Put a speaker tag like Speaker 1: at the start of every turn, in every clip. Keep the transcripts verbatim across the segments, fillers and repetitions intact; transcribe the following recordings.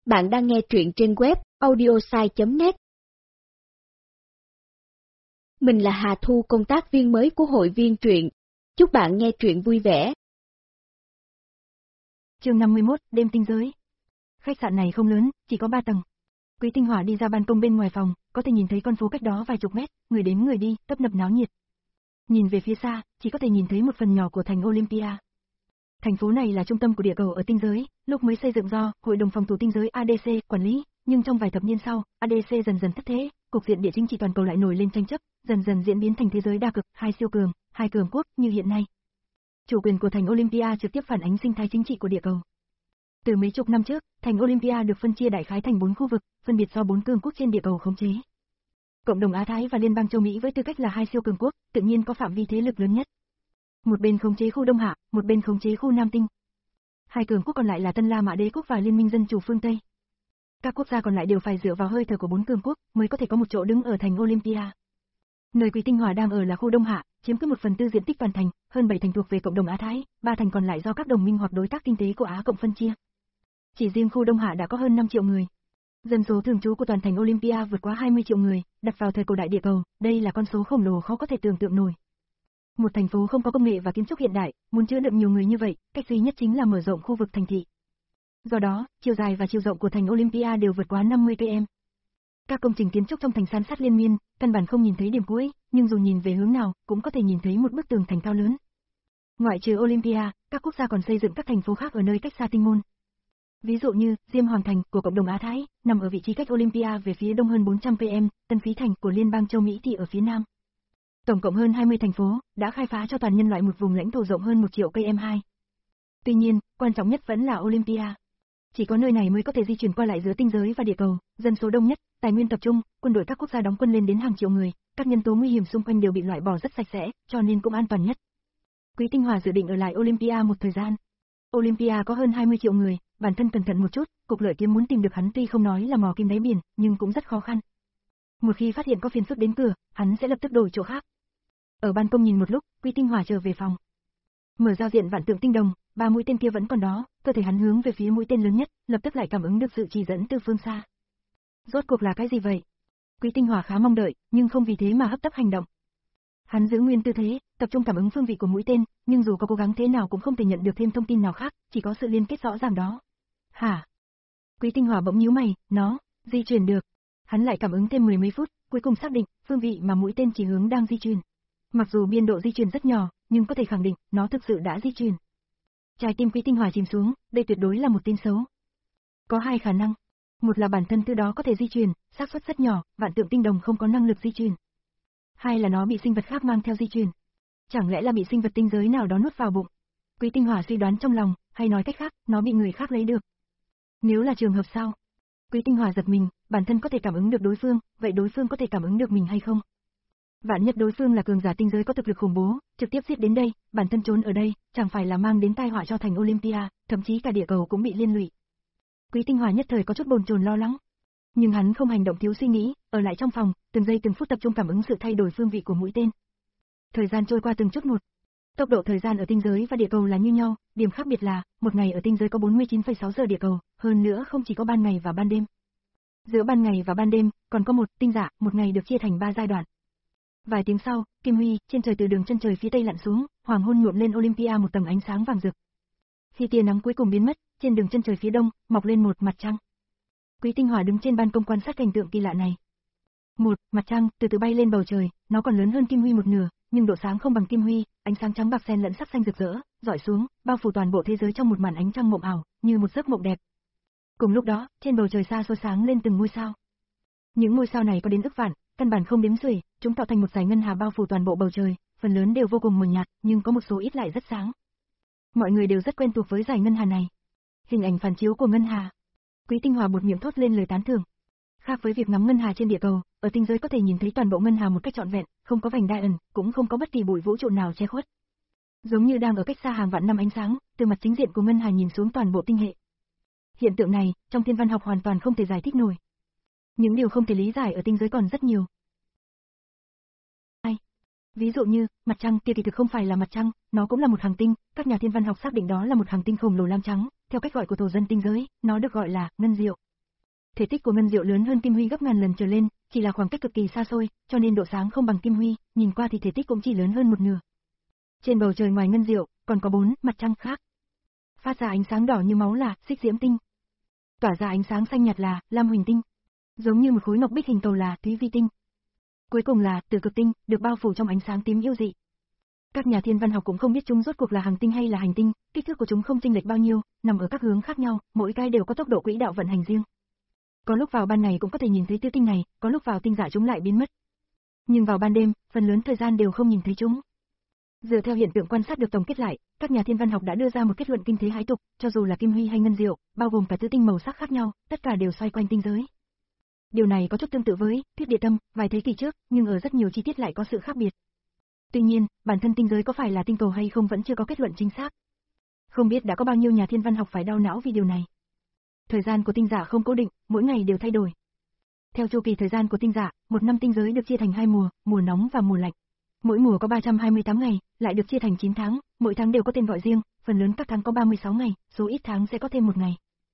Speaker 1: Bạn đang nghe truyện trên web audiosai chấm net. Mình là Hà Thu, công tác viên mới của hội viên truyện. Chúc bạn nghe truyện vui vẻ.
Speaker 2: Chương năm mươi mốt, đêm tinh giới. Khách sạn này không lớn, chỉ có ba tầng. Quý Tinh Hỏa đi ra ban công bên ngoài phòng, có thể nhìn thấy con phố cách đó vài chục mét, người đến người đi, tấp nập náo nhiệt. Nhìn về phía xa, chỉ có thể nhìn thấy một phần nhỏ của thành Olympia. Thành phố này là trung tâm của địa cầu ở tinh giới, lúc mới xây dựng do Hội đồng phòng thủ tinh giới A D C quản lý, nhưng trong vài thập niên sau, A D C dần dần thất thế, cục diện địa chính trị toàn cầu lại nổi lên tranh chấp, dần dần diễn biến thành thế giới đa cực, hai siêu cường, hai cường quốc như hiện nay. Chủ quyền của thành Olympia trực tiếp phản ánh sinh thái chính trị của địa cầu. Từ mấy chục năm trước, thành Olympia được phân chia đại khái thành bốn khu vực, phân biệt do bốn cường quốc trên địa cầu khống chế. Cộng đồng Á Thái và Liên bang châu Mỹ với tư cách là hai siêu cường quốc, tự nhiên có phạm vi thế lực lớn nhất. Một bên khống chế khu Đông Hạ, một bên khống chế khu Nam Tinh. Hai cường quốc còn lại là Tân La Mã Đế quốc và Liên minh Dân chủ phương Tây. Các quốc gia còn lại đều phải dựa vào hơi thở của bốn cường quốc mới có thể có một chỗ đứng ở thành Olympia. Nơi Quý Tinh Hỏa đang ở là khu Đông Hạ, chiếm cứ một phần tư diện tích toàn thành, hơn bảy thành thuộc về cộng đồng Á Thái, ba thành còn lại do các đồng minh hoặc đối tác kinh tế của Á Cộng phân chia. Chỉ riêng khu Đông Hạ đã có hơn năm triệu người. Dân số thường trú của toàn thành Olympia vượt quá hai mươi triệu người, đặt vào thời cổ đại địa cầu, đây là con số khổng lồ khó có thể tưởng tượng nổi. Một thành phố không có công nghệ và kiến trúc hiện đại, muốn chứa đựng nhiều người như vậy, cách duy nhất chính là mở rộng khu vực thành thị. Do đó, chiều dài và chiều rộng của thành Olympia đều vượt quá năm mươi cây số. Các công trình kiến trúc trong thành san sát liên miên, căn bản không nhìn thấy điểm cuối, nhưng dù nhìn về hướng nào, cũng có thể nhìn thấy một bức tường thành cao lớn. Ngoại trừ Olympia, các quốc gia còn xây dựng các thành phố khác ở nơi cách xa tinh môn. Ví dụ như, Diêm Hoàng Thành của cộng đồng Á Thái, nằm ở vị trí cách Olympia về phía đông hơn bốn trăm cây số, Tân Phí Thành của Liên bang châu Mỹ thì ở phía nam. Tổng cộng hơn hai mươi thành phố, đã khai phá cho toàn nhân loại một vùng lãnh thổ rộng hơn một triệu cây số hai. Tuy nhiên, quan trọng nhất vẫn là Olympia. Chỉ có nơi này mới có thể di chuyển qua lại giữa tinh giới và địa cầu, dân số đông nhất, tài nguyên tập trung, quân đội các quốc gia đóng quân lên đến hàng triệu người, các nhân tố nguy hiểm xung quanh đều bị loại bỏ rất sạch sẽ, cho nên cũng an toàn nhất. Quý Tinh Hỏa dự định ở lại Olympia một thời gian. Olympia có hơn hai mươi triệu người, bản thân cẩn thận một chút, Cục Lợi Kiếm muốn tìm được hắn tuy không nói là mò kim đáy biển, nhưng cũng rất khó khăn. Một khi phát hiện có phiền phức đến cửa, hắn sẽ lập tức đổi chỗ khác. Ở ban công nhìn một lúc, Quý Tinh Hỏa trở về phòng. Mở giao diện vạn tượng tinh đồng, ba mũi tên kia vẫn còn đó, cơ thể hắn hướng về phía mũi tên lớn nhất, lập tức lại cảm ứng được sự chỉ dẫn từ phương xa. Rốt cuộc là cái gì vậy? Quý Tinh Hỏa khá mong đợi, nhưng không vì thế mà hấp tấp hành động. Hắn giữ nguyên tư thế, tập trung cảm ứng phương vị của mũi tên, nhưng dù có cố gắng thế nào cũng không thể nhận được thêm thông tin nào khác, chỉ có sự liên kết rõ ràng đó. Hả? Quý Tinh Hỏa bỗng nhíu mày, nó di chuyển được. Hắn lại cảm ứng thêm mười mấy phút, cuối cùng xác định phương vị mà mũi tên chỉ hướng đang di chuyển. Mặc dù biên độ di chuyển rất nhỏ, nhưng có thể khẳng định nó thực sự đã di chuyển. Trái tim Quý Tinh Hỏa chìm xuống, đây tuyệt đối là một tin xấu. Có hai khả năng, một là bản thân thứ đó có thể di chuyển, xác suất rất nhỏ, vạn tượng tinh đồng không có năng lực di chuyển. Hai là nó bị sinh vật khác mang theo di chuyển. Chẳng lẽ là bị sinh vật tinh giới nào đó nuốt vào bụng? Quý Tinh Hỏa suy đoán trong lòng, hay nói cách khác, nó bị người khác lấy được. Nếu là trường hợp sao? Quý Tinh Hỏa giật mình, bản thân có thể cảm ứng được đối phương, vậy đối phương có thể cảm ứng được mình hay không? Vạn nhất đối phương là cường giả tinh giới có thực lực khủng bố, trực tiếp giết đến đây, bản thân trốn ở đây, chẳng phải là mang đến tai họa cho thành Olympia, thậm chí cả địa cầu cũng bị liên lụy. Quý Tinh Hỏa nhất thời có chút bồn chồn lo lắng. Nhưng hắn không hành động thiếu suy nghĩ, ở lại trong phòng, từng giây từng phút tập trung cảm ứng sự thay đổi phương vị của mũi tên. Thời gian trôi qua từng chút một. Tốc độ thời gian ở tinh giới và địa cầu là như nhau, điểm khác biệt là, một ngày ở tinh giới có bốn mươi chín phẩy sáu giờ địa cầu, hơn nữa không chỉ có ban ngày và ban đêm. Giữa ban ngày và ban đêm, còn có một tinh dạ, một ngày được chia thành ba giai đoạn. Vài tiếng sau, Kim Huy, trên trời từ đường chân trời phía tây lặn xuống, hoàng hôn nhuộm lên Olympia một tầng ánh sáng vàng rực. Khi tia nắng cuối cùng biến mất, trên đường chân trời phía đông, mọc lên một mặt trăng. Quý Tinh Hỏa đứng trên ban công quan sát cảnh tượng kỳ lạ này. Một, mặt trăng, từ từ bay lên bầu trời, nó còn lớn hơn Kim Huy một nửa, nhưng độ sáng không bằng Kim Huy, ánh sáng trắng bạc xen lẫn sắc xanh rực rỡ, rọi xuống, bao phủ toàn bộ thế giới trong một màn ánh trăng mộng ảo, như một giấc mộng đẹp. Cùng lúc đó, trên bầu trời xa xôi sáng lên từng ngôi sao. Những ngôi sao này có đến ức vạn, căn bản không đếm xuể, chúng tạo thành một dải ngân hà bao phủ toàn bộ bầu trời, phần lớn đều vô cùng mờ nhạt, nhưng có một số ít lại rất sáng. Mọi người đều rất quen thuộc với dải ngân hà này. Hình ảnh phản chiếu của ngân hà. Quý Tinh Hỏa buột miệng thốt lên lời tán thưởng. Khác với việc ngắm ngân hà trên địa cầu, ở tinh giới có thể nhìn thấy toàn bộ ngân hà một cách trọn vẹn, không có vành đai ẩn, cũng không có bất kỳ bụi vũ trụ nào che khuất. Giống như đang ở cách xa hàng vạn năm ánh sáng, từ mặt chính diện của ngân hà nhìn xuống toàn bộ tinh hệ. Hiện tượng này, trong thiên văn học hoàn toàn không thể giải thích nổi. Những điều không thể lý giải ở tinh giới còn rất nhiều. Ví dụ như, mặt trăng kia kỳ thực không phải là mặt trăng, nó cũng là một hành tinh, các nhà thiên văn học xác định đó là một hành tinh khổng lồ lam trắng, theo cách gọi của thổ dân tinh giới, nó được gọi là ngân diệu. Thể tích của ngân diệu lớn hơn Kim Huy gấp ngàn lần trở lên, chỉ là khoảng cách cực kỳ xa xôi, cho nên độ sáng không bằng Kim Huy, nhìn qua thì thể tích cũng chỉ lớn hơn một nửa. Trên bầu trời ngoài ngân diệu, còn có bốn mặt trăng khác. Phát ra ánh sáng đỏ như máu là Xích Diễm Tinh. Tỏa ra ánh sáng xanh nhạt là Lam Huỳnh Tinh. Giống như một khối ngọc bích hình cầu là Thúy Vi Tinh. Cuối cùng là Tử Cực Tinh, được bao phủ trong ánh sáng tím yêu dị. Các nhà thiên văn học cũng không biết chúng rốt cuộc là hành tinh hay là hành tinh, kích thước của chúng không chênh lệch bao nhiêu, nằm ở các hướng khác nhau, mỗi cái đều có tốc độ quỹ đạo vận hành riêng. Có lúc vào ban ngày cũng có thể nhìn thấy tứ tinh này, có lúc vào tinh dạ chúng lại biến mất. Nhưng vào ban đêm, phần lớn thời gian đều không nhìn thấy chúng. Dựa theo hiện tượng quan sát được tổng kết lại, các nhà thiên văn học đã đưa ra một kết luận kinh thế hãi tục, cho dù là Kim Huy hay ngân diệu, bao gồm cả tứ tinh màu sắc khác nhau, tất cả đều xoay quanh tinh giới. Điều này có chút tương tự với thuyết địa tâm vài thế kỷ trước, nhưng ở rất nhiều chi tiết lại có sự khác biệt. Tuy nhiên, bản thân tinh giới có phải là tinh cầu hay không vẫn chưa có kết luận chính xác. Không biết đã có bao nhiêu nhà thiên văn học phải đau não vì điều này. Thời gian của tinh dạ không cố định, mỗi ngày đều thay đổi. Theo chu kỳ thời gian của tinh dạ, một năm tinh giới được chia thành hai mùa, mùa nóng và mùa lạnh. Mỗi mùa có ba trăm hai mươi tám ngày, lại được chia thành chín tháng, mỗi tháng đều có tên gọi riêng, phần lớn các tháng có ba mươi sáu ngày, số ít tháng sẽ có thêm một ngày.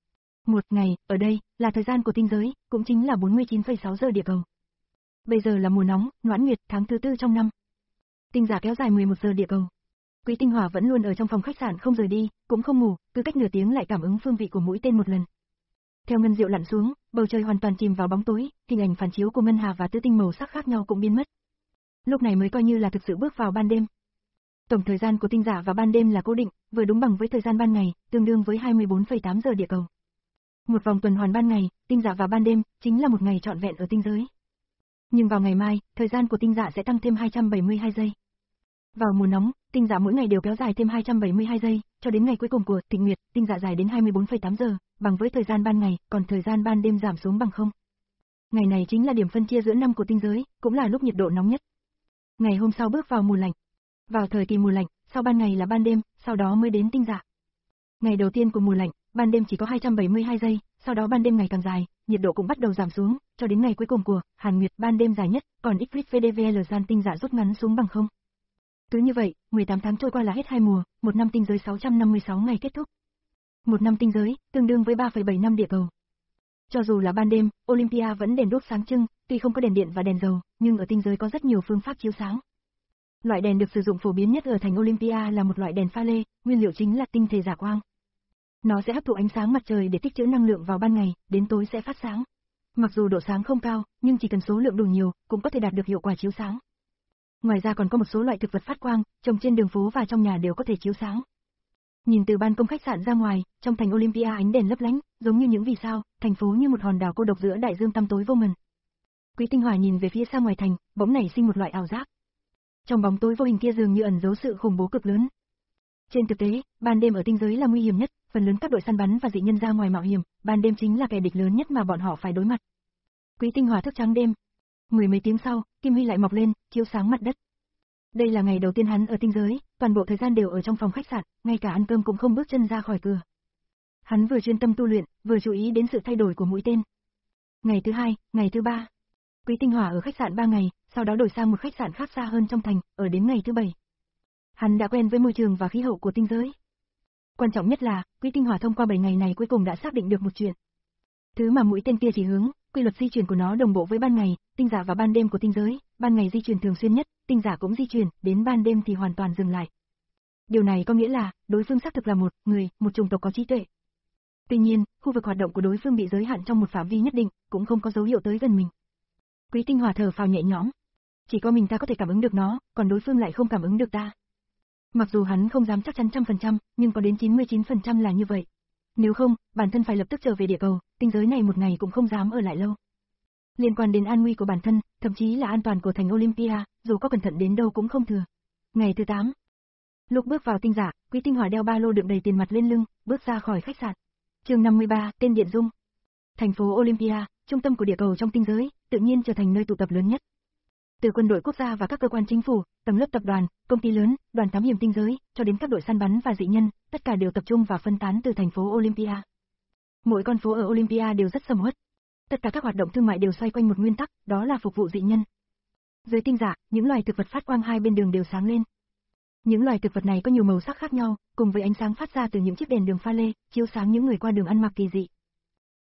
Speaker 2: Một ngày, ở đây, là thời gian của tinh giới, cũng chính là bốn mươi chín phẩy sáu giờ địa cầu. Bây giờ là mùa nóng, Noãn Nguyệt, tháng thứ tư trong năm. Tinh dạ kéo dài mười một giờ địa cầu. Quý Tinh Hỏa vẫn luôn ở trong phòng khách sạn không rời đi, cũng không ngủ, cứ cách nửa tiếng lại cảm ứng phương vị của mũi tên một lần. Theo ngân diệu lặn xuống, bầu trời hoàn toàn chìm vào bóng tối, hình ảnh phản chiếu của ngân hà và tứ tinh màu sắc khác nhau cũng biến mất. Lúc này mới coi như là thực sự bước vào ban đêm. Tổng thời gian của tinh dạ và ban đêm là cố định, vừa đúng bằng với thời gian ban ngày, tương đương với hai mươi bốn phẩy tám giờ địa cầu. Một vòng tuần hoàn ban ngày, tinh dạ và ban đêm, chính là một ngày trọn vẹn ở tinh giới. Nhưng vào ngày mai, thời gian của tinh dạ sẽ tăng thêm hai trăm bảy mươi hai giây. Vào mùa nóng, tinh dạ mỗi ngày đều kéo dài thêm hai trăm bảy mươi hai giây, cho đến ngày cuối cùng của Tịnh Nguyệt, tinh dạ dài đến hai mươi bốn phẩy tám giờ, bằng với thời gian ban ngày, còn thời gian ban đêm giảm xuống bằng không. Ngày này chính là điểm phân chia giữa năm của tinh giới, cũng là lúc nhiệt độ nóng nhất. Ngày hôm sau bước vào mùa lạnh. Vào thời kỳ mùa lạnh, sau ban ngày là ban đêm, sau đó mới đến tinh dạ. Ngày đầu tiên của mùa lạnh, ban đêm chỉ có hai trăm bảy mươi hai giây, sau đó ban đêm ngày càng dài, nhiệt độ cũng bắt đầu giảm xuống, cho đến ngày cuối cùng của Hàn Nguyệt, ban đêm dài nhất, còn Ixrit vê đê vê lờ gian tinh dạ rút ngắn xuống bằng không. Cứ như vậy, mười tám tháng trôi qua là hết hai mùa, một năm tinh giới sáu trăm năm mươi sáu ngày kết thúc. Một năm tinh giới, tương đương với ba phẩy bảy năm địa cầu. Cho dù là ban đêm, Olympia vẫn đèn đuốc sáng trưng, tuy không có đèn điện và đèn dầu, nhưng ở tinh giới có rất nhiều phương pháp chiếu sáng. Loại đèn được sử dụng phổ biến nhất ở thành Olympia là một loại đèn pha lê, nguyên liệu chính là tinh thể giả quang. Nó sẽ hấp thụ ánh sáng mặt trời để tích trữ năng lượng vào ban ngày, đến tối sẽ phát sáng. Mặc dù độ sáng không cao, nhưng chỉ cần số lượng đủ nhiều, cũng có thể đạt được hiệu quả chiếu sáng. Ngoài ra còn có một số loại thực vật phát quang, trồng trên đường phố và trong nhà đều có thể chiếu sáng. Nhìn từ ban công khách sạn ra ngoài, trong thành Olympia ánh đèn lấp lánh, giống như những vì sao, thành phố như một hòn đảo cô độc giữa đại dương tăm tối vô ngần. Quý Tinh Hỏa nhìn về phía xa ngoài thành, bỗng nảy sinh một loại ảo giác. Trong bóng tối vô hình kia dường như ẩn giấu sự khủng bố cực lớn. Trên thực tế, ban đêm ở tinh giới là nguy hiểm nhất, phần lớn các đội săn bắn và dị nhân ra ngoài mạo hiểm, ban đêm chính là kẻ địch lớn nhất mà bọn họ phải đối mặt. Quý Tinh Hỏa thức trắng đêm. Mười mấy tiếng sau, Kim Huy lại mọc lên, chiếu sáng mặt đất. Đây là ngày đầu tiên hắn ở tinh giới, toàn bộ thời gian đều ở trong phòng khách sạn, ngay cả ăn cơm cũng không bước chân ra khỏi cửa. Hắn vừa chuyên tâm tu luyện, vừa chú ý đến sự thay đổi của mũi tên. Ngày thứ hai, ngày thứ ba, Quý Tinh Hỏa ở khách sạn ba ngày, sau đó đổi sang một khách sạn khác xa hơn trong thành, ở đến ngày thứ bảy. Hắn đã quen với môi trường và khí hậu của tinh giới. Quan trọng nhất là, Quý Tinh Hỏa thông qua bảy ngày này cuối cùng đã xác định được một chuyện. Thứ mà mũi tên kia chỉ hướng, quy luật di chuyển của nó đồng bộ với ban ngày, tinh giả và ban đêm của tinh giới, ban ngày di chuyển thường xuyên nhất, tinh giả cũng di chuyển, đến ban đêm thì hoàn toàn dừng lại. Điều này có nghĩa là, đối phương xác thực là một người, một chủng tộc có trí tuệ. Tuy nhiên, khu vực hoạt động của đối phương bị giới hạn trong một phạm vi nhất định, cũng không có dấu hiệu tới gần mình. Quý Tinh Hỏa thở phào nhẹ nhõm. Chỉ có mình ta có thể cảm ứng được nó, còn đối phương lại không cảm ứng được ta. Mặc dù hắn không dám chắc chắn trăm phần trăm, nhưng có đến chín mươi chín phần trăm là như vậy. Nếu không, bản thân phải lập tức trở về địa cầu, tinh giới này một ngày cũng không dám ở lại lâu. Liên quan đến an nguy của bản thân, thậm chí là an toàn của thành Olympia, dù có cẩn thận đến đâu cũng không thừa. Ngày thứ tám. Lúc bước vào tinh giả, Quý Tinh Hỏa đeo ba lô đựng đầy tiền mặt lên lưng, bước ra khỏi khách sạn. Chương năm mươi ba, tên Điện Dung. Thành phố Olympia, trung tâm của địa cầu trong tinh giới, tự nhiên trở thành nơi tụ tập lớn nhất. Từ quân đội quốc gia và các cơ quan chính phủ, tầng lớp tập đoàn, công ty lớn, đoàn thám hiểm tinh giới, cho đến các đội săn bắn và dị nhân, tất cả đều tập trung và phân tán từ thành phố Olympia. Mỗi con phố ở Olympia đều rất sầm uất. Tất cả các hoạt động thương mại đều xoay quanh một nguyên tắc, đó là phục vụ dị nhân. Dưới tinh giả, những loài thực vật phát quang hai bên đường đều sáng lên. Những loài thực vật này có nhiều màu sắc khác nhau, cùng với ánh sáng phát ra từ những chiếc đèn đường pha lê, chiếu sáng những người qua đường ăn mặc kỳ dị.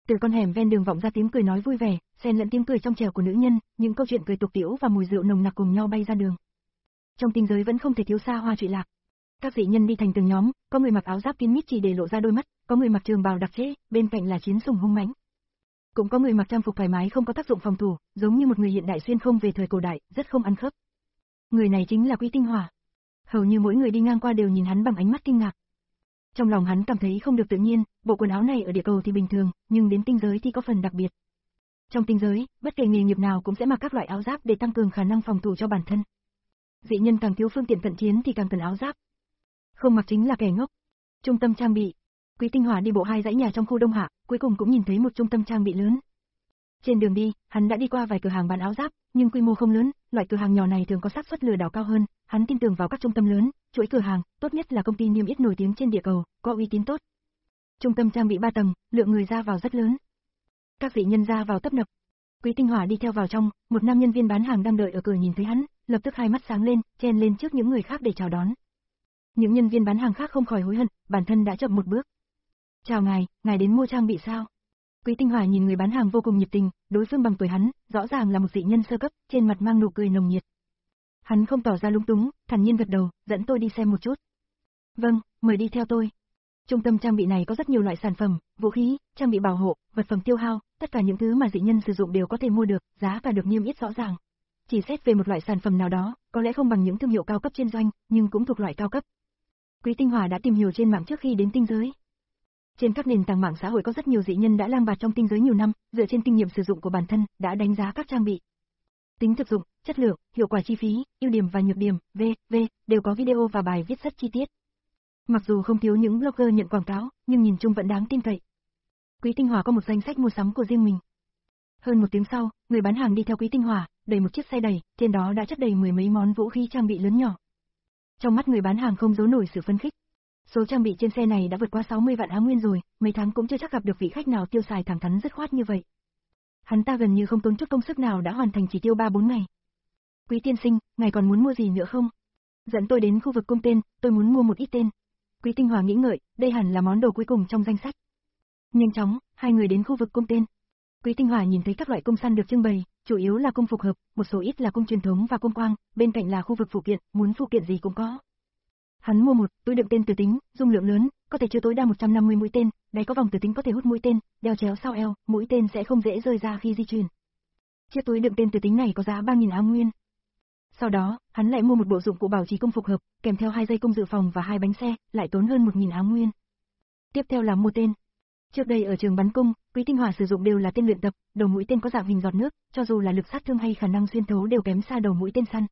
Speaker 2: Từ con hẻm ven đường vọng ra tiếng cười nói vui vẻ, xen lẫn tiếng cười trong trẻo của nữ nhân, những câu chuyện cười tục tĩu và mùi rượu nồng nặc cùng nhau bay ra đường. Trong tinh giới vẫn không thể thiếu xa hoa trụy lạc. Các dị nhân đi thành từng nhóm, có người mặc áo giáp kín mít chỉ để lộ ra đôi mắt, có người mặc trường bào đặc chế, bên cạnh là chiến sùng hung mãnh. Cũng có người mặc trang phục thoải mái không có tác dụng phòng thủ, giống như một người hiện đại xuyên không về thời cổ đại, rất không ăn khớp. Người này chính là Quý Tinh Hỏa. Hầu như mỗi người đi ngang qua đều nhìn hắn bằng ánh mắt kinh ngạc. Trong lòng hắn cảm thấy không được tự nhiên, bộ quần áo này ở địa cầu thì bình thường, nhưng đến tinh giới thì có phần đặc biệt. Trong tinh giới, bất kể nghề nghiệp nào cũng sẽ mặc các loại áo giáp để tăng cường khả năng phòng thủ cho bản thân. Dị nhân càng thiếu phương tiện cận chiến thì càng cần áo giáp. Không mặc chính là kẻ ngốc. Trung tâm trang bị. Quý Tinh Hỏa đi bộ hai dãy nhà trong khu Đông Hạ, cuối cùng cũng nhìn thấy một trung tâm trang bị lớn. Trên đường đi, hắn đã đi qua vài cửa hàng bán áo giáp, nhưng quy mô không lớn, loại cửa hàng nhỏ này thường có xác suất lừa đảo cao hơn, hắn tin tưởng vào các trung tâm lớn, chuỗi cửa hàng, tốt nhất là công ty niêm yết nổi tiếng trên địa cầu, có uy tín tốt. Trung tâm trang bị ba tầng, lượng người ra vào rất lớn. Các dị nhân ra vào tấp nập. Quý Tinh Hỏa đi theo vào trong, một nam nhân viên bán hàng đang đợi ở cửa nhìn thấy hắn, lập tức hai mắt sáng lên, chen lên trước những người khác để chào đón. Những nhân viên bán hàng khác không khỏi hối hận, bản thân đã chậm một bước. "Chào ngài, ngài đến mua trang bị sao?" Quý Tinh Hỏa nhìn người bán hàng vô cùng nhiệt tình, đối phương bằng tuổi hắn, rõ ràng là một dị nhân sơ cấp, trên mặt mang nụ cười nồng nhiệt. Hắn không tỏ ra lúng túng, thản nhiên gật đầu, dẫn tôi đi xem một chút. "Vâng, mời đi theo tôi." Trung tâm trang bị này có rất nhiều loại sản phẩm, vũ khí, trang bị bảo hộ, vật phẩm tiêu hao, tất cả những thứ mà dị nhân sử dụng đều có thể mua được, giá cả được niêm yết rõ ràng. Chỉ xét về một loại sản phẩm nào đó, có lẽ không bằng những thương hiệu cao cấp trên doanh, nhưng cũng thuộc loại cao cấp. Quý Tinh Hỏa đã tìm hiểu trên mạng trước khi đến tinh giới. Trên các nền tảng mạng xã hội có rất nhiều dị nhân đã lang bạt trong tinh giới nhiều năm, dựa trên kinh nghiệm sử dụng của bản thân, đã đánh giá các trang bị. Tính thực dụng, chất lượng, hiệu quả chi phí, ưu điểm và nhược điểm, vân vân đều có video và bài viết rất chi tiết. Mặc dù không thiếu những blogger nhận quảng cáo, nhưng nhìn chung vẫn đáng tin cậy. Quý Tinh Hỏa có một danh sách mua sắm của riêng mình. Hơn một tiếng sau, người bán hàng đi theo Quý Tinh Hỏa, đẩy một chiếc xe đẩy, trên đó đã chất đầy mười mấy món vũ khí trang bị lớn nhỏ. Trong mắt người bán hàng không giấu nổi sự phấn khích. Số trang bị trên xe này đã vượt qua sáu mươi vạn Á Nguyên rồi, mấy tháng cũng chưa chắc gặp được vị khách nào tiêu xài thẳng thắn dứt khoát như vậy. Hắn ta gần như không tốn chút công sức nào đã hoàn thành chỉ tiêu ba bốn ngày. "Quý tiên sinh, ngài còn muốn mua gì nữa không? Dẫn tôi đến khu vực cung tên, tôi muốn mua một ít tên." Quý Tinh Hỏa nghĩ ngợi, đây hẳn là món đồ cuối cùng trong danh sách. Nhanh chóng, hai người đến khu vực cung tên. Quý Tinh Hỏa nhìn thấy các loại cung săn được trưng bày, chủ yếu là cung phục hợp, một số ít là cung truyền thống và cung quang, bên cạnh là khu vực phụ kiện, muốn phụ kiện gì cũng có. Hắn mua một túi đựng tên từ tính, dung lượng lớn, có thể chứa tối đa một trăm năm mươi mũi tên, đáy có vòng từ tính có thể hút mũi tên, đeo chéo sau eo, mũi tên sẽ không dễ rơi ra khi di chuyển. Chiếc túi đựng tên từ tính này có giá ba nghìn Á Nguyên. Sau đó, hắn lại mua một bộ dụng cụ bảo trì cung phục hợp, kèm theo hai dây cung dự phòng và hai bánh xe, lại tốn hơn một nghìn Á Nguyên. Tiếp theo là mua tên. Trước đây ở trường bắn cung, Quý Tinh Hỏa sử dụng đều là tên luyện tập, đầu mũi tên có dạng hình giọt nước, cho dù là lực sát thương hay khả năng xuyên thấu đều kém xa đầu mũi tên săn.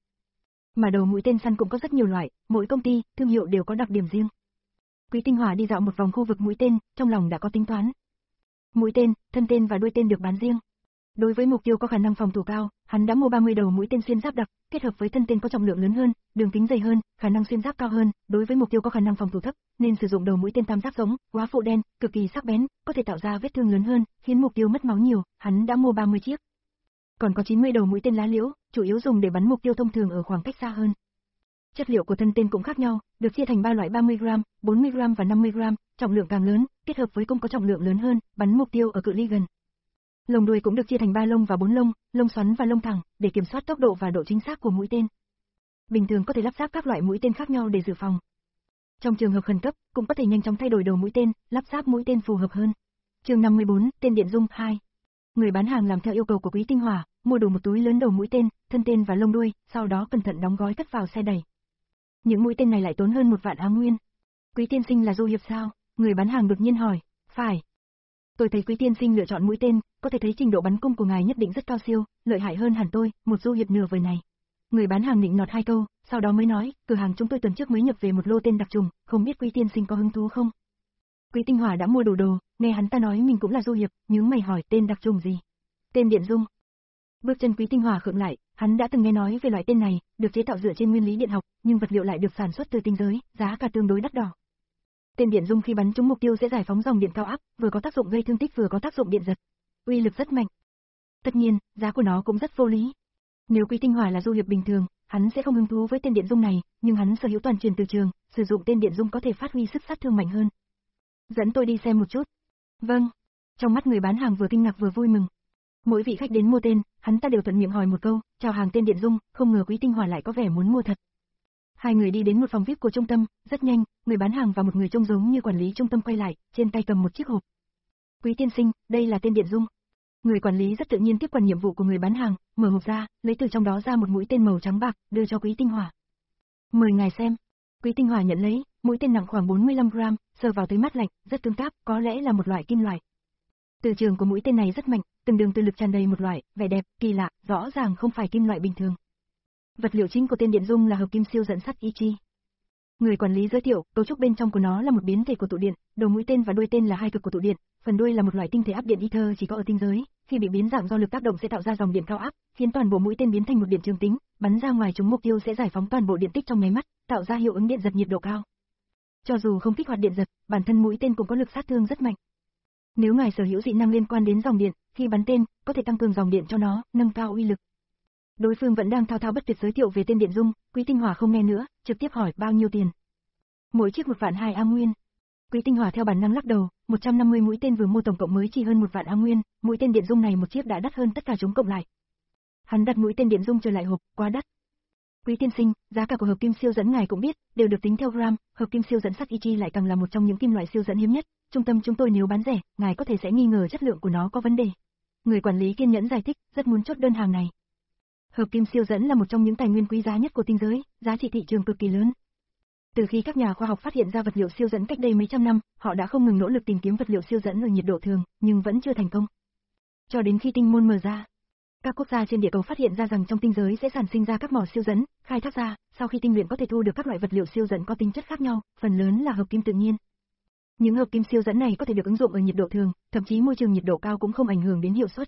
Speaker 2: Mà đầu mũi tên săn cũng có rất nhiều loại, mỗi công ty, thương hiệu đều có đặc điểm riêng. Quý Tinh Hỏa đi dạo một vòng khu vực mũi tên, trong lòng đã có tính toán. Mũi tên, thân tên và đuôi tên được bán riêng. Đối với mục tiêu có khả năng phòng thủ cao, hắn đã mua ba mươi đầu mũi tên xuyên giáp đặc, kết hợp với thân tên có trọng lượng lớn hơn, đường kính dày hơn, khả năng xuyên giáp cao hơn, đối với mục tiêu có khả năng phòng thủ thấp, nên sử dụng đầu mũi tên tam giác giống, quá phụ đen, cực kỳ sắc bén, có thể tạo ra vết thương lớn hơn, khiến mục tiêu mất máu nhiều, hắn đã mua ba mươi chiếc. Còn có chín mươi đầu mũi tên lá liễu, chủ yếu dùng để bắn mục tiêu thông thường ở khoảng cách xa hơn. Chất liệu của thân tên cũng khác nhau, được chia thành ba loại ba mươi gam, bốn mươi gam và năm mươi gam, trọng lượng càng lớn, kết hợp với cung có trọng lượng lớn hơn, bắn mục tiêu ở cự ly gần. Lồng đuôi cũng được chia thành ba lông và bốn lông, lông xoắn và lông thẳng, để kiểm soát tốc độ và độ chính xác của mũi tên. Bình thường có thể lắp ráp các loại mũi tên khác nhau để dự phòng. Trong trường hợp khẩn cấp, cũng có thể nhanh chóng thay đổi đầu mũi tên, lắp ráp mũi tên phù hợp hơn. Chương năm mươi bốn, tên điện dung hai. Người bán hàng làm theo yêu cầu của Quý Tinh Hỏa, mua đủ một túi lớn đầu mũi tên, thân tên và lông đuôi, sau đó cẩn thận đóng gói cất vào xe đẩy. Những mũi tên này lại tốn hơn một vạn Á Nguyên. "Quý tiên sinh là du hiệp sao?" Người bán hàng đột nhiên hỏi. "Phải. Tôi thấy Quý tiên sinh lựa chọn mũi tên, có thể thấy trình độ bắn cung của ngài nhất định rất cao siêu, lợi hại hơn hẳn tôi, một du hiệp nửa vời này." Người bán hàng nịnh nọt hai câu, sau đó mới nói, "Cửa hàng chúng tôi tuần trước mới nhập về một lô tên đặc trùng, không biết Quý tiên sinh có hứng thú không?" Quý Tinh Hỏa đã mua đủ đồ, nghe hắn ta nói mình cũng là du hiệp, nhướng mày hỏi tên đặc trùng gì? "Tên điện dung." Bước chân Quý Tinh Hỏa khựng lại, hắn đã từng nghe nói về loại tên này, được chế tạo dựa trên nguyên lý điện học, nhưng vật liệu lại được sản xuất từ tinh giới, giá cả tương đối đắt đỏ. Tên điện dung khi bắn trúng mục tiêu sẽ giải phóng dòng điện cao áp, vừa có tác dụng gây thương tích vừa có tác dụng điện giật. Uy lực rất mạnh. Tất nhiên, giá của nó cũng rất vô lý. Nếu Quý Tinh Hỏa là du hiệp bình thường, hắn sẽ không hứng thú với tên điện dung này, nhưng hắn sở hữu toàn truyền từ trường, sử dụng tên điện dung có thể phát huy sức sát thương mạnh hơn. "Dẫn tôi đi xem một chút." "Vâng." Trong mắt người bán hàng vừa kinh ngạc vừa vui mừng. Mỗi vị khách đến mua tên, hắn ta đều thuận miệng hỏi một câu, chào hàng tên Điện Dung, không ngờ Quý Tinh Hỏa lại có vẻ muốn mua thật. Hai người đi đến một phòng vi ai pi của trung tâm, rất nhanh, người bán hàng và một người trông giống như quản lý trung tâm quay lại, trên tay cầm một chiếc hộp. Quý tiên sinh, đây là tên Điện Dung. Người quản lý rất tự nhiên tiếp quản nhiệm vụ của người bán hàng, mở hộp ra, lấy từ trong đó ra một mũi tên màu trắng bạc, đưa cho Quý Tinh Hỏa. Mời ngài xem. Quý Tinh Hỏa nhận lấy, mũi tên nặng khoảng bốn mươi lăm gam, sờ vào thấy mát lạnh, rất cứng cáp, có lẽ là một loại kim loại. Từ trường của mũi tên này rất mạnh, từng đường từ lực tràn đầy một loại vẻ đẹp kỳ lạ, rõ ràng không phải kim loại bình thường. Vật liệu chính của tên Điện Dung là hợp kim siêu dẫn sắt i giê. Người quản lý giới thiệu, cấu trúc bên trong của nó là một biến thể của tụ điện, đầu mũi tên và đuôi tên là hai cực của tụ điện, phần đuôi là một loại tinh thể áp điện ether chỉ có ở tinh giới, khi bị biến dạng do lực tác động sẽ tạo ra dòng điện cao áp, khiến toàn bộ mũi tên biến thành một điện trường tính, bắn ra ngoài trúng mục tiêu sẽ giải phóng toàn bộ điện tích trong nháy mắt, tạo ra hiệu ứng điện giật nhiệt độ cao. Cho dù không kích hoạt điện giật, bản thân mũi tên cũng có lực sát thương rất mạnh. Nếu ngài sở hữu dị năng liên quan đến dòng điện, khi bắn tên, có thể tăng cường dòng điện cho nó, nâng cao uy lực. Đối phương vẫn đang thao thao bất tuyệt giới thiệu về tên Điện Dung, Quý Tinh Hỏa không nghe nữa, trực tiếp hỏi bao nhiêu tiền. Mỗi chiếc một vạn hai A nguyên. Quý Tinh Hỏa theo bản năng lắc đầu, một trăm năm mươi mũi tên vừa mua tổng cộng mới chỉ hơn một vạn A nguyên, mũi tên Điện Dung này một chiếc đã đắt hơn tất cả chúng cộng lại. Hắn đặt mũi tên Điện Dung trở lại hộp, quá đắt. Quý tiên sinh, giá cả của hợp kim siêu dẫn ngài cũng biết, đều được tính theo gram, hợp kim siêu dẫn sắt i giê lại càng là một trong những kim loại siêu dẫn hiếm nhất, trung tâm chúng tôi nếu bán rẻ, ngài có thể sẽ nghi ngờ chất lượng của nó có vấn đề. Người quản lý kiên nhẫn giải thích, rất muốn chốt đơn hàng này. Hợp kim siêu dẫn là một trong những tài nguyên quý giá nhất của tinh giới, giá trị thị trường cực kỳ lớn. Từ khi các nhà khoa học phát hiện ra vật liệu siêu dẫn cách đây mấy trăm năm, họ đã không ngừng nỗ lực tìm kiếm vật liệu siêu dẫn ở nhiệt độ thường, nhưng vẫn chưa thành công. Cho đến khi tinh môn mở ra, các quốc gia trên địa cầu phát hiện ra rằng trong tinh giới sẽ sản sinh ra các mỏ siêu dẫn, khai thác ra, sau khi tinh luyện có thể thu được các loại vật liệu siêu dẫn có tính chất khác nhau, phần lớn là hợp kim tự nhiên. Những hợp kim siêu dẫn này có thể được ứng dụng ở nhiệt độ thường, thậm chí môi trường nhiệt độ cao cũng không ảnh hưởng đến hiệu suất.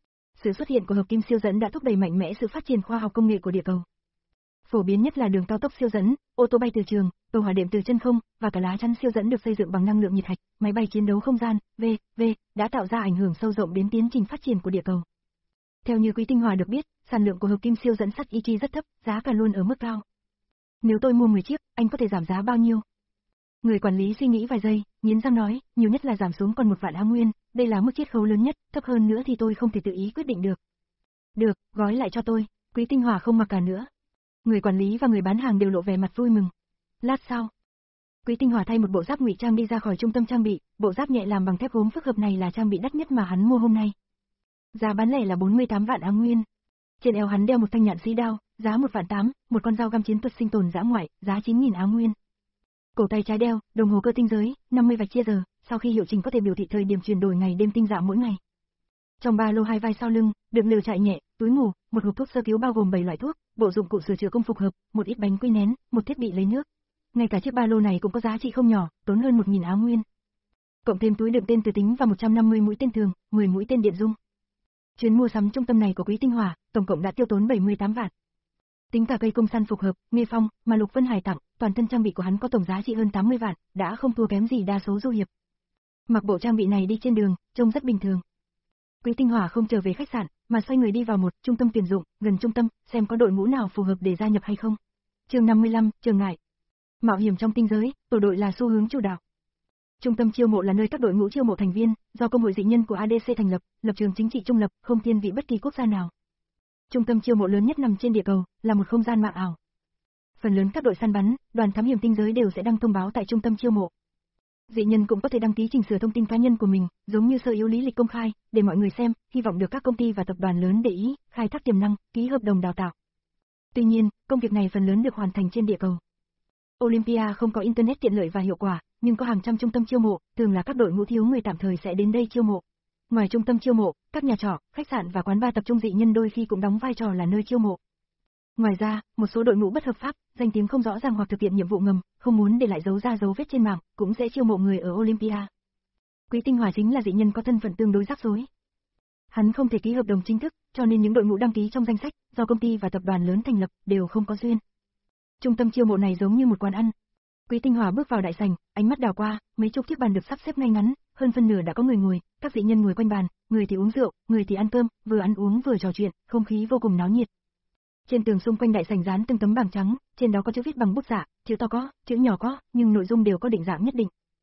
Speaker 2: Sự xuất hiện của hợp kim siêu dẫn đã thúc đẩy mạnh mẽ sự phát triển khoa học công nghệ của địa cầu. Phổ biến nhất là đường cao tốc siêu dẫn, ô tô bay từ trường, tàu hỏa đệm từ chân không, và cả lá chắn siêu dẫn được xây dựng bằng năng lượng nhiệt hạch, máy bay chiến đấu không gian, vân vân, đã tạo ra ảnh hưởng sâu rộng đến tiến trình phát triển của địa cầu. Theo như Quý Tinh Hỏa được biết, sản lượng của hợp kim siêu dẫn sắt i giê rất thấp, giá cả luôn ở mức cao. Nếu tôi mua mười chiếc, anh có thể giảm giá bao nhiêu? Người quản lý suy nghĩ vài giây, nghiến răng nói, nhiều nhất là giảm xuống còn một vạn A nguyên, đây là mức chiết khấu lớn nhất, thấp hơn nữa thì tôi không thể tự ý quyết định được. Được, gói lại cho tôi. Quý Tinh Hỏa không mặc cả nữa. Người quản lý và người bán hàng đều lộ vẻ mặt vui mừng. Lát sau, Quý Tinh Hỏa thay một bộ giáp ngụy trang đi ra khỏi trung tâm trang bị, bộ giáp nhẹ làm bằng thép gốm phức hợp này là trang bị đắt nhất mà hắn mua hôm nay. Giá bán lẻ là bốn mươi tám vạn A nguyên. Trên eo hắn đeo một thanh nhạn sĩ đao, giá một vạn tám, một con dao găm chiến thuật sinh tồn dã ngoại, giá chín nghìn A nguyên. Cổ tay trái đeo, đồng hồ cơ tinh giới, năm mươi vạch chia giờ, sau khi hiệu chỉnh có thể biểu thị thời điểm chuyển đổi ngày đêm tinh dạo mỗi ngày. Trong ba lô hai vai sau lưng, được lều trại nhẹ, túi ngủ, một hộp thuốc sơ cứu bao gồm bảy loại thuốc, bộ dụng cụ sửa chữa công phục hợp, một ít bánh quy nén, một thiết bị lấy nước. Ngay cả chiếc ba lô này cũng có giá trị không nhỏ, tốn hơn một nghìn A nguyên. Cộng thêm túi đựng tên từ tính và một trăm năm mươi mũi tên thường, mười mũi tên Điện Dung. Chuyến mua sắm trung tâm này của Quý Tinh Hỏa, tổng cộng đã tiêu tốn bảy mươi tám vạn. Tính cả cây cung săn phục hợp, Nghê Phong, mà Lục Vân Hải tặng, toàn thân trang bị của hắn có tổng giá trị hơn tám mươi vạn, đã không thua kém gì đa số du hiệp. Mặc bộ trang bị này đi trên đường, trông rất bình thường. Quý Tinh Hỏa không trở về khách sạn, mà xoay người đi vào một trung tâm tuyển dụng, gần trung tâm, xem có đội ngũ nào phù hợp để gia nhập hay không. Chương năm mươi lăm, Trường ngại. Mạo hiểm trong tinh giới, tổ đội là xu hướng chủ đạo. Trung tâm chiêu mộ là nơi các đội ngũ chiêu mộ thành viên, do Công hội dị nhân của a đê xê thành lập, lập trường chính trị trung lập, không thiên vị bất kỳ quốc gia nào. Trung tâm chiêu mộ lớn nhất nằm trên địa cầu, là một không gian mạng ảo. Phần lớn các đội săn bắn, đoàn thám hiểm tinh giới đều sẽ đăng thông báo tại trung tâm chiêu mộ. Dị nhân cũng có thể đăng ký chỉnh sửa thông tin cá nhân của mình, giống như sơ yếu lý lịch công khai, để mọi người xem, hy vọng được các công ty và tập đoàn lớn để ý, khai thác tiềm năng, ký hợp đồng đào tạo. Tuy nhiên, công việc này phần lớn được hoàn thành trên địa cầu. Olympia không có internet tiện lợi và hiệu quả, nhưng có hàng trăm trung tâm chiêu mộ, thường là các đội ngũ thiếu người tạm thời sẽ đến đây chiêu mộ. Ngoài trung tâm chiêu mộ, các nhà trọ, khách sạn và quán bar tập trung dị nhân đôi khi cũng đóng vai trò là nơi chiêu mộ. Ngoài ra, một số đội ngũ bất hợp pháp, danh tiếng không rõ ràng hoặc thực hiện nhiệm vụ ngầm, không muốn để lại dấu ra dấu vết trên mạng, cũng sẽ chiêu mộ người ở Olympia. Quý Tinh Hỏa chính là dị nhân có thân phận tương đối rắc rối. Hắn không thể ký hợp đồng chính thức, cho nên những đội ngũ đăng ký trong danh sách, do công ty và tập đoàn lớn thành lập, đều không có duyên. Trung tâm chiêu mộ này giống như một quán ăn. Quý Tinh Hỏa bước vào đại sảnh, ánh mắt đảo qua, mấy chục chiếc bàn được sắp xếp ngay ngắn, hơn phân nửa đã có người ngồi, các dị nhân ngồi quanh bàn, người thì uống rượu, người thì ăn cơm, vừa ăn uống vừa trò chuyện, không khí vô cùng náo nhiệt. Trên tường xung quanh đại sảnh dán từng tấm bảng trắng, trên đó có chữ viết bằng bút dạ, chữ to có, chữ nhỏ có, nhưng nội dung đều có định dạng nhất định.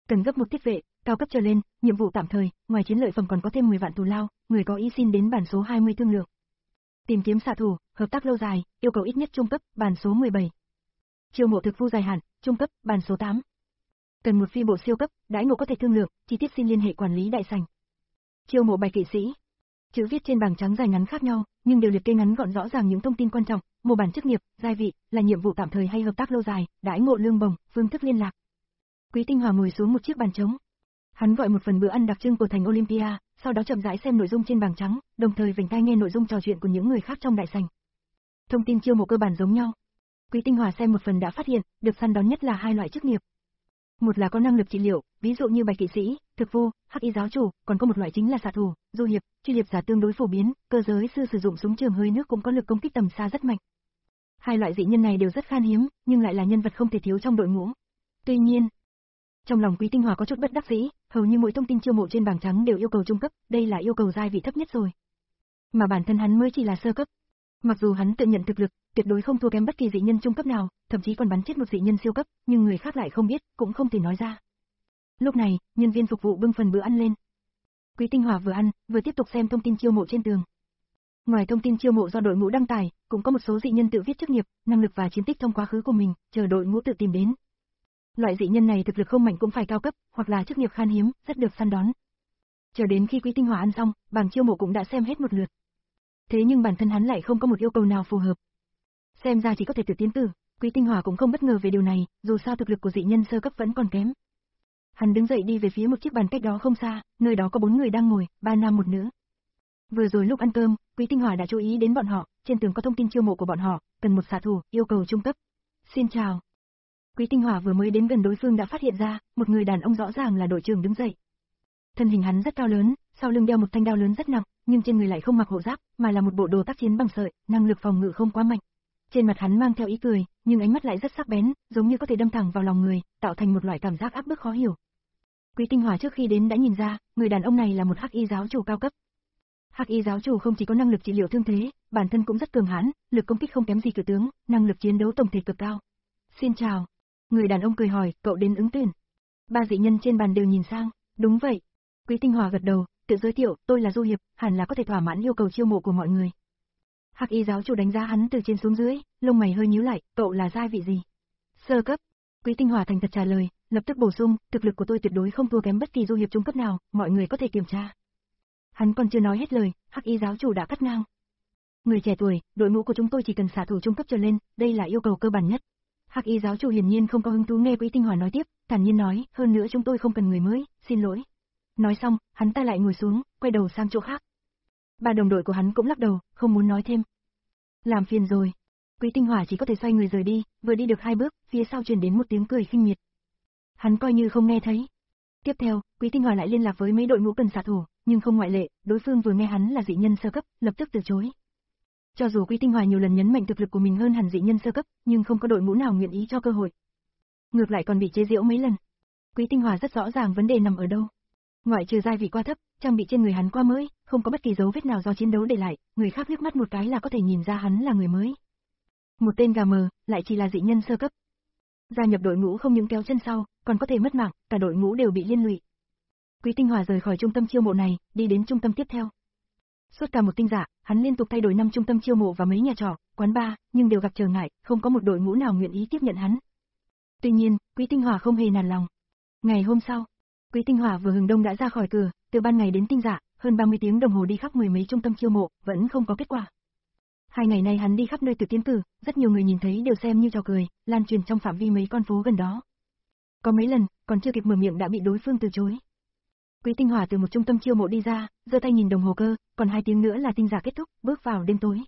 Speaker 2: Cần gấp một tiết vệ, cao cấp trở lên, nhiệm vụ tạm thời, ngoài chiến lợi phẩm còn có thêm mười vạn thù lao, người có ý xin đến bản số hai mươi thương lượng. Tìm kiếm xạ thủ, hợp tác lâu dài, yêu cầu ít nhất trung cấp, bản số mười bảy. Chiêu mộ thực vu dài hạn, trung cấp, bản số tám. Cần một phi bộ siêu cấp, đãi ngộ có thể thương lượng, chi tiết xin liên hệ quản lý đại sảnh. Chiêu mộ bạch kỵ sĩ. Chữ viết trên bảng trắng dài ngắn khác nhau, nhưng đều liệt kê ngắn gọn rõ ràng những thông tin quan trọng, mô bản chức nghiệp, giai vị, là nhiệm vụ tạm thời hay hợp tác lâu dài, đãi ngộ lương bổng, phương thức liên lạc. Quý Tinh Hòa ngồi xuống một chiếc bàn trống. Hắn gọi một phần bữa ăn đặc trưng của thành Olympia, sau đó chậm rãi xem nội dung trên bảng trắng, đồng thời vểnh tai nghe nội dung trò chuyện của những người khác trong đại sảnh. Thông tin chiêu mộ cơ bản giống nhau. Quý Tinh Hòa xem một phần đã phát hiện, được săn đón nhất là hai loại chức nghiệp. Một là có năng lực trị liệu, ví dụ như bạch kỵ sĩ, thực vu, hắc y giáo chủ, còn có một loại chính là xạ thủ, du hiệp, truy liệp giả tương đối phổ biến, cơ giới sư sử dụng súng trường hơi nước cũng có lực công kích tầm xa rất mạnh. Hai loại dị nhân này đều rất khan hiếm, nhưng lại là nhân vật không thể thiếu trong đội ngũ. Tuy nhiên, trong lòng Quý Tinh Hòa có chút bất đắc dĩ, hầu như mỗi thông tin chiêu mộ trên bảng trắng đều yêu cầu trung cấp, đây là yêu cầu giai vị thấp nhất rồi. Mà bản thân hắn mới chỉ là sơ cấp. Mặc dù hắn tự nhận thực lực, tuyệt đối không thua kém bất kỳ dị nhân trung cấp nào, thậm chí còn bắn chết một dị nhân siêu cấp, nhưng người khác lại không biết, cũng không thể nói ra. Lúc này, nhân viên phục vụ bưng phần bữa ăn lên. Quý Tinh Hòa vừa ăn, vừa tiếp tục xem thông tin chiêu mộ trên tường. Ngoài thông tin chiêu mộ do đội ngũ đăng tải, cũng có một số dị nhân tự viết chức nghiệp, năng lực và chiến tích trong quá khứ của mình, chờ đội ngũ tự tìm đến. Loại dị nhân này thực lực không mạnh cũng phải cao cấp, hoặc là chức nghiệp khan hiếm, rất được săn đón. Chờ đến khi Quý Tinh Hòa ăn xong, bảng chiêu mộ cũng đã xem hết một lượt. Thế nhưng bản thân hắn lại không có một yêu cầu nào phù hợp. Xem ra chỉ có thể tự tiến cử, Quý Tinh Hòa cũng không bất ngờ về điều này, dù sao thực lực của dị nhân sơ cấp vẫn còn kém. Hắn đứng dậy đi về phía một chiếc bàn cách đó không xa, nơi đó có bốn người đang ngồi, ba nam một nữ. Vừa rồi lúc ăn cơm, Quý Tinh Hòa đã chú ý đến bọn họ, trên tường có thông tin chiêu mộ của bọn họ, cần một xạ thủ, yêu cầu trung cấp. Xin chào. Quý Tinh Hòa vừa mới đến gần đối phương đã phát hiện ra, một người đàn ông rõ ràng là đội trưởng đứng dậy. Thân hình hắn rất cao lớn, sau lưng đeo một thanh đao lớn rất nặng, nhưng trên người lại không mặc hộ giáp, mà là một bộ đồ tác chiến bằng sợi, năng lực phòng ngự không quá mạnh. Trên mặt hắn mang theo ý cười, nhưng ánh mắt lại rất sắc bén, giống như có thể đâm thẳng vào lòng người, tạo thành một loại cảm giác áp bức khó hiểu. Quý Tinh Hòa trước khi đến đã nhìn ra, người đàn ông này là một hắc y giáo chủ cao cấp. Hắc y giáo chủ không chỉ có năng lực trị liệu thương thế, bản thân cũng rất cường hãn, lực công kích không kém gì cử tướng, năng lực chiến đấu tổng thể cực cao. Xin chào. Người đàn ông cười hỏi, cậu đến ứng tuyển. Ba dị nhân trên bàn đều nhìn sang, đúng vậy. Quý Tinh Hòa gật đầu, tự giới thiệu, tôi là Du Hiệp, hẳn là có thể thỏa mãn yêu cầu chiêu mộ của mọi người. Hắc y giáo chủ đánh giá hắn từ trên xuống dưới, lông mày hơi nhíu lại, cậu là giai vị gì? Sơ cấp. Quý Tinh Hòa thành thật trả lời, lập tức bổ sung, thực lực của tôi tuyệt đối không thua kém bất kỳ Du Hiệp trung cấp nào, mọi người có thể kiểm tra. Hắn còn chưa nói hết lời, Hắc y giáo chủ đã cắt ngang. Người trẻ tuổi, đội ngũ của chúng tôi chỉ cần xạ thủ trung cấp trở lên, đây là yêu cầu cơ bản nhất. Hắc y giáo chủ hiển nhiên không có hứng thú nghe Quý Tinh Hòa nói tiếp, thản nhiên nói, hơn nữa chúng tôi không cần người mới, xin lỗi. Nói xong, hắn ta lại ngồi xuống, quay đầu sang chỗ khác. Ba đồng đội của hắn cũng lắc đầu, không muốn nói thêm. Làm phiền rồi. Quý Tinh Hòa chỉ có thể xoay người rời đi, vừa đi được hai bước, phía sau truyền đến một tiếng cười khinh miệt. Hắn coi như không nghe thấy. Tiếp theo, Quý Tinh Hòa lại liên lạc với mấy đội ngũ cần xạ thủ, nhưng không ngoại lệ, đối phương vừa nghe hắn là dị nhân sơ cấp, lập tức từ chối. Cho dù Quý Tinh Hòa nhiều lần nhấn mạnh thực lực của mình hơn hẳn dị nhân sơ cấp, nhưng không có đội ngũ nào nguyện ý cho cơ hội. Ngược lại còn bị chế giễu mấy lần. Quý Tinh Hòa rất rõ ràng vấn đề nằm ở đâu. Ngoại trừ giai vị quá thấp, trang bị trên người hắn quá mới, không có bất kỳ dấu vết nào do chiến đấu để lại, người khác liếc mắt một cái là có thể nhìn ra hắn là người mới. Một tên gà mờ, lại chỉ là dị nhân sơ cấp. Gia nhập đội ngũ không những kéo chân sau, còn có thể mất mạng, cả đội ngũ đều bị liên lụy. Quý Tinh Hòa rời khỏi trung tâm chiêu mộ này, đi đến trung tâm tiếp theo. Suốt cả một tinh dạ, hắn liên tục thay đổi năm trung tâm chiêu mộ và mấy nhà trọ, quán bar, nhưng đều gặp trở ngại, không có một đội ngũ nào nguyện ý tiếp nhận hắn. Tuy nhiên, Quý Tinh Hòa không hề nản lòng. Ngày hôm sau, Quý Tinh Hòa vừa hừng đông đã ra khỏi cửa, từ ban ngày đến tinh dạ, hơn ba mươi tiếng đồng hồ đi khắp mười mấy trung tâm chiêu mộ, vẫn không có kết quả. Hai ngày nay hắn đi khắp nơi tự tiến cử, rất nhiều người nhìn thấy đều xem như trò cười, lan truyền trong phạm vi mấy con phố gần đó. Có mấy lần, còn chưa kịp mở miệng đã bị đối phương từ chối. Quý Tinh Hòa từ một trung tâm chiêu mộ đi ra, giơ tay nhìn đồng hồ cơ, còn hai tiếng nữa là tinh dạ kết thúc, bước vào đêm tối.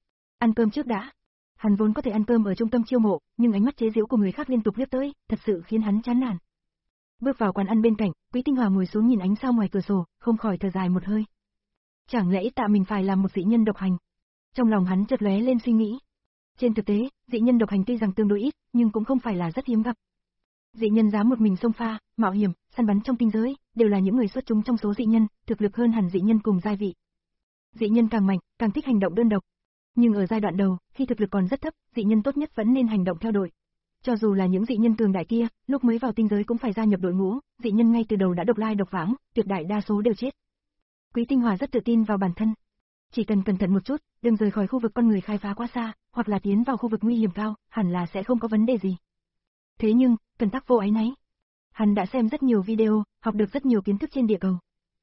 Speaker 2: Ăn cơm trước đã. Hắn vốn có thể ăn cơm ở trung tâm chiêu mộ, nhưng ánh mắt chế giễu của người khác liên tục liếc tới, thật sự khiến hắn chán nản. Bước vào quán ăn bên cạnh, Quý Tinh Hòa ngồi xuống nhìn ánh sao ngoài cửa sổ, không khỏi thở dài một hơi. Chẳng lẽ tạ mình phải làm một dị nhân độc hành? Trong lòng hắn chợt lóe lên suy nghĩ. Trên thực tế, dị nhân độc hành tuy rằng tương đối ít, nhưng cũng không phải là rất hiếm gặp. Dị nhân dám một mình xông pha, mạo hiểm, săn bắn trong tinh giới, đều là những người xuất chúng trong số dị nhân, thực lực hơn hẳn dị nhân cùng giai vị. Dị nhân càng mạnh, càng thích hành động đơn độc. Nhưng ở giai đoạn đầu, khi thực lực còn rất thấp, dị nhân tốt nhất vẫn nên hành động theo đội. Cho dù là những dị nhân cường đại kia, lúc mới vào tinh giới cũng phải gia nhập đội ngũ, dị nhân ngay từ đầu đã độc lai độc vãng, tuyệt đại đa số đều chết. Quý Tinh Hòa rất tự tin vào bản thân. Chỉ cần cẩn thận một chút, đừng rời khỏi khu vực con người khai phá quá xa, hoặc là tiến vào khu vực nguy hiểm cao, hẳn là sẽ không có vấn đề gì. Thế nhưng, Cần Tắc vô áy náy. Hắn đã xem rất nhiều video, học được rất nhiều kiến thức trên địa cầu.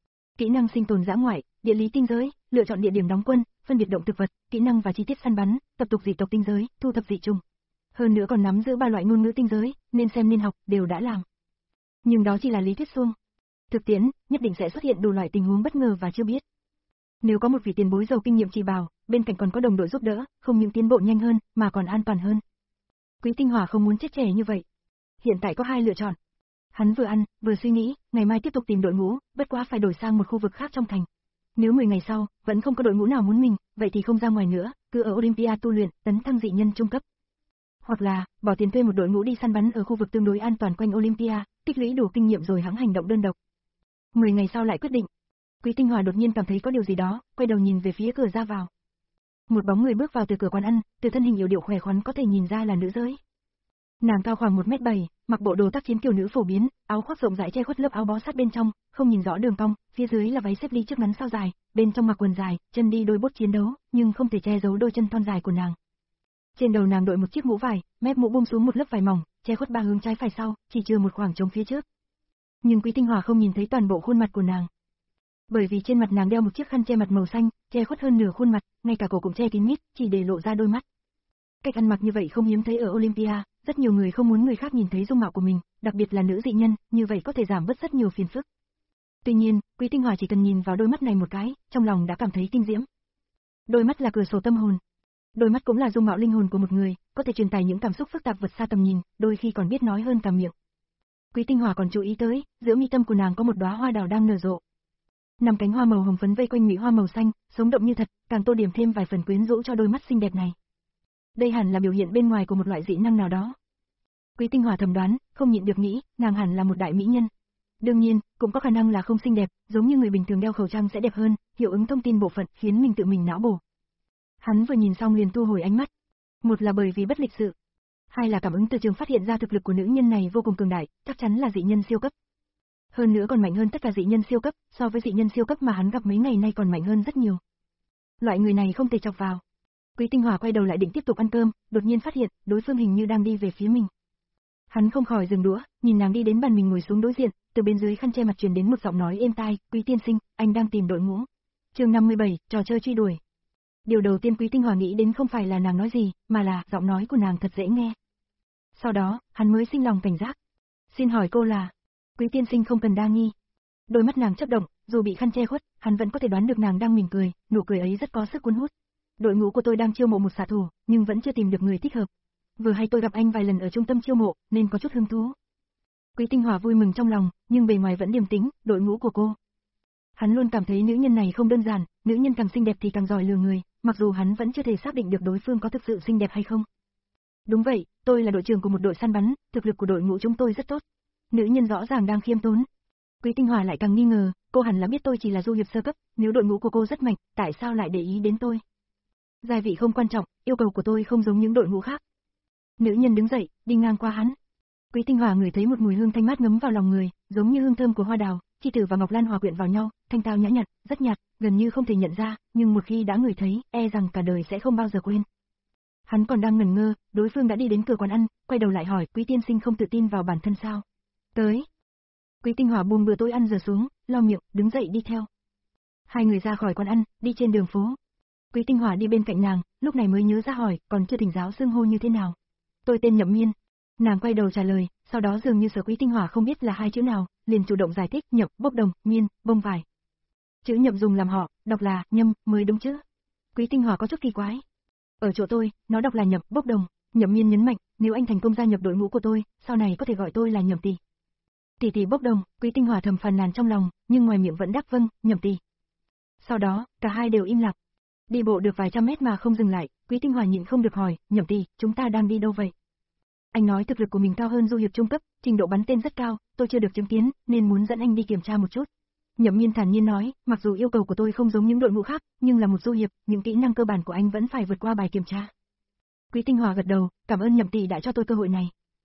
Speaker 2: Kỹ năng sinh tồn dã ngoại, địa lý tinh giới, lựa chọn địa điểm đóng quân, phân biệt động thực vật, kỹ năng và chi tiết săn bắn, tập tục dị tộc tinh giới, thu thập dị trùng. Hơn nữa còn nắm giữ ba loại ngôn ngữ tinh giới, nên xem nên học, đều đã làm. Nhưng đó chỉ là lý thuyết suông. Thực tiễn, nhất định sẽ xuất hiện đủ loại tình huống bất ngờ và chưa biết. Nếu có một vị tiền bối giàu kinh nghiệm chỉ bảo, bên cạnh còn có đồng đội giúp đỡ, không những tiến bộ nhanh hơn, mà còn an toàn hơn. Quý Tinh Hòa không muốn chết trẻ như vậy. Hiện tại có hai lựa chọn. Hắn vừa ăn, vừa suy nghĩ, ngày mai tiếp tục tìm đội ngũ, bất quá phải đổi sang một khu vực khác trong thành. Nếu mười ngày sau, vẫn không có đội ngũ nào muốn mình, vậy thì không ra ngoài nữa, cứ ở Olympia tu luyện, tấn thăng dị nhân trung cấp. Hoặc là, bỏ tiền thuê một đội ngũ đi săn bắn ở khu vực tương đối an toàn quanh Olympia, tích lũy đủ kinh nghiệm rồi hãng hành động đơn độc. mười ngày sau lại quyết định. Quý Tinh Hòa đột nhiên cảm thấy có điều gì đó, quay đầu nhìn về phía cửa ra vào. Một bóng người bước vào từ cửa quán ăn, từ thân hình yếu điệu khỏe khoắn có thể nhìn ra là nữ giới. Nàng cao khoảng một mét bảy, mặc bộ đồ tác chiến kiểu nữ phổ biến, áo khoác rộng rãi che khuất lớp áo bó sát bên trong, không nhìn rõ đường cong, phía dưới là váy xếp ly trước ngắn sau dài, bên trong mặc quần dài, chân đi đôi bốt chiến đấu, nhưng không thể che giấu đôi chân thon dài của nàng. Trên đầu nàng đội một chiếc mũ vải, mép mũ buông xuống một lớp vải mỏng, che khuất ba hướng trái phải sau, chỉ chừa một khoảng trống phía trước. Nhưng Quý Tinh Hòa không nhìn thấy toàn bộ khuôn mặt của nàng. Bởi vì trên mặt nàng đeo một chiếc khăn che mặt màu xanh, che khuất hơn nửa khuôn mặt, ngay cả cổ cũng che kín mít, chỉ để lộ ra đôi mắt. Cách ăn mặc như vậy không hiếm thấy ở Olympia, rất nhiều người không muốn người khác nhìn thấy dung mạo của mình, đặc biệt là nữ dị nhân, như vậy có thể giảm bớt rất nhiều phiền phức. Tuy nhiên, Quý Tinh Hòa chỉ cần nhìn vào đôi mắt này một cái, trong lòng đã cảm thấy kinh diễm. Đôi mắt là cửa sổ tâm hồn. Đôi mắt cũng là dung mạo linh hồn của một người, có thể truyền tải những cảm xúc phức tạp vượt xa tầm nhìn, đôi khi còn biết nói hơn cả miệng. Quý Tinh Hòa còn chú ý tới, giữa mi tâm của nàng có một đóa hoa đào đang nở rộ. Năm cánh hoa màu hồng phấn vây quanh mỹ hoa màu xanh, sống động như thật, càng tô điểm thêm vài phần quyến rũ cho đôi mắt xinh đẹp này. Đây hẳn là biểu hiện bên ngoài của một loại dị năng nào đó. Quý Tinh Hòa thầm đoán, không nhịn được nghĩ, nàng hẳn là một đại mỹ nhân. Đương nhiên, cũng có khả năng là không xinh đẹp, giống như người bình thường đeo khẩu trang sẽ đẹp hơn, hiệu ứng thông tin bộ phận khiến mình tự mình não bổ. Hắn vừa nhìn xong liền thu hồi ánh mắt. Một là bởi vì bất lịch sự, hai là cảm ứng từ trường phát hiện ra thực lực của nữ nhân này vô cùng cường đại, chắc chắn là dị nhân siêu cấp. Hơn nữa còn mạnh hơn tất cả dị nhân siêu cấp, so với dị nhân siêu cấp mà hắn gặp mấy ngày nay còn mạnh hơn rất nhiều. Loại người này không thể chọc vào. Quý Tinh Hòa quay đầu lại định tiếp tục ăn cơm, đột nhiên phát hiện, đối phương hình như đang đi về phía mình. Hắn không khỏi dừng đũa, nhìn nàng đi đến bàn mình ngồi xuống đối diện, từ bên dưới khăn che mặt truyền đến một giọng nói êm tai, "Quý tiên sinh, anh đang tìm đội ngũ." Chương năm mươi bảy, trò chơi truy đuổi. Điều đầu tiên Quý Tinh Hòa nghĩ đến không phải là nàng nói gì, mà là giọng nói của nàng thật dễ nghe. Sau đó, hắn mới sinh lòng cảnh giác. "Xin hỏi cô là?" "Quý tiên sinh không cần đa nghi." Đôi mắt nàng chớp động, dù bị khăn che khuất, hắn vẫn có thể đoán được nàng đang mỉm cười, nụ cười ấy rất có sức cuốn hút. "Đội ngũ của tôi đang chiêu mộ một xạ thủ, nhưng vẫn chưa tìm được người thích hợp. Vừa hay tôi gặp anh vài lần ở trung tâm chiêu mộ, nên có chút hứng thú." Quý Tinh Hòa vui mừng trong lòng, nhưng bề ngoài vẫn điềm tĩnh, "Đội ngũ của cô." Hắn luôn cảm thấy nữ nhân này không đơn giản, nữ nhân càng xinh đẹp thì càng giỏi lừa người, mặc dù hắn vẫn chưa thể xác định được đối phương có thực sự xinh đẹp hay không. "Đúng vậy, tôi là đội trưởng của một đội săn bắn, thực lực của đội ngũ chúng tôi rất tốt." Nữ nhân rõ ràng đang khiêm tốn. Quý Tinh Hòa lại càng nghi ngờ, cô hẳn là biết tôi chỉ là du hiệp sơ cấp, nếu đội ngũ của cô rất mạnh, tại sao lại để ý đến tôi? Giai vị không quan trọng, yêu cầu của tôi không giống những đội ngũ khác. Nữ nhân đứng dậy, đi ngang qua hắn. Quý Tinh Hòa ngửi thấy một mùi hương thanh mát ngấm vào lòng người, giống như hương thơm của hoa đào, chi tử và ngọc lan hòa quyện vào nhau, thanh tao nhã nhặn, rất nhạt, gần như không thể nhận ra, nhưng một khi đã ngửi thấy, e rằng cả đời sẽ không bao giờ quên. Hắn còn đang ngẩn ngơ, đối phương đã đi đến cửa quán ăn, quay đầu lại hỏi, "Quý tiên sinh không tự tin vào bản thân sao?" "Tới." Quý Tinh Hòa buông bữa tối ăn giờ xuống, lau miệng, đứng dậy đi theo. Hai người ra khỏi quán ăn, đi trên đường phố. Quý Tinh Hòa đi bên cạnh nàng, lúc này mới nhớ ra hỏi, còn chưa thỉnh giáo xưng hô như thế nào. "Tôi tên Nhậm Miên." Nàng quay đầu trả lời, sau đó dường như sợ Quý Tinh Hòa không biết là hai chữ nào, liền chủ động giải thích, "Nhậm, bốc đồng, Miên, bông vải." Chữ Nhậm dùng làm họ, đọc là Nhâm mới đúng chứ. Quý Tinh Hòa có chút kỳ quái. "Ở chỗ tôi, nó đọc là Nhậm, bốc đồng." Nhậm Miên nhấn mạnh, "Nếu anh thành công gia nhập đội ngũ của tôi, sau này có thể gọi tôi là Nhậm tỷ." "Tỷ tỷ bốc đồng." Quý Tinh Hòa thầm phàn nàn trong lòng, nhưng ngoài miệng vẫn đáp vâng, "Nhậm tỷ." Sau đó, cả hai đều im lặng. Đi bộ được vài trăm mét mà không dừng lại, Quý Tinh Hòa nhịn không được hỏi, "Nhậm tỷ, chúng ta đang đi đâu vậy?" Anh nói thực lực của mình cao hơn du hiệp trung cấp, trình độ bắn tên rất cao, tôi chưa được chứng kiến, nên muốn dẫn anh đi kiểm tra một chút. Nhậm Miên thản nhiên nói, "Mặc dù yêu cầu của tôi không giống những đội ngũ khác, nhưng là một du hiệp, những kỹ năng cơ bản của anh vẫn phải vượt qua bài kiểm tra." Quý Tinh Hòa gật đầu, "Cảm ơn Nhậm tỷ đã cho tôi cơ hội này."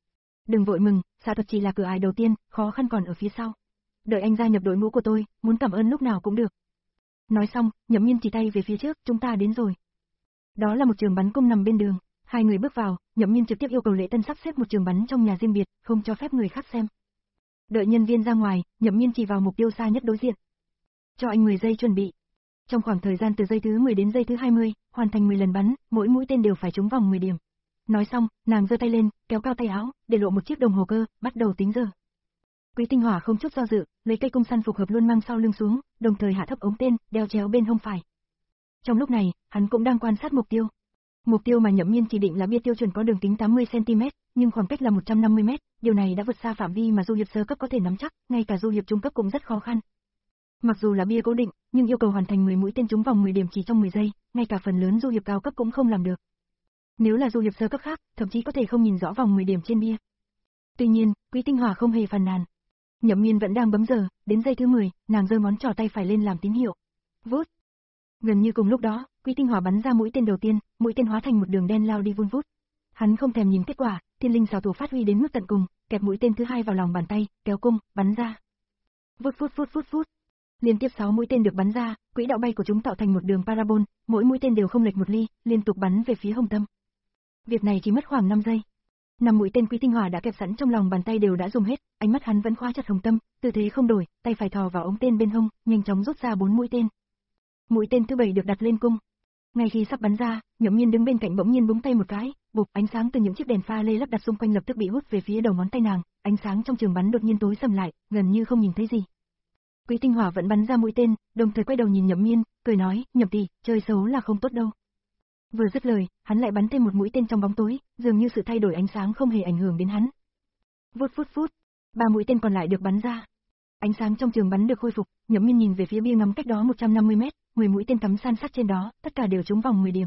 Speaker 2: Đừng vội mừng, xạ thuật chỉ là cửa ải đầu tiên, khó khăn còn ở phía sau. Đợi anh gia nhập đội ngũ của tôi, muốn cảm ơn lúc nào cũng được. Nói xong, Nhậm Miên chỉ tay về phía trước, chúng ta đến rồi. Đó là một trường bắn cung nằm bên đường, hai người bước vào, Nhậm Miên trực tiếp yêu cầu lễ tân sắp xếp một trường bắn trong nhà riêng biệt, không cho phép người khác xem. Đợi nhân viên ra ngoài, Nhậm Miên chỉ vào mục tiêu xa nhất đối diện. Cho anh mười giây chuẩn bị. Trong khoảng thời gian từ giây thứ mười đến giây thứ hai mươi, hoàn thành mười lần bắn, mỗi mũi tên đều phải trúng vòng mười điểm. Nói xong, nàng giơ tay lên, kéo cao tay áo, để lộ một chiếc đồng hồ cơ, bắt đầu tính giờ. Quý Tinh Hỏa không chút do dự, lấy cây cung săn phục hợp luôn mang sau lưng xuống, đồng thời hạ thấp ống tên, đeo chéo bên hông phải. Trong lúc này, hắn cũng đang quan sát mục tiêu. Mục tiêu mà Nhậm Miên chỉ định là bia tiêu chuẩn có đường kính tám mươi xăng ti mét, nhưng khoảng cách là một trăm năm mươi mét, điều này đã vượt xa phạm vi mà du hiệp sơ cấp có thể nắm chắc, ngay cả du hiệp trung cấp cũng rất khó khăn. Mặc dù là bia cố định, nhưng yêu cầu hoàn thành mười mũi tên trúng vòng mười điểm chỉ trong mười giây, ngay cả phần lớn du hiệp cao cấp cũng không làm được. Nếu là du hiệp sơ cấp khác, thậm chí có thể không nhìn rõ vòng mười điểm trên bia. Tuy nhiên, Quý Tinh Hỏa không hề phàn nàn. Nhậm Miên vẫn đang bấm giờ, đến giây thứ mười, nàng giơ ngón trỏ tay phải lên làm tín hiệu. Vút. Gần như cùng lúc đó, Quý Tinh Hỏa bắn ra mũi tên đầu tiên, mũi tên hóa thành một đường đen lao đi vun vút. Hắn không thèm nhìn kết quả, thiên linh xảo thủ phát huy đến mức tận cùng, kẹp mũi tên thứ hai vào lòng bàn tay, kéo cung, bắn ra. Vút vút vút vút vút. Liên tiếp sáu mũi tên được bắn ra, quỹ đạo bay của chúng tạo thành một đường parabol, mỗi mũi tên đều không lệch một ly, liên tục bắn về phía Hồng Tâm. Việc này chỉ mất khoảng năm giây. Năm mũi tên Quý Tinh Hỏa đã kẹp sẵn trong lòng bàn tay đều đã dùng hết, ánh mắt hắn vẫn khóa chặt Hồng Tâm, tư thế không đổi, tay phải thò vào ống tên bên hông, nhanh chóng rút ra bốn mũi tên. Mũi tên thứ bảy được đặt lên cung. Ngay khi sắp bắn ra, Nhậm Miên đứng bên cạnh bỗng nhiên búng tay một cái, bụp, ánh sáng từ những chiếc đèn pha lê lắp đặt xung quanh lập tức bị hút về phía đầu ngón tay nàng, ánh sáng trong trường bắn đột nhiên tối sầm lại, gần như không nhìn thấy gì. Quý Tinh Hỏa vẫn bắn ra mũi tên, đồng thời quay đầu nhìn Nhậm Miên, cười nói, Nhậm tỷ, chơi xấu là không tốt đâu. Vừa dứt lời, hắn lại bắn thêm một mũi tên trong bóng tối, dường như sự thay đổi ánh sáng không hề ảnh hưởng đến hắn. Vút vút vút, ba mũi tên còn lại được bắn ra. Ánh sáng trong trường bắn được khôi phục, Nhậm Miên nhìn về phía bia ngắm cách đó một trăm năm mươi mét, mười mũi tên cắm san sát trên đó, tất cả đều trúng vòng mười điểm.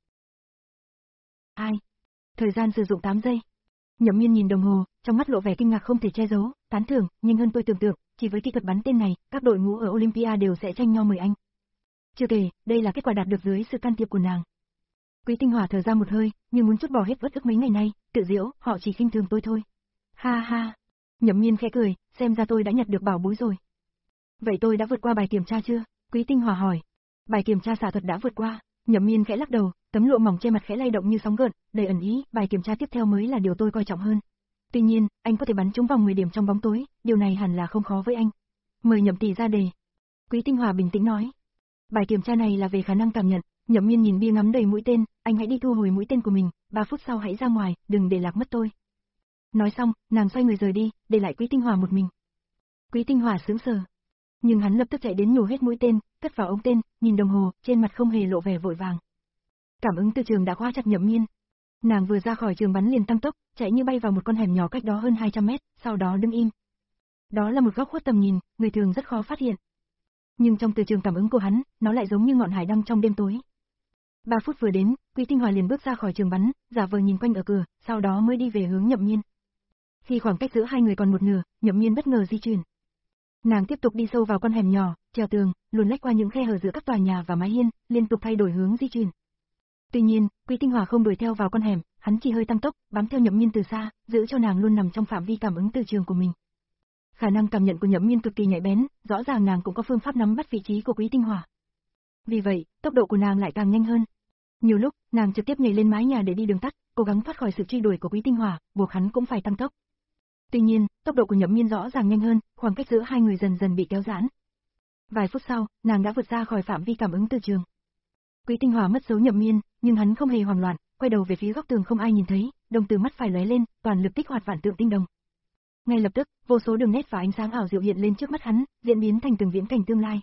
Speaker 2: Ai? Thời gian sử dụng tám giây. Nhậm Miên nhìn đồng hồ, trong mắt lộ vẻ kinh ngạc không thể che giấu, tán thưởng, nhanh hơn tôi tưởng tượng, chỉ với kỹ thuật bắn tên này, các đội ngũ ở Olympia đều sẽ tranh nhau mời anh. Chưa kể, đây là kết quả đạt được dưới sự can thiệp của nàng. Quý Tinh Hỏa thở ra một hơi, như muốn trút bỏ hết uất ức mấy ngày nay, tự giễu, họ chỉ khinh thường tôi thôi. Ha ha. Nhậm Miên khẽ cười, xem ra tôi đã nhặt được bảo bối rồi. Vậy tôi đã vượt qua bài kiểm tra chưa? Quý Tinh Hỏa hỏi. Bài kiểm tra xạ thuật đã vượt qua. Nhậm Miên khẽ lắc đầu, tấm lụa mỏng trên mặt khẽ lay động như sóng gợn, đầy ẩn ý, bài kiểm tra tiếp theo mới là điều tôi coi trọng hơn. Tuy nhiên, anh có thể bắn trúng vòng mười điểm trong bóng tối, điều này hẳn là không khó với anh. Mời Nhậm tỷ ra đề. Quý Tinh Hỏa bình tĩnh nói. Bài kiểm tra này là về khả năng cảm nhận. Nhậm Miên nhìn bia ngắm đầy mũi tên, anh hãy đi thu hồi mũi tên của mình, ba phút sau hãy ra ngoài, đừng để lạc mất tôi. Nói xong, nàng xoay người rời đi, để lại Quý Tinh Hỏa một mình. Quý Tinh Hỏa sững sờ. Nhưng hắn lập tức chạy đến nhổ hết mũi tên, cất vào ống tên, nhìn đồng hồ, trên mặt không hề lộ vẻ vội vàng. Cảm ứng từ trường đã khóa chặt Nhậm Miên. Nàng vừa ra khỏi trường bắn liền tăng tốc, chạy như bay vào một con hẻm nhỏ cách đó hơn hai trăm mét, sau đó đứng im. Đó là một góc khuất tầm nhìn, người thường rất khó phát hiện. Nhưng trong từ trường cảm ứng của hắn, nó lại giống như ngọn hải đăng trong đêm tối. Ba phút vừa đến, Quý Tinh Hỏa liền bước ra khỏi trường bắn, giả vờ nhìn quanh ở cửa, sau đó mới đi về hướng Nhậm Miên. Khi khoảng cách giữa hai người còn một nửa, Nhậm Miên bất ngờ di chuyển. Nàng tiếp tục đi sâu vào con hẻm nhỏ, trèo tường, luồn lách qua những khe hở giữa các tòa nhà và mái hiên, liên tục thay đổi hướng di chuyển. Tuy nhiên, Quý Tinh Hỏa không đuổi theo vào con hẻm, hắn chỉ hơi tăng tốc, bám theo Nhậm Miên từ xa, giữ cho nàng luôn nằm trong phạm vi cảm ứng từ trường của mình. Khả năng cảm nhận của Nhậm Miên cực kỳ nhạy bén, rõ ràng nàng cũng có phương pháp nắm bắt vị trí của Quý Tinh Hỏa. Vì vậy, tốc độ của nàng lại càng nhanh hơn. Nhiều lúc, nàng trực tiếp nhảy lên mái nhà để đi đường tắt, cố gắng thoát khỏi sự truy đuổi của Quý Tinh Hỏa, buộc hắn cũng phải tăng tốc. Tuy nhiên, tốc độ của Nhậm Miên rõ ràng nhanh hơn, khoảng cách giữa hai người dần dần bị kéo giãn. Vài phút sau, nàng đã vượt ra khỏi phạm vi cảm ứng từ trường. Quý Tinh Hỏa mất dấu Nhậm Miên, nhưng hắn không hề hoảng loạn, quay đầu về phía góc tường không ai nhìn thấy, đồng từ mắt phải lóe lên, toàn lực kích hoạt vạn tượng tinh đồng. Ngay lập tức, vô số đường nét và ánh sáng ảo diệu hiện lên trước mắt hắn, diễn biến thành từng viễn cảnh tương lai.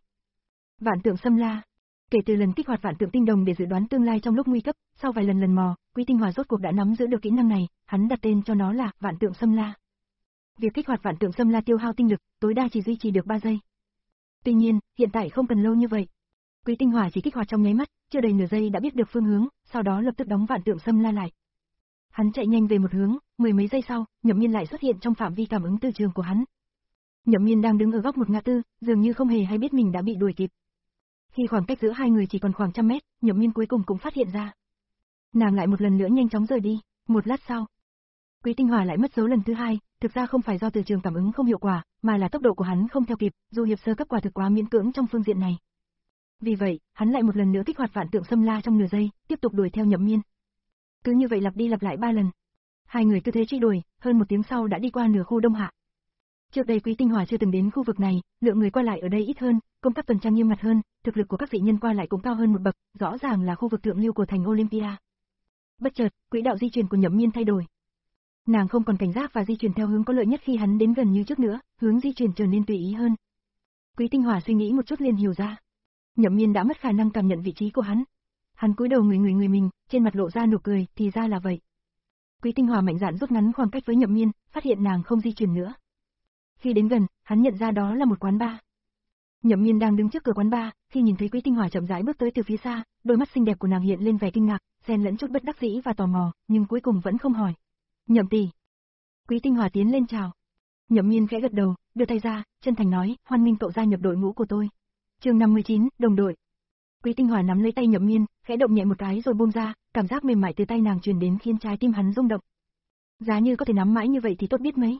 Speaker 2: Vạn tượng xâm la. Kể từ lần kích hoạt vạn tượng tinh đồng để dự đoán tương lai trong lúc nguy cấp, sau vài lần lần mò, Quý Tinh Hỏa rốt cuộc đã nắm giữ được kỹ năng này, hắn đặt tên cho nó là vạn tượng xâm la. Việc kích hoạt vạn tượng xâm la tiêu hao tinh lực, tối đa chỉ duy trì được ba giây. Tuy nhiên, hiện tại không cần lâu như vậy. Quý Tinh Hỏa chỉ kích hoạt trong nháy mắt, chưa đầy nửa giây đã biết được phương hướng, sau đó lập tức đóng vạn tượng xâm la lại. Hắn chạy nhanh về một hướng, mười mấy giây sau, Nhậm Miên lại xuất hiện trong phạm vi cảm ứng từ trường của hắn. Nhậm Miên đang đứng ở góc một ngã tư, dường như không hề hay biết mình đã bị đuổi kịp. Khi khoảng cách giữa hai người chỉ còn khoảng trăm mét, Nhậm Miên cuối cùng cũng phát hiện ra. Nàng lại một lần nữa nhanh chóng rời đi, một lát sau, Quý Tinh Hòa lại mất dấu lần thứ hai, thực ra không phải do từ trường cảm ứng không hiệu quả, mà là tốc độ của hắn không theo kịp, dù hiệp sơ cấp quả thực quá miễn cưỡng trong phương diện này. Vì vậy, hắn lại một lần nữa kích hoạt vạn tượng xâm la trong nửa giây, tiếp tục đuổi theo Nhậm Miên. Cứ như vậy lặp đi lặp lại ba lần. Hai người cứ thế truy đuổi, hơn một tiếng sau đã đi qua nửa khu Đông Hạ. Trước đây Quý Tinh Hòa chưa từng đến khu vực này, lượng người qua lại ở đây ít hơn, công tác tuần tra nghiêm ngặt hơn, thực lực của các dị nhân qua lại cũng cao hơn một bậc, rõ ràng là khu vực thượng lưu của thành Olympia. Bất chợt, quỹ đạo di chuyển của Nhậm Miên thay đổi. Nàng không còn cảnh giác và di chuyển theo hướng có lợi nhất khi hắn đến gần như trước nữa, hướng di chuyển trở nên tùy ý hơn. Quý Tinh Hòa suy nghĩ một chút liền hiểu ra. Nhậm Miên đã mất khả năng cảm nhận vị trí của hắn. Hắn cúi đầu người người người mình, trên mặt lộ ra nụ cười, thì ra là vậy. Quý Tinh Hòa mạnh dạn rút ngắn khoảng cách với Nhậm Miên, phát hiện nàng không di chuyển nữa. Khi đến gần, hắn nhận ra đó là một quán bar. Nhậm Miên đang đứng trước cửa quán bar, khi nhìn thấy Quý Tinh Hòa chậm rãi bước tới từ phía xa, đôi mắt xinh đẹp của nàng hiện lên vẻ kinh ngạc, xen lẫn chút bất đắc dĩ và tò mò, nhưng cuối cùng vẫn không hỏi. "Nhậm tỷ." Quý Tinh Hòa tiến lên chào. Nhậm Miên khẽ gật đầu, đưa tay ra, chân thành nói, "Hoan nghênh cậu gia nhập đội ngũ của tôi." Chương năm mươi chín, đồng đội. Quý Tinh Hòa nắm lấy tay Nhậm Miên, khẽ động nhẹ một cái rồi buông ra, cảm giác mềm mại từ tay nàng truyền đến khiến trái tim hắn rung động. Giá như có thể nắm mãi như vậy thì tốt biết mấy.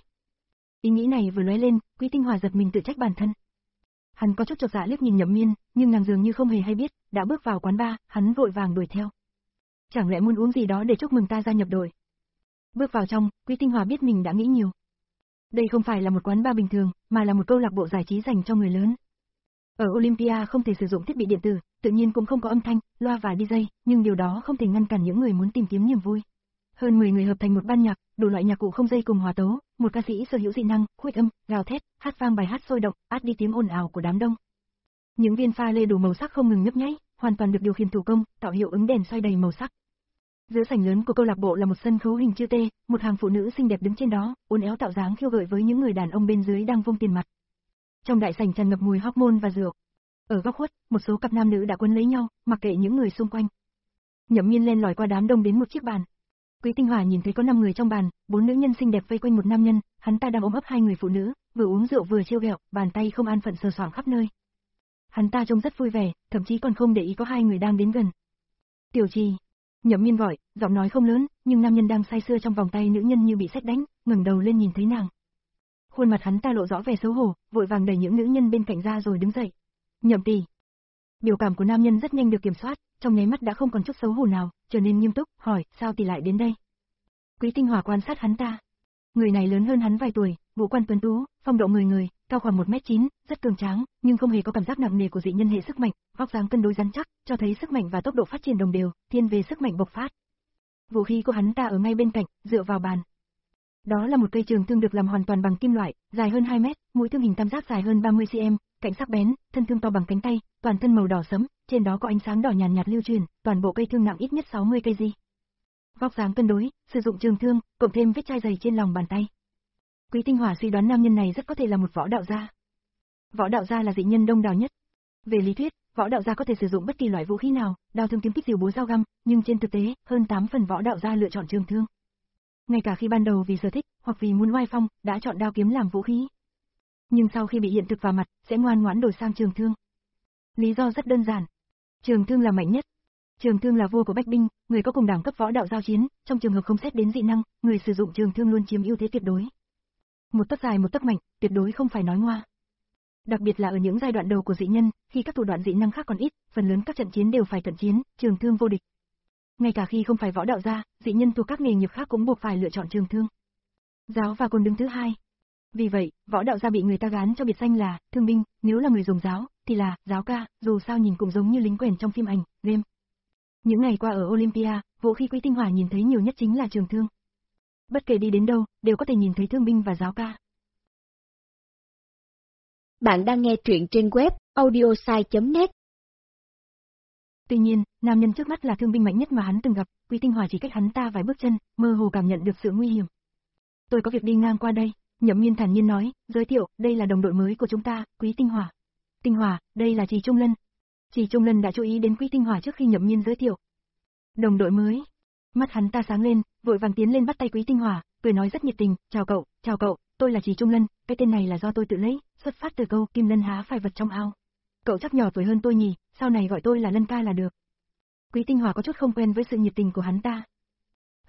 Speaker 2: Ý nghĩ này vừa lóe lên, Quý Tinh Hòa giật mình tự trách bản thân. Hắn có chút chột dạ liếc nhìn Nhậm Miên, nhưng nàng dường như không hề hay biết, đã bước vào quán bar, hắn vội vàng đuổi theo. Chẳng lẽ muốn uống gì đó để chúc mừng ta gia nhập đội? Bước vào trong, Quý Tinh Hòa biết mình đã nghĩ nhiều. Đây không phải là một quán bar bình thường, mà là một câu lạc bộ giải trí dành cho người lớn. Ở Olympia không thể sử dụng thiết bị điện tử, tự nhiên cũng không có âm thanh, loa và đi jây, nhưng điều đó không thể ngăn cản những người muốn tìm kiếm niềm vui. Hơn mười người hợp thành một ban nhạc, đủ loại nhạc cụ không dây cùng hòa tấu, một ca sĩ sở hữu dị năng, khuếch âm, gào thét, hát vang bài hát sôi động, át đi tiếng ồn ào của đám đông. Những viên pha lê đủ màu sắc không ngừng nhấp nháy, hoàn toàn được điều khiển thủ công, tạo hiệu ứng đèn xoay đầy màu sắc. Giữa sảnh lớn của câu lạc bộ là một sân khấu hình chữ T, một hàng phụ nữ xinh đẹp đứng trên đó, uốn éo tạo dáng khiêu gợi với những người đàn ông bên dưới đang vung tiền mặt. Trong đại sảnh tràn ngập mùi hormone và rượu. Ở góc khuất, một số cặp nam nữ đã quấn lấy nhau, mặc kệ những người xung quanh. Nhậm Miên len lỏi qua đám đông đến một chiếc bàn. Quý Tinh Hòa nhìn thấy có năm người trong bàn, bốn nữ nhân xinh đẹp vây quanh một nam nhân, hắn ta đang ôm ấp hai người phụ nữ, vừa uống rượu vừa trêu ghẹo, bàn tay không an phận sờ soạng khắp nơi. Hắn ta trông rất vui vẻ, thậm chí còn không để ý có hai người đang đến gần. "Tiểu Trì." Nhậm Miên gọi, giọng nói không lớn, nhưng nam nhân đang say sưa trong vòng tay nữ nhân như bị sét đánh, ngẩng đầu lên nhìn thấy nàng. Khuôn mặt hắn ta lộ rõ vẻ xấu hổ, vội vàng đẩy những nữ nhân bên cạnh ra rồi đứng dậy. "Nhậm tỷ." Biểu cảm của nam nhân rất nhanh được kiểm soát, trong nháy mắt đã không còn chút xấu hổ nào, trở nên nghiêm túc, hỏi, "Sao tỷ lại đến đây?" Quý Tinh Hòa quan sát hắn ta. Người này lớn hơn hắn vài tuổi, ngũ quan tuấn tú, phong độ người người, cao khoảng một mét chín, rất cường tráng, nhưng không hề có cảm giác nặng nề của dị nhân hệ sức mạnh, vóc dáng cân đối rắn chắc, cho thấy sức mạnh và tốc độ phát triển đồng đều, thiên về sức mạnh bộc phát. Vũ khí của hắn ta ở ngay bên cạnh, dựa vào bàn. Đó là một cây trường thương được làm hoàn toàn bằng kim loại, dài hơn hai mét, mũi thương hình tam giác dài hơn ba mươi xăng-ti-mét, cạnh sắc bén, thân thương to bằng cánh tay, toàn thân màu đỏ sẫm, trên đó có ánh sáng đỏ nhàn nhạt lưu truyền, toàn bộ cây thương nặng ít nhất sáu mươi cây gi. Vóc dáng cân đối, sử dụng trường thương, cộng thêm vết chai dày trên lòng bàn tay. Quý Tinh Hòa suy đoán nam nhân này rất có thể là một võ đạo gia. Võ đạo gia là dị nhân đông đảo nhất. Về lý thuyết, võ đạo gia có thể sử dụng bất kỳ loại vũ khí nào, đao thương kiếm kích diều búa dao găm, nhưng trên thực tế, hơn tám phần võ đạo gia lựa chọn trường thương. Ngay cả khi ban đầu vì sở thích, hoặc vì muốn oai phong, đã chọn đao kiếm làm vũ khí. Nhưng sau khi bị hiện thực vào mặt, sẽ ngoan ngoãn đổi sang trường thương. Lý do rất đơn giản. Trường thương là mạnh nhất. Trường thương là vua của bách binh, người có cùng đẳng cấp võ đạo giao chiến, trong trường hợp không xét đến dị năng, người sử dụng trường thương luôn chiếm ưu thế tuyệt đối. Một tấc dài một tấc mạnh, tuyệt đối không phải nói ngoa. Đặc biệt là ở những giai đoạn đầu của dị nhân, khi các thủ đoạn dị năng khác còn ít, phần lớn các trận chiến đều phải cận chiến, trường thương vô địch. Ngay cả khi không phải võ đạo gia, dị nhân thuộc các nghề nghiệp khác cũng buộc phải lựa chọn trường thương. Giáo và côn đứng thứ hai. Vì vậy, võ đạo gia bị người ta gán cho biệt danh là thương binh, nếu là người dùng giáo, thì là giáo ca, dù sao nhìn cũng giống như lính quèn trong phim ảnh, game. Những ngày qua ở Olympia, vũ khí Quý Tinh Hòa nhìn thấy nhiều nhất chính là trường thương. Bất kể đi đến đâu, đều có thể nhìn thấy thương binh và giáo ca.
Speaker 1: Bạn đang nghe truyện trên web audiosai chấm net.
Speaker 2: Tuy nhiên, nam nhân trước mắt là thương binh mạnh nhất mà hắn từng gặp, Quý Tinh Hòa chỉ cách hắn ta vài bước chân, mơ hồ cảm nhận được sự nguy hiểm. "Tôi có việc đi ngang qua đây." Nhậm Miên thản nhiên nói, "Giới thiệu, đây là đồng đội mới của chúng ta, Quý Tinh Hòa." "Tinh Hòa, đây là Trì Trung Lân." Trì Trung Lân đã chú ý đến Quý Tinh Hòa trước khi Nhậm Miên giới thiệu. "Đồng đội mới?" Mắt hắn ta sáng lên, vội vàng tiến lên bắt tay Quý Tinh Hòa, cười nói rất nhiệt tình, "Chào cậu, chào cậu, tôi là Trì Trung Lân, cái tên này là do tôi tự lấy, xuất phát từ câu Kim Lân há phải vật trong ao. Cậu chắc nhỏ tuổi hơn tôi nhỉ, sau này gọi tôi là Lân ca là được." Quý Tinh Hòa có chút không quen với sự nhiệt tình của hắn ta.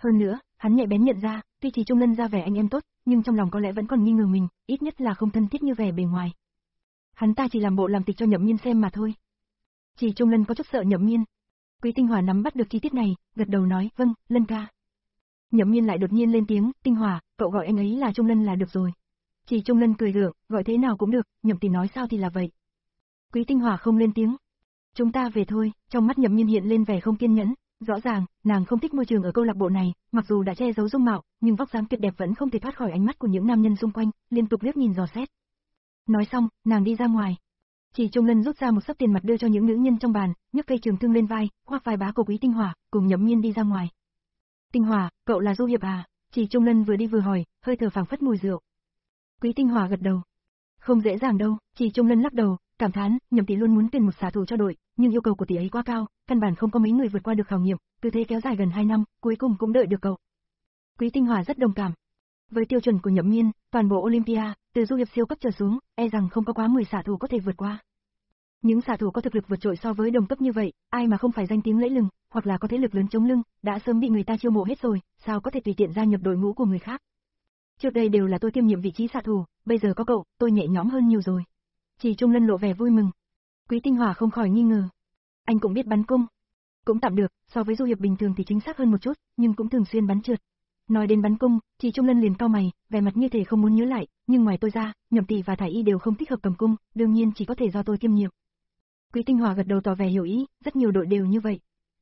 Speaker 2: Hơn nữa, hắn nhạy bén nhận ra, tuy Trì Trung Lân ra vẻ anh em tốt, nhưng trong lòng có lẽ vẫn còn nghi ngờ mình, ít nhất là không thân thiết như vẻ bề ngoài. Hắn ta chỉ làm bộ làm tịch cho Nhậm Miên xem mà thôi. Trì Trung Lân có chút sợ Nhậm Miên. Quý Tinh Hỏa nắm bắt được chi tiết này, gật đầu nói, vâng, Lân ca. Nhậm Miên lại đột nhiên lên tiếng, Tinh Hỏa, cậu gọi anh ấy là Trung Lân là được rồi. Trì Trung Lân cười gượng, gọi thế nào cũng được, Nhậm tỷ nói sao thì là vậy. Quý Tinh Hỏa không lên tiếng. Chúng ta về thôi, trong mắt Nhậm Miên hiện lên vẻ không kiên nhẫn, rõ ràng, nàng không thích môi trường ở câu lạc bộ này, mặc dù đã che giấu dung mạo, nhưng vóc dáng tuyệt đẹp vẫn không thể thoát khỏi ánh mắt của những nam nhân xung quanh, liên tục liếc nhìn dò xét. Nói xong, nàng đi ra ngoài. Trì Trung Lân rút ra một xấp tiền mặt đưa cho những nữ nhân trong bàn, nhấc cây trường thương lên vai, khoác vai bá của Quý Tinh Hỏa, cùng Nhậm Miên đi ra ngoài. Tinh Hỏa, cậu là Du Hiệp à? Trì Trung Lân vừa đi vừa hỏi, hơi thở phảng phất mùi rượu. Quý Tinh Hỏa gật đầu. Không dễ dàng đâu, Trì Trung Lân lắc đầu, cảm thán, Nhậm tỷ luôn muốn tuyển một xạ thủ cho đội, nhưng yêu cầu của tỷ ấy quá cao, căn bản không có mấy người vượt qua được khảo nghiệm, cứ thế kéo dài gần hai năm, cuối cùng cũng đợi được cậu. Quý Tinh Hỏa rất đồng cảm. Với tiêu chuẩn của Nhậm Miên, toàn bộ Olympia, từ Du Hiệp siêu cấp trở xuống, e rằng không có quá mười xạ thủ có thể vượt qua. Những xạ thủ có thực lực vượt trội so với đồng cấp như vậy, ai mà không phải danh tiếng lẫy lừng, hoặc là có thế lực lớn chống lưng, đã sớm bị người ta chiêu mộ hết rồi, sao có thể tùy tiện gia nhập đội ngũ của người khác. Trước đây đều là tôi kiêm nhiệm vị trí xạ thủ, bây giờ có cậu, tôi nhẹ nhõm hơn nhiều rồi. Trì Trung Lân lộ vẻ vui mừng. Quý Tinh Hỏa không khỏi nghi ngờ. Anh cũng biết bắn cung. Cũng tạm được, so với Du Hiệp bình thường thì chính xác hơn một chút, nhưng cũng thường xuyên bắn trượt. Nói đến bắn cung, Trì Trung Lân liền cau mày, vẻ mặt như thể không muốn nhớ lại, nhưng ngoài tôi ra, Nhậm tỷ và Thải Y đều không thích hợp cầm cung, đương nhiên chỉ có thể do tôi kiêm nhiệm. Quý Tinh Hỏa gật đầu tỏ vẻ hiểu ý, rất nhiều đội đều như vậy.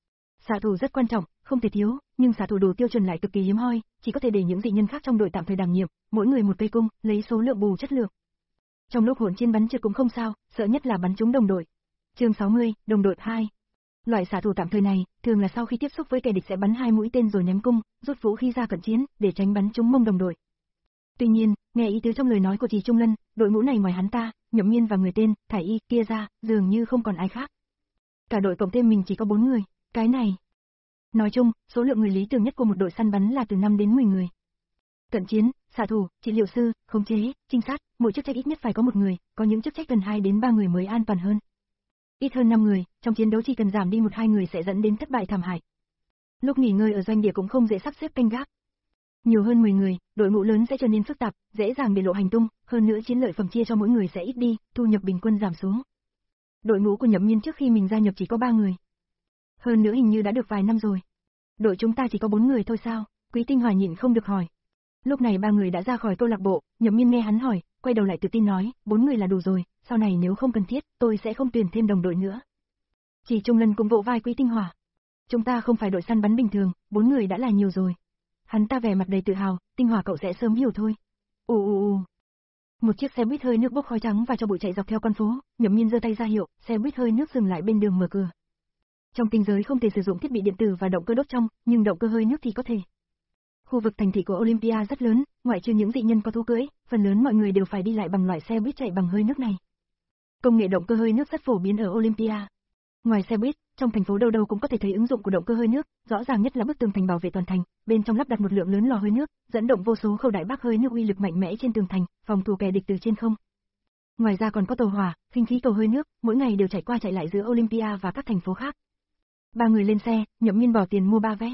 Speaker 2: Xạ thủ rất quan trọng, không thể thiếu, nhưng xạ thủ đủ tiêu chuẩn lại cực kỳ hiếm hoi, chỉ có thể để những dị nhân khác trong đội tạm thời đảm nhiệm, mỗi người một cây cung, lấy số lượng bù chất lượng. Trong lúc hỗn chiến bắn trượt cũng không sao, sợ nhất là bắn trúng đồng đội. Chương sáu mươi, đồng đội hai. Loại xạ thủ tạm thời này, thường là sau khi tiếp xúc với kẻ địch sẽ bắn hai mũi tên rồi ném cung, rút vũ khí ra cận chiến, để tránh bắn trúng mông đồng đội. Tuy nhiên, nghe ý tứ trong lời nói của Trì Trung Lân, đội ngũ này ngoài hắn ta, Nhậm Miên và người tên Thải Y kia ra, dường như không còn ai khác. Cả đội cộng thêm mình chỉ có bốn người, cái này. Nói chung, số lượng người lý tưởng nhất của một đội săn bắn là từ năm đến mười người. Cận chiến, xạ thủ, trị liệu sư, khống chế, trinh sát, mỗi chức trách ít nhất phải có một người, có những chức trách cần hai đến ba người mới an toàn hơn. Ít hơn năm người, trong chiến đấu chỉ cần giảm đi một hai người sẽ dẫn đến thất bại thảm hại. Lúc nghỉ ngơi ở doanh địa cũng không dễ sắp xếp canh gác. Nhiều hơn mười người, đội ngũ lớn sẽ trở nên phức tạp, dễ dàng để lộ hành tung, hơn nữa chiến lợi phẩm chia cho mỗi người sẽ ít đi, thu nhập bình quân giảm xuống. Đội ngũ của Nhậm Miên trước khi mình gia nhập chỉ có ba người. Hơn nữa hình như đã được vài năm rồi. Đội chúng ta chỉ có bốn người thôi sao? Quý Tinh Hỏa nhịn không được hỏi. Lúc này ba người đã ra khỏi câu lạc bộ, Nhậm Miên nghe hắn hỏi, quay đầu lại tự tin nói, bốn người là đủ rồi, sau này nếu không cần thiết, tôi sẽ không tuyển thêm đồng đội nữa. Trì Trung Lân cũng vỗ vai Quý Tinh Hỏa. Chúng ta không phải đội săn bắn bình thường, bốn người đã là nhiều rồi. Hắn ta vẻ mặt đầy tự hào, Tinh Hỏa cậu sẽ sớm hiểu thôi. Ù ù ù. Một chiếc xe buýt hơi nước bốc khói trắng và cho bụi chạy dọc theo con phố, Nhậm Miên giơ tay ra hiệu, xe buýt hơi nước dừng lại bên đường mở cửa. Trong tinh giới không thể sử dụng thiết bị điện tử và động cơ đốt trong, nhưng động cơ hơi nước thì có thể. Khu vực thành thị của Olympia rất lớn, ngoại trừ những dị nhân có thú cưỡi, phần lớn mọi người đều phải đi lại bằng loại xe buýt chạy bằng hơi nước này. Công nghệ động cơ hơi nước rất phổ biến ở Olympia. Ngoài xe buýt, trong thành phố đâu đâu cũng có thể thấy ứng dụng của động cơ hơi nước, rõ ràng nhất là bức tường thành bảo vệ toàn thành, bên trong lắp đặt một lượng lớn lò hơi nước, dẫn động vô số khẩu đại bác hơi nước uy lực mạnh mẽ trên tường thành, phòng thủ kẻ địch từ trên không. Ngoài ra còn có tàu hỏa, khinh khí cầu hơi nước, mỗi ngày đều chạy qua chạy lại giữa Olympia và các thành phố khác. Ba người lên xe, Nhậm Miên bỏ tiền mua ba vé.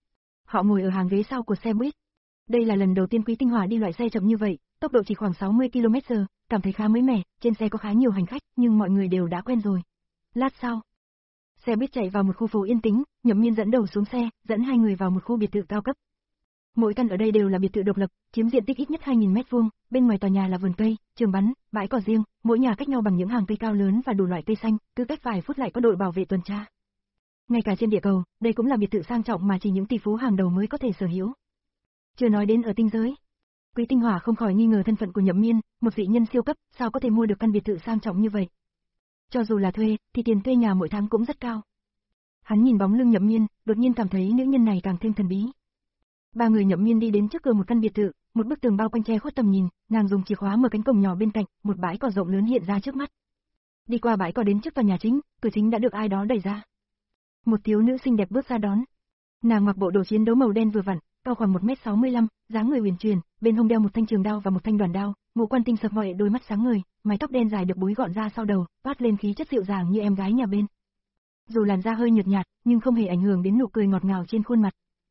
Speaker 2: Họ ngồi ở hàng ghế sau của xe buýt. Đây là lần đầu tiên Quý Tinh Hỏa đi loại xe chậm như vậy, tốc độ chỉ khoảng sáu mươi ki lô mét giờ, cảm thấy khá mới mẻ, trên xe có khá nhiều hành khách, nhưng mọi người đều đã quen rồi. Lát sau, xe buýt chạy vào một khu phố yên tĩnh, Nhậm Miên dẫn đầu xuống xe, dẫn hai người vào một khu biệt thự cao cấp. Mỗi căn ở đây đều là biệt thự độc lập, chiếm diện tích ít nhất hai nghìn mét vuông, bên ngoài tòa nhà là vườn cây, trường bắn, bãi cỏ riêng, mỗi nhà cách nhau bằng những hàng cây cao lớn và đủ loại cây xanh, cứ cách vài phút lại có đội bảo vệ tuần tra. Ngay cả trên địa cầu, đây cũng là biệt thự sang trọng mà chỉ những tỷ phú hàng đầu mới có thể sở hữu. Chưa nói đến ở tinh giới. Quý Tinh Hỏa không khỏi nghi ngờ thân phận của Nhậm Miên, một vị nhân siêu cấp, sao có thể mua được căn biệt thự sang trọng như vậy. Cho dù là thuê, thì tiền thuê nhà mỗi tháng cũng rất cao. Hắn nhìn bóng lưng Nhậm Miên, đột nhiên cảm thấy nữ nhân này càng thêm thần bí. Ba người Nhậm Miên đi đến trước cửa một căn biệt thự, một bức tường bao quanh che khuất tầm nhìn, nàng dùng chìa khóa mở cánh cổng nhỏ bên cạnh, một bãi cỏ rộng lớn hiện ra trước mắt. Đi qua bãi cỏ đến trước tòa nhà chính, cửa chính đã được ai đó đẩy ra. Một thiếu nữ xinh đẹp bước ra đón. Nàng mặc bộ đồ chiến đấu màu đen vừa vặn, cao khoảng một mét sáu mươi lăm, dáng người uyển chuyển, bên hông đeo một thanh trường đao và một thanh đoàn đao, ngũ quan tinh xảo ngoại đôi mắt sáng ngời, mái tóc đen dài được búi gọn ra sau đầu, toát lên khí chất dịu dàng như em gái nhà bên. Dù làn da hơi nhợt nhạt, nhưng không hề ảnh hưởng đến nụ cười ngọt ngào trên khuôn mặt.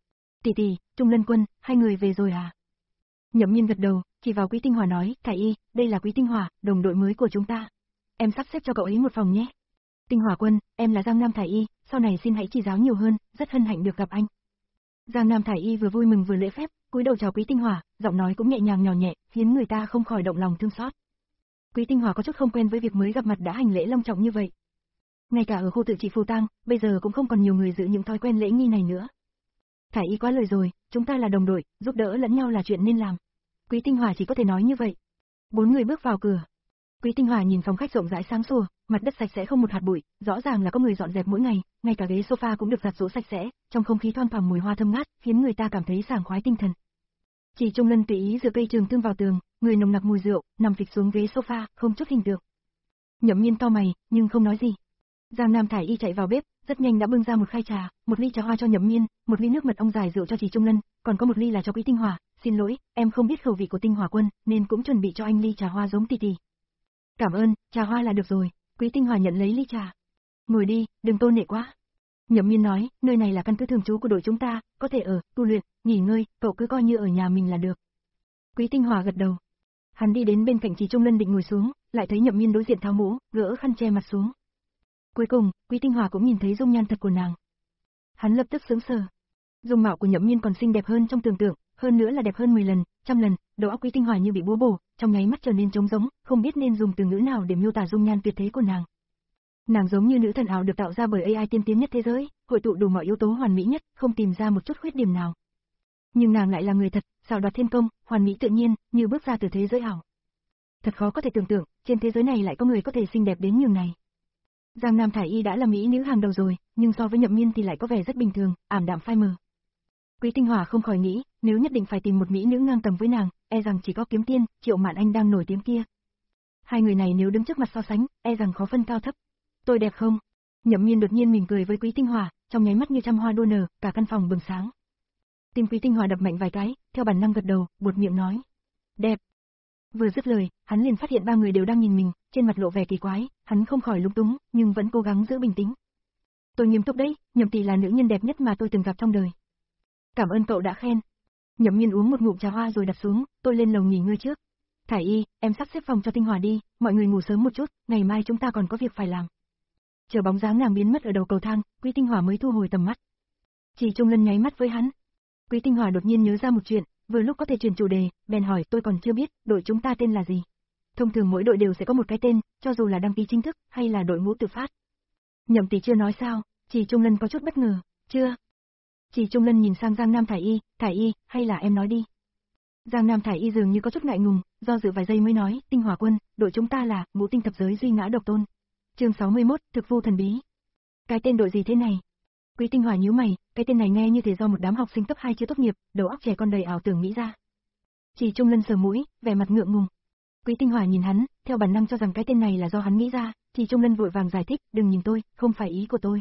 Speaker 2: Tỷ tỷ, Trung Lân Quân, hai người về rồi à? Nhậm Miên gật đầu, chỉ vào Quý Tinh Hòa nói, Thải Y, đây là Quý Tinh Hòa, đồng đội mới của chúng ta. Em sắp xếp cho cậu ấy một phòng nhé. Tinh Hòa Quân, em là Giang Nam Thải Y, sau này xin hãy chỉ giáo nhiều hơn, rất hân hạnh được gặp anh. Giang Nam Thải Y vừa vui mừng vừa lễ phép, cúi đầu chào Quý Tinh Hòa, giọng nói cũng nhẹ nhàng nhỏ nhẹ, khiến người ta không khỏi động lòng thương xót. Quý Tinh Hòa có chút không quen với việc mới gặp mặt đã hành lễ long trọng như vậy. Ngay cả ở khu tự trị phù tang, bây giờ cũng không còn nhiều người giữ những thói quen lễ nghi này nữa. Thải Y quá lời rồi, chúng ta là đồng đội, giúp đỡ lẫn nhau là chuyện nên làm. Quý Tinh Hòa chỉ có thể nói như vậy. Bốn người bước vào cửa. Quý Tinh Hòa nhìn phòng khách rộng rãi sáng sủa, mặt đất sạch sẽ không một hạt bụi, rõ ràng là có người dọn dẹp mỗi ngày, ngay cả ghế sofa cũng được giặt giũ sạch sẽ, trong không khí thoang thoảng mùi hoa thơm ngát, khiến người ta cảm thấy sảng khoái tinh thần. Chỉ Trung Lân tùy ý dựa cây trường thương vào tường, người nồng nặc mùi rượu, nằm phịch xuống ghế sofa, không chút hình tượng. Nhậm Miên cau mày, nhưng không nói gì. Giang Nam Thải Y chạy vào bếp, rất nhanh đã bưng ra một khay trà, một ly trà hoa cho Nhậm Miên, một ly nước mật ong dài rượu cho Chỉ Trung Lân, còn có một ly là cho Quý Tinh Hòa. Xin lỗi, em không biết khẩu vị của Tinh Hòa Quân, nên cũng chuẩn bị cho anh ly trà hoa giống tỷ tỷ. Cảm ơn, trà hoa là được rồi. Quý Tinh Hòa nhận lấy ly trà. Ngồi đi, đừng tôn nệ quá. Nhậm Miên nói, nơi này là căn cứ thường trú của đội chúng ta, có thể ở, tu luyện, nghỉ ngơi, cậu cứ coi như ở nhà mình là được. Quý Tinh Hòa gật đầu. Hắn đi đến bên cạnh Chỉ Trung Lân định ngồi xuống, lại thấy Nhậm Miên đối diện tháo mũ, gỡ khăn che mặt xuống. Cuối cùng, Quý Tinh Hòa cũng nhìn thấy dung nhan thật của nàng. Hắn lập tức sững sờ. Dung mạo của Nhậm Miên còn xinh đẹp hơn trong tưởng tượng, hơn nữa là đẹp hơn mười lần, trăm lần, đầu óc Quý Tinh Hòa như bị búa bổ, trong nháy mắt trở nên trống rỗng, không biết nên dùng từ ngữ nào để miêu tả dung nhan tuyệt thế của nàng. Nàng giống như nữ thần ảo được tạo ra bởi a i tiên tiến nhất thế giới, hội tụ đủ mọi yếu tố hoàn mỹ nhất, không tìm ra một chút khuyết điểm nào. Nhưng nàng lại là người thật, xảo đoạt thiên công, hoàn mỹ tự nhiên, như bước ra từ thế giới ảo. Thật khó có thể tưởng tượng, trên thế giới này lại có người có thể xinh đẹp đến nhường này. Giang Nam Thải Y đã là mỹ nữ hàng đầu rồi, nhưng so với Nhậm Miên thì lại có vẻ rất bình thường, ảm đạm phai mờ. Quý Tinh Hòa không khỏi nghĩ, nếu nhất định phải tìm một mỹ nữ ngang tầm với nàng, e rằng chỉ có Kiếm Tiên, Triệu Mạn Anh đang nổi tiếng kia. Hai người này nếu đứng trước mặt so sánh, e rằng khó phân cao thấp. Tôi đẹp không? Nhậm Miên đột nhiên mỉm cười với Quý Tinh Hòa, trong nháy mắt như trăm hoa đua nở, cả căn phòng bừng sáng. Tim Quý Tinh Hòa đập mạnh vài cái, theo bản năng gật đầu, buột miệng nói. Đẹp. Vừa dứt lời, hắn liền phát hiện ba người đều đang nhìn mình, trên mặt lộ vẻ kỳ quái, hắn không khỏi lúng túng, nhưng vẫn cố gắng giữ bình tĩnh. Tôi nghiêm túc đấy, Nhậm tỷ là nữ nhân đẹp nhất mà tôi từng gặp trong đời. Cảm ơn cậu đã khen. Nhậm Miên uống một ngụm trà hoa rồi đặt xuống, tôi lên lầu nghỉ ngơi trước. Thải Y, em sắp xếp phòng cho Tinh Hòa đi, mọi người ngủ sớm một chút, ngày mai chúng ta còn có việc phải làm. Chờ bóng dáng nàng biến mất ở đầu cầu thang, Quý Tinh Hòa mới thu hồi tầm mắt. Chỉ Trung Lân nháy mắt với hắn. Quý Tinh Hòa đột nhiên nhớ ra một chuyện, vừa lúc có thể chuyển chủ đề, bèn hỏi, tôi còn chưa biết, đội chúng ta tên là gì? Thông thường mỗi đội đều sẽ có một cái tên, cho dù là đăng ký chính thức, hay là đội ngũ tự phát. Nhậm tỷ chưa nói sao? Chỉ Trung Lân có chút bất ngờ. Chưa. Chỉ Trung Lân nhìn sang Giang Nam Thải Y, Thải Y, hay là em nói đi. Giang Nam Thải Y dường như có chút ngại ngùng, do dự vài giây mới nói, Tinh Hòa Quân, đội chúng ta là Ngũ Tinh Thập Giới Duy Ngã Độc Tôn. Chương sáu mươi mốt, Thực Vu Thần Bí. Cái tên đội gì thế này? Quý Tinh Hòa nhíu mày, cái tên này nghe như thể do một đám học sinh cấp hai chưa tốt nghiệp, đầu óc trẻ con đầy ảo tưởng nghĩ ra. Chỉ Trung Lân sờ mũi, vẻ mặt ngượng ngùng. Quý Tinh Hòa nhìn hắn, theo bản năng cho rằng cái tên này là do hắn nghĩ ra, Chỉ Trung Lân vội vàng giải thích, đừng nhìn tôi, không phải ý của tôi.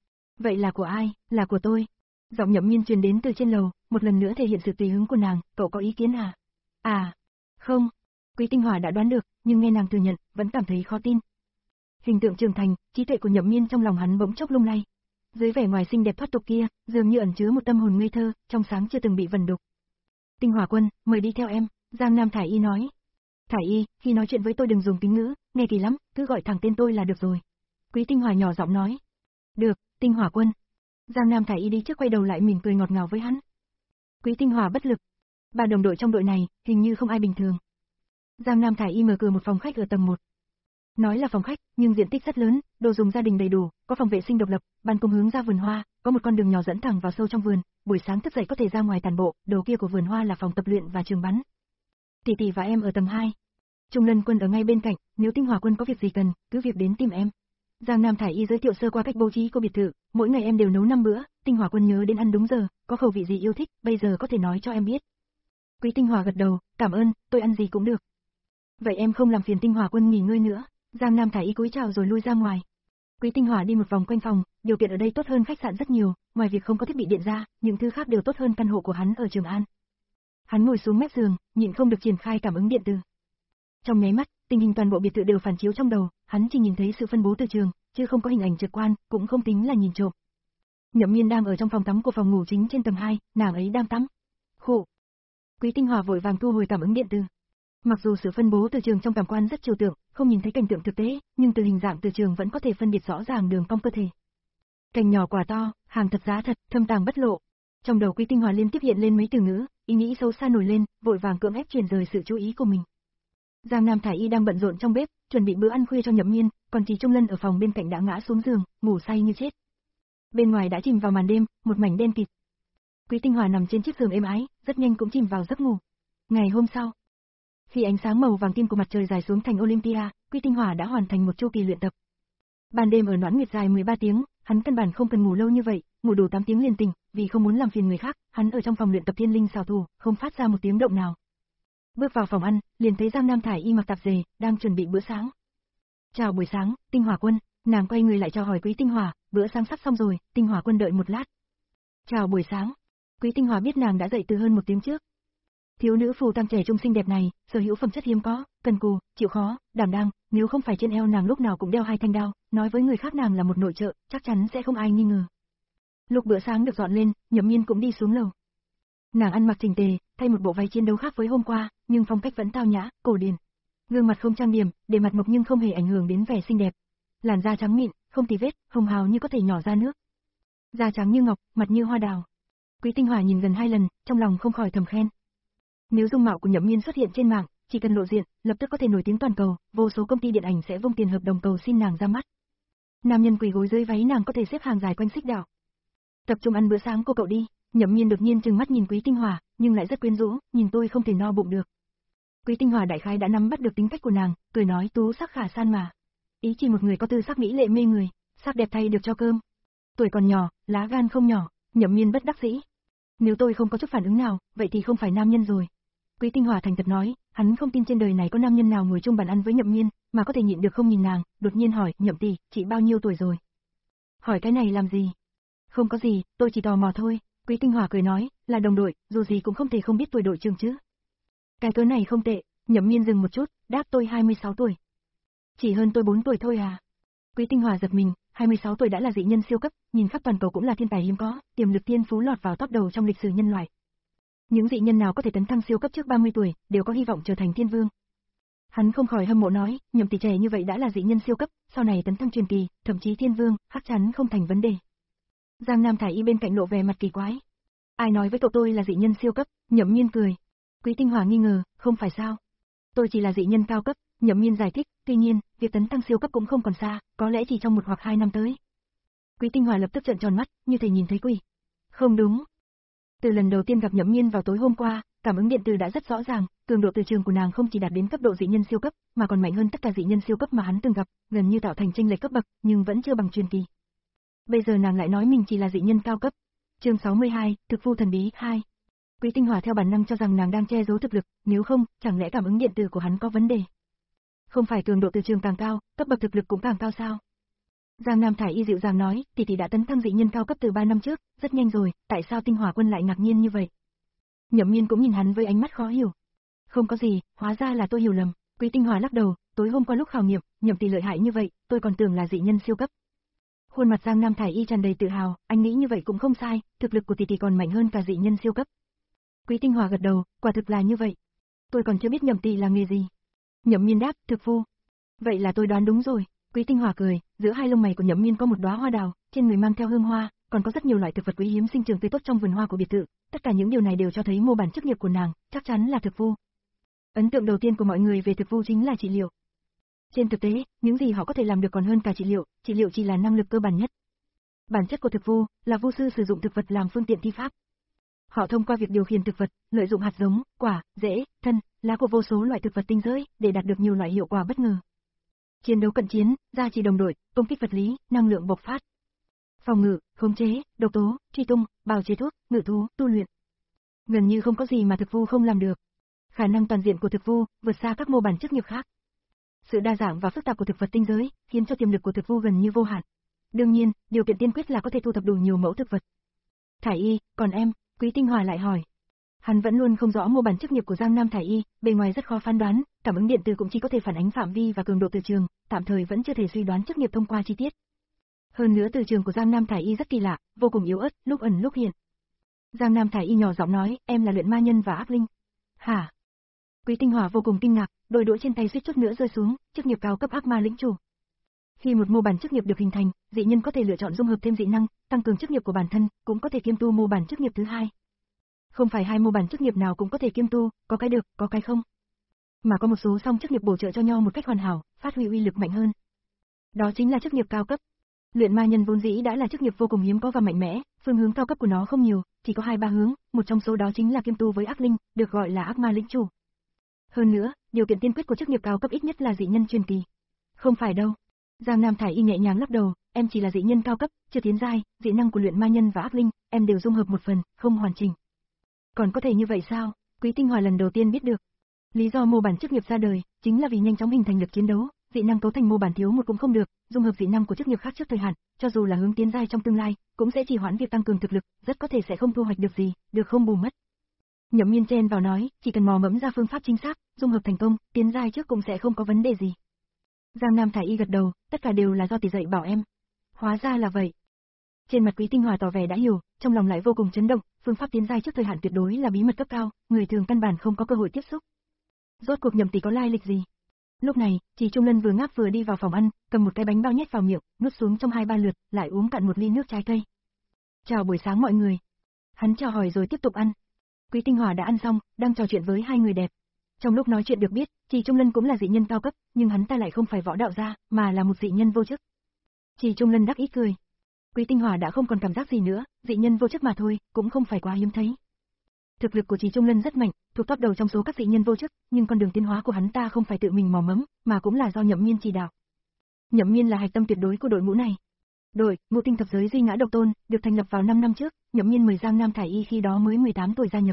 Speaker 2: Vậy là của ai? Là của tôi. Giọng Nhậm Miên truyền đến từ trên lầu, một lần nữa thể hiện sự tùy hứng của nàng, cậu có ý kiến à? À, không. Quý Tinh Hòa đã đoán được, nhưng nghe nàng thừa nhận, vẫn cảm thấy khó tin. Hình tượng trưởng thành, trí tuệ của Nhậm Miên trong lòng hắn bỗng chốc lung lay. Dưới vẻ ngoài xinh đẹp thoát tục kia, dường như ẩn chứa một tâm hồn ngây thơ, trong sáng chưa từng bị vần đục. Tinh Hòa Quân, mời đi theo em, Giang Nam Thải Y nói. Thải Y, khi nói chuyện với tôi đừng dùng kính ngữ, nghe kỳ lắm, cứ gọi thẳng tên tôi là được rồi. Quý Tinh Hòa nhỏ giọng nói. Được, Tinh Hòa Quân. Giang Nam Thải Y đi trước quay đầu lại mỉm cười ngọt ngào với hắn. Quý Tinh Hòa bất lực. Ba đồng đội trong đội này, hình như không ai bình thường. Giang Nam Thải Y mở cửa một phòng khách ở tầng một. Nói là phòng khách, nhưng diện tích rất lớn, đồ dùng gia đình đầy đủ, có phòng vệ sinh độc lập, ban công hướng ra vườn hoa, có một con đường nhỏ dẫn thẳng vào sâu trong vườn, buổi sáng thức dậy có thể ra ngoài tản bộ, đầu kia của vườn hoa là phòng tập luyện và trường bắn. Tỷ tỷ và em ở tầng hai. Trung Lân Quân ở ngay bên cạnh, nếu Tinh Hòa Quân có việc gì cần, cứ việc đến tìm em. Giang Nam Thải Y giới thiệu sơ qua cách bố trí của biệt thự, mỗi ngày em đều nấu năm bữa, Tinh Hòa Quân nhớ đến ăn đúng giờ, có khẩu vị gì yêu thích, bây giờ có thể nói cho em biết. Quý Tinh Hòa gật đầu, cảm ơn, tôi ăn gì cũng được. Vậy em không làm phiền Tinh Hòa Quân nghỉ ngơi nữa. Giang Nam Thải Y cúi chào rồi lui ra ngoài. Quý Tinh Hòa đi một vòng quanh phòng, điều kiện ở đây tốt hơn khách sạn rất nhiều, ngoài việc không có thiết bị điện ra, những thứ khác đều tốt hơn căn hộ của hắn ở Trường An. Hắn ngồi xuống mép giường, nhịn không được triển khai cảm ứng điện từ. Trong nháy mắt, tình hình toàn bộ biệt thự đều phản chiếu trong đầu, hắn chỉ nhìn thấy sự phân bố từ trường, chứ không có hình ảnh trực quan, cũng không tính là nhìn trộm. Nhậm Miên đang ở trong phòng tắm của phòng ngủ chính trên tầng hai, nàng ấy đang tắm. Khụ. Quý Tinh Hòa vội vàng thu hồi cảm ứng điện từ. Mặc dù sự phân bố từ trường trong cảm quan rất trừu tượng, không nhìn thấy cảnh tượng thực tế, nhưng từ hình dạng từ trường vẫn có thể phân biệt rõ ràng đường cong cơ thể. Cành nhỏ quả to, hàng thật giá thật, thâm tàng bất lộ. Trong đầu Quý Tinh Hòa liên tiếp hiện lên mấy từ ngữ, ý nghĩ xấu xa nổi lên, vội vàng cưỡng ép chuyển rời sự chú ý của mình. Giang Nam Thải Y đang bận rộn trong bếp, chuẩn bị bữa ăn khuya cho Nhậm Miên, còn Trì Trung Lân ở phòng bên cạnh đã ngã xuống giường, ngủ say như chết. Bên ngoài đã chìm vào màn đêm, một mảnh đen kịt. Quý Tinh Hòa nằm trên chiếc giường êm ái, rất nhanh cũng chìm vào giấc ngủ. Ngày hôm sau, khi ánh sáng màu vàng kim của mặt trời dài xuống thành Olympia, Quý Tinh Hòa đã hoàn thành một chu kỳ luyện tập. Ban đêm ở Noãn Nguyệt dài mười ba tiếng, hắn căn bản không cần ngủ lâu như vậy, ngủ đủ tám tiếng liền tỉnh, vì không muốn làm phiền người khác, hắn ở trong phòng luyện tập thiên linh xảo thủ, không phát ra một tiếng động nào. Bước vào phòng ăn, liền thấy Giang Nam Thải Y mặc tạp dề, đang chuẩn bị bữa sáng. "Chào buổi sáng, Tinh Hòa Quân." Nàng quay người lại chào hỏi Quý Tinh Hòa, "Bữa sáng sắp xong rồi, Tinh Hòa Quân đợi một lát." "Chào buổi sáng." Quý Tinh Hòa biết nàng đã dậy từ hơn một tiếng trước. Thiếu nữ phù tang trẻ trung xinh đẹp này, sở hữu phẩm chất hiếm có, cần cù, chịu khó, đảm đang, nếu không phải trên eo nàng lúc nào cũng đeo hai thanh đao, nói với người khác nàng là một nội trợ, chắc chắn sẽ không ai nghi ngờ. Lúc bữa sáng được dọn lên, Nhậm Miên cũng đi xuống lầu. Nàng ăn mặc chỉnh tề, thay một bộ váy chiến đấu khác với hôm qua, nhưng phong cách vẫn tao nhã, cổ điển. Gương mặt không trang điểm, để mặt mộc nhưng không hề ảnh hưởng đến vẻ xinh đẹp. Làn da trắng mịn, không tì vết, hồng hào như có thể nhỏ ra nước. Da trắng như ngọc, mặt như hoa đào. Quý Tinh Hòa nhìn gần hai lần, trong lòng không khỏi thầm khen. Nếu dung mạo của Nhậm Miên xuất hiện trên mạng, chỉ cần lộ diện, lập tức có thể nổi tiếng toàn cầu, vô số công ty điện ảnh sẽ vung tiền hợp đồng cầu xin nàng ra mắt. Nam nhân quỳ gối dưới váy nàng có thể xếp hàng dài quanh xích đạo. "Tập trung ăn bữa sáng cô cậu đi." Nhậm Miên đột nhiên trừng mắt nhìn Quý Tinh Hòa, nhưng lại rất quyến rũ, "Nhìn tôi không thể no bụng được." Quý Tinh Hòa đại khái đã nắm bắt được tính cách của nàng, cười nói, "Tú sắc khả san mà." Ý chỉ một người có tư sắc mỹ lệ mê người, sắc đẹp thay được cho cơm. Tuổi còn nhỏ, lá gan không nhỏ. Nhậm Miên bất đắc dĩ. "Nếu tôi không có chút phản ứng nào, vậy thì không phải nam nhân rồi." Quý Tinh Hòa thành thật nói, hắn không tin trên đời này có nam nhân nào ngồi chung bàn ăn với Nhậm Miên, mà có thể nhịn được không nhìn nàng, đột nhiên hỏi, "Nhậm tỷ, chị bao nhiêu tuổi rồi?" "Hỏi cái này làm gì?" "Không có gì, tôi chỉ tò mò thôi." Quý Tinh Hòa cười nói, "Là đồng đội, dù gì cũng không thể không biết tuổi đội trưởng chứ." "Cái cớ này không tệ." Nhậm Miên dừng một chút, đáp, "Tôi hai mươi sáu tuổi." "Chỉ hơn tôi bốn tuổi thôi à?" Quý Tinh Hòa giật mình, hai mươi sáu tuổi đã là dị nhân siêu cấp, nhìn khắp toàn cầu cũng là thiên tài hiếm có, tiềm lực thiên phú lọt vào top đầu trong lịch sử nhân loại. Những dị nhân nào có thể tấn thăng siêu cấp trước ba mươi tuổi, đều có hy vọng trở thành thiên vương. Hắn không khỏi hâm mộ nói, Nhậm tỷ trẻ như vậy đã là dị nhân siêu cấp, sau này tấn thăng truyền kỳ, thậm chí thiên vương, chắc chắn không thành vấn đề. Giang Nam Thải Y bên cạnh lộ vẻ mặt kỳ quái. "Ai nói với cậu tôi là dị nhân siêu cấp?" Nhậm Miên cười. Quý Tinh Hòa nghi ngờ, "Không phải sao? Tôi chỉ là dị nhân cao cấp." Nhậm Miên giải thích, "Tuy nhiên, việc tấn thăng siêu cấp cũng không còn xa, có lẽ chỉ trong một hoặc hai năm tới." Quý Tinh Hòa lập tức trợn tròn mắt, như thể nhìn thấy quỷ. Không đúng. Từ lần đầu tiên gặp Nhậm Miên vào tối hôm qua, cảm ứng điện từ đã rất rõ ràng, cường độ từ trường của nàng không chỉ đạt đến cấp độ dị nhân siêu cấp, mà còn mạnh hơn tất cả dị nhân siêu cấp mà hắn từng gặp, gần như tạo thành chênh lệch cấp bậc, nhưng vẫn chưa bằng truyền kỳ. Bây giờ nàng lại nói mình chỉ là dị nhân cao cấp. Chương sáu mươi hai, Thực Vu thần bí hai. Quý Tinh Hòa theo bản năng cho rằng nàng đang che giấu thực lực, nếu không, chẳng lẽ cảm ứng điện từ của hắn có vấn đề? Không phải cường độ từ trường càng cao, cấp bậc thực lực cũng càng cao sao? Giang Nam Thải Y dịu dàng nói, tỷ tỷ đã tấn thăng dị nhân cao cấp từ ba năm trước, rất nhanh rồi, tại sao Tinh Hòa Quân lại ngạc nhiên như vậy? Nhậm Miên cũng nhìn hắn với ánh mắt khó hiểu. Không có gì, hóa ra là tôi hiểu lầm. Quý Tinh Hòa lắc đầu, tối hôm qua lúc khảo nghiệm, Nhậm tỷ lợi hại như vậy, tôi còn tưởng là dị nhân siêu cấp. Khuôn mặt Giang Nam Thải Y tràn đầy tự hào, anh nghĩ như vậy cũng không sai, thực lực của tỷ tỷ còn mạnh hơn cả dị nhân siêu cấp. Quý Tinh Hòa gật đầu, quả thực là như vậy. Tôi còn chưa biết Nhậm tỷ là nghề gì. Nhậm Miên đáp, thực vu. Vậy là tôi đoán đúng rồi. Quý Tinh Hòa cười, giữa hai lông mày của Nhậm Miên có một đóa hoa đào, trên người mang theo hương hoa, còn có rất nhiều loại thực vật quý hiếm sinh trưởng tươi tốt trong vườn hoa của biệt thự, tất cả những điều này đều cho thấy mô bản chức nghiệp của nàng, chắc chắn là thực vu. Ấn tượng đầu tiên của mọi người về thực vu chính là trị liệu. Trên thực tế, những gì họ có thể làm được còn hơn cả trị liệu, trị liệu chỉ là năng lực cơ bản nhất. Bản chất của thực vu là vu sư sử dụng thực vật làm phương tiện thi pháp. Họ thông qua việc điều khiển thực vật, lợi dụng hạt giống, quả, rễ, thân, lá của vô số loại thực vật tinh giới để đạt được nhiều loại hiệu quả bất ngờ. Chiến đấu cận chiến, gia trì đồng đội, công kích vật lý, năng lượng bộc phát. Phòng ngự, khống chế, độc tố, truy tung, bào chế thuốc, ngự thú, tu luyện. Gần như không có gì mà thực vu không làm được. Khả năng toàn diện của thực vu vượt xa các mô bản chức nghiệp khác. Sự đa dạng và phức tạp của thực vật tinh giới khiến cho tiềm lực của thực vu gần như vô hạn. Đương nhiên, điều kiện tiên quyết là có thể thu thập đủ nhiều mẫu thực vật. Thải Y, còn em? Quý Tinh Hòa lại hỏi. Hắn vẫn luôn không rõ mô bản chức nghiệp của Giang Nam Thải Y, bề ngoài rất khó phán đoán, cảm ứng điện từ cũng chỉ có thể phản ánh phạm vi và cường độ từ trường, tạm thời vẫn chưa thể suy đoán chức nghiệp thông qua chi tiết. Hơn nữa từ trường của Giang Nam Thải Y rất kỳ lạ, vô cùng yếu ớt, lúc ẩn lúc hiện. Giang Nam Thải Y nhỏ giọng nói, em là luyện ma nhân và ác linh. Hả? Quý Tinh Hỏa vô cùng kinh ngạc, đôi đũa trên tay suýt chút nữa rơi xuống, chức nghiệp cao cấp ác ma lĩnh chủ. Khi một mô bản chức nghiệp được hình thành, dị nhân có thể lựa chọn dung hợp thêm dị năng, tăng cường chức nghiệp của bản thân, cũng có thể kiêm tu mô bản chức nghiệp thứ hai. Không phải hai mô bản chức nghiệp nào cũng có thể kiêm tu, có cái được, có cái không. Mà có một số song chức nghiệp bổ trợ cho nhau một cách hoàn hảo, phát huy uy lực mạnh hơn. Đó chính là chức nghiệp cao cấp. Luyện ma nhân vốn dĩ đã là chức nghiệp vô cùng hiếm có và mạnh mẽ, phương hướng cao cấp của nó không nhiều, chỉ có hai ba hướng, một trong số đó chính là kiêm tu với ác linh, được gọi là ác ma lĩnh chủ. Hơn nữa, điều kiện tiên quyết của chức nghiệp cao cấp ít nhất là dị nhân truyền kỳ. Không phải đâu. Giang Nam Thải Y nhẹ nhàng lắc đầu, em chỉ là dị nhân cao cấp, chưa tiến giai, dị năng của luyện ma nhân và ác linh, em đều dung hợp một phần, không hoàn chỉnh. Còn có thể như vậy sao? Quý Tinh Hỏa lần đầu tiên biết được. Lý do mô bản chức nghiệp ra đời, chính là vì nhanh chóng hình thành lực chiến đấu, dị năng cấu thành mô bản thiếu một cũng không được, dung hợp dị năng của chức nghiệp khác trước thời hạn, cho dù là hướng tiến giai trong tương lai, cũng sẽ trì hoãn việc tăng cường thực lực, rất có thể sẽ không thu hoạch được gì, được không bù mất. Nhậm Miên chen vào nói, chỉ cần mò mẫm ra phương pháp chính xác, dung hợp thành công, tiến giai trước cũng sẽ không có vấn đề gì. Giang Nam Thải Y gật đầu, tất cả đều là do tỷ dạy bảo em. Hóa ra là vậy. Trên mặt Quý Tinh Hỏa tỏ vẻ đã hiểu, trong lòng lại vô cùng chấn động, phương pháp tiến giai trước thời hạn tuyệt đối là bí mật cấp cao, người thường căn bản không có cơ hội tiếp xúc. Rốt cuộc Nhậm tỷ có lai lịch gì? Lúc này, Trì Trung Lân vừa ngáp vừa đi vào phòng ăn, cầm một cái bánh bao nhét vào miệng, nuốt xuống trong hai ba lượt, lại uống cạn một ly nước trái cây. Chào buổi sáng mọi người. Hắn chào hỏi rồi tiếp tục ăn. Quý Tinh Hỏa đã ăn xong, đang trò chuyện với hai người đẹp. Trong lúc nói chuyện được biết, Trì Trung Lân cũng là dị nhân cao cấp, nhưng hắn ta lại không phải võ đạo gia, mà là một dị nhân vô chức. Trì Trung Lân đắc ý cười. Quý Tinh Hỏa đã không còn cảm giác gì nữa, dị nhân vô chức mà thôi, cũng không phải quá hiếm thấy. Thực lực của Trì Trung Lân rất mạnh, thuộc top đầu trong số các dị nhân vô chức, nhưng con đường tiến hóa của hắn ta không phải tự mình mò mẫm, mà cũng là do Nhậm Miên chỉ đạo. Nhậm Miên là hạch tâm tuyệt đối của đội ngũ này. Đội Ngũ Tinh Thập Giới Duy Ngã Độc Tôn được thành lập vào năm năm trước, Nhậm Miên mời Giang Nam Thải Y khi đó mới mười tám tuổi gia nhập.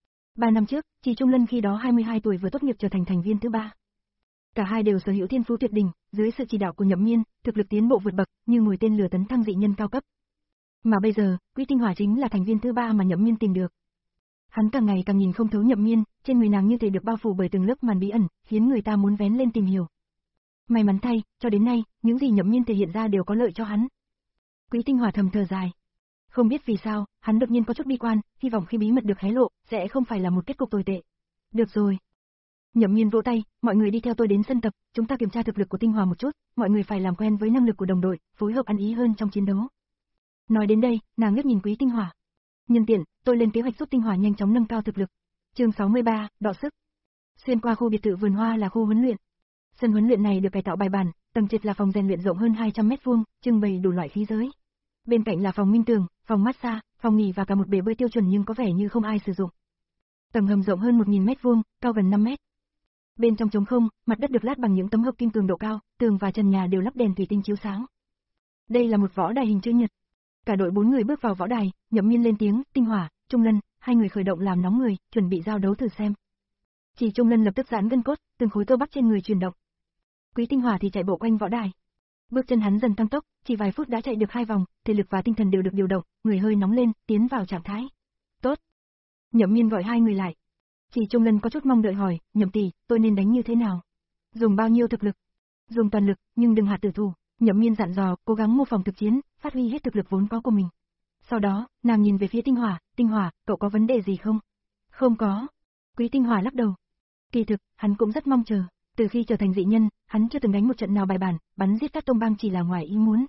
Speaker 2: ba năm trước, Trì Trung Lân khi đó hai mươi hai tuổi vừa tốt nghiệp trở thành thành viên thứ ba. Cả hai đều sở hữu thiên phú tuyệt đỉnh, dưới sự chỉ đạo của Nhậm Miên, thực lực tiến bộ vượt bậc, như ngồi tên lửa tấn thăng dị nhân cao cấp. Mà bây giờ, Quý Tinh Hỏa chính là thành viên thứ ba mà Nhậm Miên tìm được. Hắn càng ngày càng nhìn không thấu Nhậm Miên, trên người nàng như thể được bao phủ bởi từng lớp màn bí ẩn, khiến người ta muốn vén lên tìm hiểu. May mắn thay, cho đến nay, những gì Nhậm Miên thể hiện ra đều có lợi cho hắn. Quý Tinh Hỏa thầm thở dài. Không biết vì sao, hắn đột nhiên có chút bi quan, hy vọng khi bí mật được hé lộ, sẽ không phải là một kết cục tồi tệ. Được rồi. Nhậm Miên vỗ tay, mọi người đi theo tôi đến sân tập, chúng ta kiểm tra thực lực của Tinh Hỏa một chút, mọi người phải làm quen với năng lực của đồng đội, phối hợp ăn ý hơn trong chiến đấu. Nói đến đây, nàng liếc nhìn Quý Tinh Hỏa. Nhân tiện, tôi lên kế hoạch giúp Tinh Hỏa nhanh chóng nâng cao thực lực. Chương sáu mươi ba, đọ sức. Xuyên qua khu biệt thự vườn hoa là khu huấn luyện. Sân huấn luyện này được cải tạo bài bản, tầng trệt là phòng rèn luyện rộng hơn hai trăm mét vuông, trưng bày đủ loại khí giới. Bên cạnh là phòng minh tường, phòng massage, phòng nghỉ và cả một bể bơi tiêu chuẩn nhưng có vẻ như không ai sử dụng. Tầng hầm rộng hơn một nghìn mét vuông, cao gần năm mét. Bên trong trống không, mặt đất được lát bằng những tấm hợp kim cường độ cao, tường và trần nhà đều lắp đèn thủy tinh chiếu sáng. Đây là một võ đài hình chữ nhật. Cả đội bốn người bước vào võ đài, Nhậm Miên lên tiếng, Tinh Hỏa, Trung Lân, hai người khởi động làm nóng người, chuẩn bị giao đấu thử xem. Chỉ Trung Lân lập tức giãn gân cốt, từng khối cơ bắp trên người chuyển động. Quý Tinh Hỏa thì chạy bộ quanh võ đài. Bước chân hắn dần tăng tốc, chỉ vài phút đã chạy được hai vòng, thể lực và tinh thần đều được điều động, người hơi nóng lên, tiến vào trạng thái. Tốt. Nhậm Miên gọi hai người lại. Chỉ Trung Lân có chút mong đợi hỏi, Nhậm tỷ, tôi nên đánh như thế nào? Dùng bao nhiêu thực lực? Dùng toàn lực, nhưng đừng hạ tử thủ. Nhậm Miên dặn dò, cố gắng mô phỏng thực chiến, phát huy hết thực lực vốn có của mình. Sau đó, nàng nhìn về phía Tinh Hỏa, Tinh Hỏa, cậu có vấn đề gì không? Không có. Quý Tinh Hỏa lắc đầu. Kỳ thực, hắn cũng rất mong chờ. Từ khi trở thành dị nhân, hắn chưa từng đánh một trận nào bài bản, bắn giết các tông bang chỉ là ngoài ý muốn.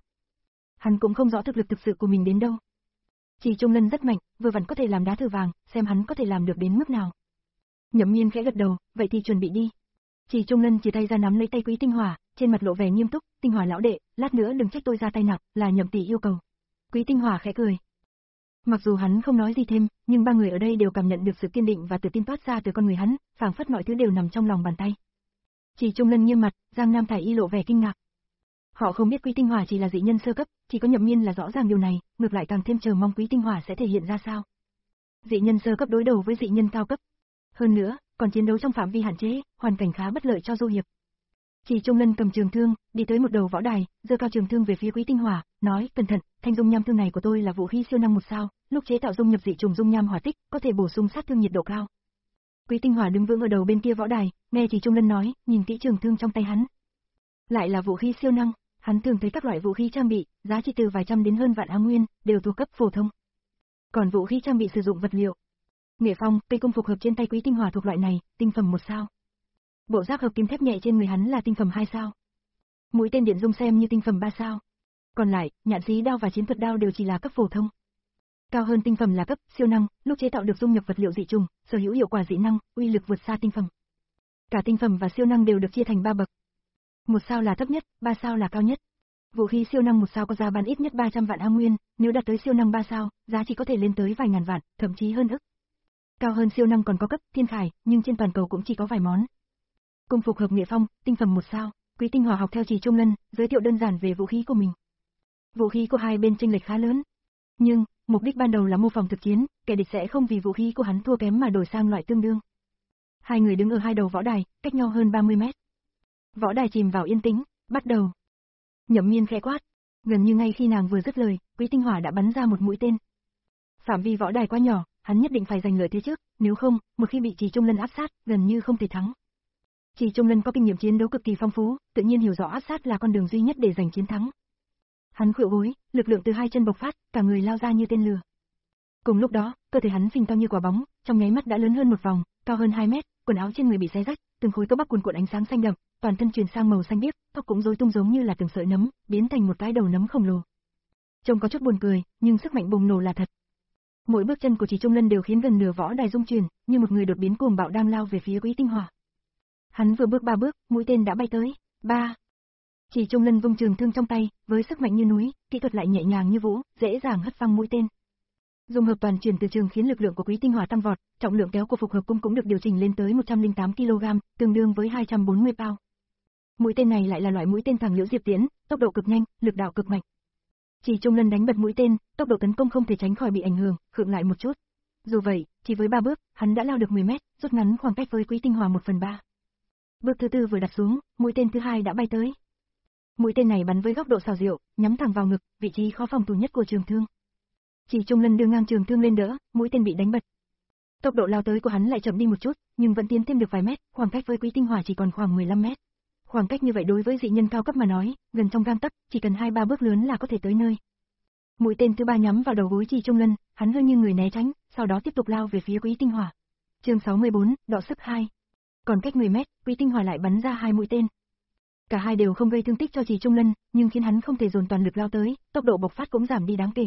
Speaker 2: Hắn cũng không rõ thực lực thực sự của mình đến đâu. Chỉ Trung Lân rất mạnh, vừa vặn có thể làm đá thử vàng, xem hắn có thể làm được đến mức nào. Nhậm Miên khẽ gật đầu, vậy thì chuẩn bị đi. Chỉ Trung Lân chỉ tay ra nắm lấy tay Quý Tinh Hỏa, trên mặt lộ vẻ nghiêm túc, Tinh Hỏa lão đệ, lát nữa đừng trách tôi ra tay nặng, là Nhậm tỷ yêu cầu. Quý Tinh Hỏa khẽ cười. Mặc dù hắn không nói gì thêm, nhưng ba người ở đây đều cảm nhận được sự kiên định và tự tin toát ra từ con người hắn, phảng phất mọi thứ đều nằm trong lòng bàn tay. Chỉ Trung Lân nghiêm mặt, Giang Nam Thải Y lộ vẻ kinh ngạc. Họ không biết Quý Tinh Hỏa chỉ là dị nhân sơ cấp, chỉ có Nhậm Miên là rõ ràng điều này, ngược lại càng thêm chờ mong Quý Tinh Hỏa sẽ thể hiện ra sao. Dị nhân sơ cấp đối đầu với dị nhân cao cấp. Hơn nữa, còn chiến đấu trong phạm vi hạn chế, hoàn cảnh khá bất lợi cho du hiệp. Chỉ Trung Lân cầm trường thương, đi tới một đầu võ đài, giơ cao trường thương về phía Quý Tinh Hỏa, nói, cẩn thận, thanh dung nham thương này của tôi là vũ khí siêu năng một sao, lúc chế tạo dung nhập dị trùng dung nham hỏa tích, có thể bổ sung sát thương nhiệt độ cao. Quý Tinh Hỏa đứng vững ở đầu bên kia võ đài, nghe Chỉ Trung Lân nói, nhìn kỹ trường thương trong tay hắn. Lại là vũ khí siêu năng. Hắn thường thấy các loại vũ khí trang bị, giá trị từ vài trăm đến hơn vạn A Nguyên, đều thuộc cấp phổ thông. Còn vũ khí trang bị sử dụng vật liệu. Nghệ phong, cây cung phục hợp trên tay Quý Tinh Hỏa thuộc loại này, tinh phẩm một sao. Bộ giáp hợp kim thép nhẹ trên người hắn là tinh phẩm hai sao. Mũi tên điện dung xem như tinh phẩm ba sao. Còn lại, nhạn xí đao và chiến thuật đao đều chỉ là cấp phổ thông. Cao hơn tinh phẩm là cấp siêu năng, lúc chế tạo được dung nhập vật liệu dị trùng, sở hữu hiệu quả dị năng, uy lực vượt xa tinh phẩm. Cả tinh phẩm và siêu năng đều được chia thành ba bậc. Một sao là thấp nhất, ba sao là cao nhất. Vũ khí siêu năng một sao có giá bán ít nhất ba trăm vạn A Nguyên, nếu đạt tới siêu năng ba sao, giá trị có thể lên tới vài ngàn vạn, thậm chí hơn ức. Cao hơn siêu năng còn có cấp thiên khải, nhưng trên toàn cầu cũng chỉ có vài món. Cung phục hợp Nghệ phong, tinh phẩm một sao, Quý Tinh Hỏa học theo Trì Trung Lân, giới thiệu đơn giản về vũ khí của mình. Vũ khí của hai bên chênh lệch khá lớn, nhưng mục đích ban đầu là mô phỏng thực chiến, kẻ địch sẽ không vì vũ khí của hắn thua kém mà đổi sang loại tương đương. Hai người đứng ở hai đầu võ đài, cách nhau hơn ba mươi mét. Võ đài chìm vào yên tĩnh, bắt đầu. Nhậm Miên khẽ quát, gần như ngay khi nàng vừa dứt lời, Quý Tinh Hỏa đã bắn ra một mũi tên. Phạm vi võ đài quá nhỏ, hắn nhất định phải giành lợi thế trước, nếu không, một khi bị Trì Trung Lân áp sát, gần như không thể thắng. Trì Trung Lân có kinh nghiệm chiến đấu cực kỳ phong phú, tự nhiên hiểu rõ áp sát là con đường duy nhất để giành chiến thắng. Hắn khuỵu gối, lực lượng từ hai chân bộc phát, cả người lao ra như tên lửa. Cùng lúc đó, cơ thể hắn phình to như quả bóng, trong nháy mắt đã lớn hơn một vòng, cao hơn hai mét, quần áo trên người bị xé rách, từng khối cơ bắp cuồn cuộn ánh sáng xanh đậm, toàn thân chuyển sang màu xanh biếc, tóc cũng rối tung giống như là từng sợi nấm, biến thành một cái đầu nấm khổng lồ. Trông có chút buồn cười, nhưng sức mạnh bùng nổ là thật. Mỗi bước chân của Trì Trung Lân đều khiến gần nửa võ đài rung chuyển, như một người đột biến cuồng bạo đang lao về phía Quý Tinh Hỏa. Hắn vừa bước ba bước, mũi tên đã bay tới. Ba. Trì Trung Lân vung trường thương trong tay, với sức mạnh như núi, kỹ thuật lại nhẹ nhàng như vũ, dễ dàng hất văng mũi tên. Dung hợp toàn chuyển từ trường khiến lực lượng của Quý Tinh Hỏa tăng vọt, trọng lượng kéo của phục hợp cung cũng được điều chỉnh lên tới một trăm lẻ tám ki lô gam, tương đương với hai trăm bốn mươi pound. Mũi tên này lại là loại mũi tên thẳng liễu diệp tiễn, tốc độ cực nhanh, lực đạo cực mạnh. Trì Trung Lân đánh bật mũi tên, tốc độ tấn công không thể tránh khỏi bị ảnh hưởng, khựng lại một chút. Dù vậy, chỉ với ba bước, hắn đã lao được mười mét, rút ngắn khoảng cách với Quý Tinh Hỏa một phần ba. Bước thứ tư vừa đặt xuống, mũi tên thứ hai đã bay tới. Mũi tên này bắn với góc độ xảo diệu, nhắm thẳng vào ngực, vị trí khó phòng thủ nhất của trường thương. Trì Trung Lân đưa ngang trường thương lên đỡ, mũi tên bị đánh bật. Tốc độ lao tới của hắn lại chậm đi một chút, nhưng vẫn tiến thêm được vài mét, khoảng cách với Quý Tinh Hỏa chỉ còn khoảng mười lăm mét. Khoảng cách như vậy đối với dị nhân cao cấp mà nói, gần trong gang tấc, chỉ cần hai ba bước lớn là có thể tới nơi. Mũi tên thứ ba nhắm vào đầu gối Trì Trung Lân, hắn hơi như người né tránh, sau đó tiếp tục lao về phía Quý Tinh Hỏa. Chương sáu mươi bốn, đọ sức hai. Còn cách mười mét, Quý Tinh Hỏa lại bắn ra hai mũi tên. Cả hai đều không gây thương tích cho Trì Trung Lân, nhưng khiến hắn không thể dồn toàn lực lao tới, tốc độ bộc phát cũng giảm đi đáng kể.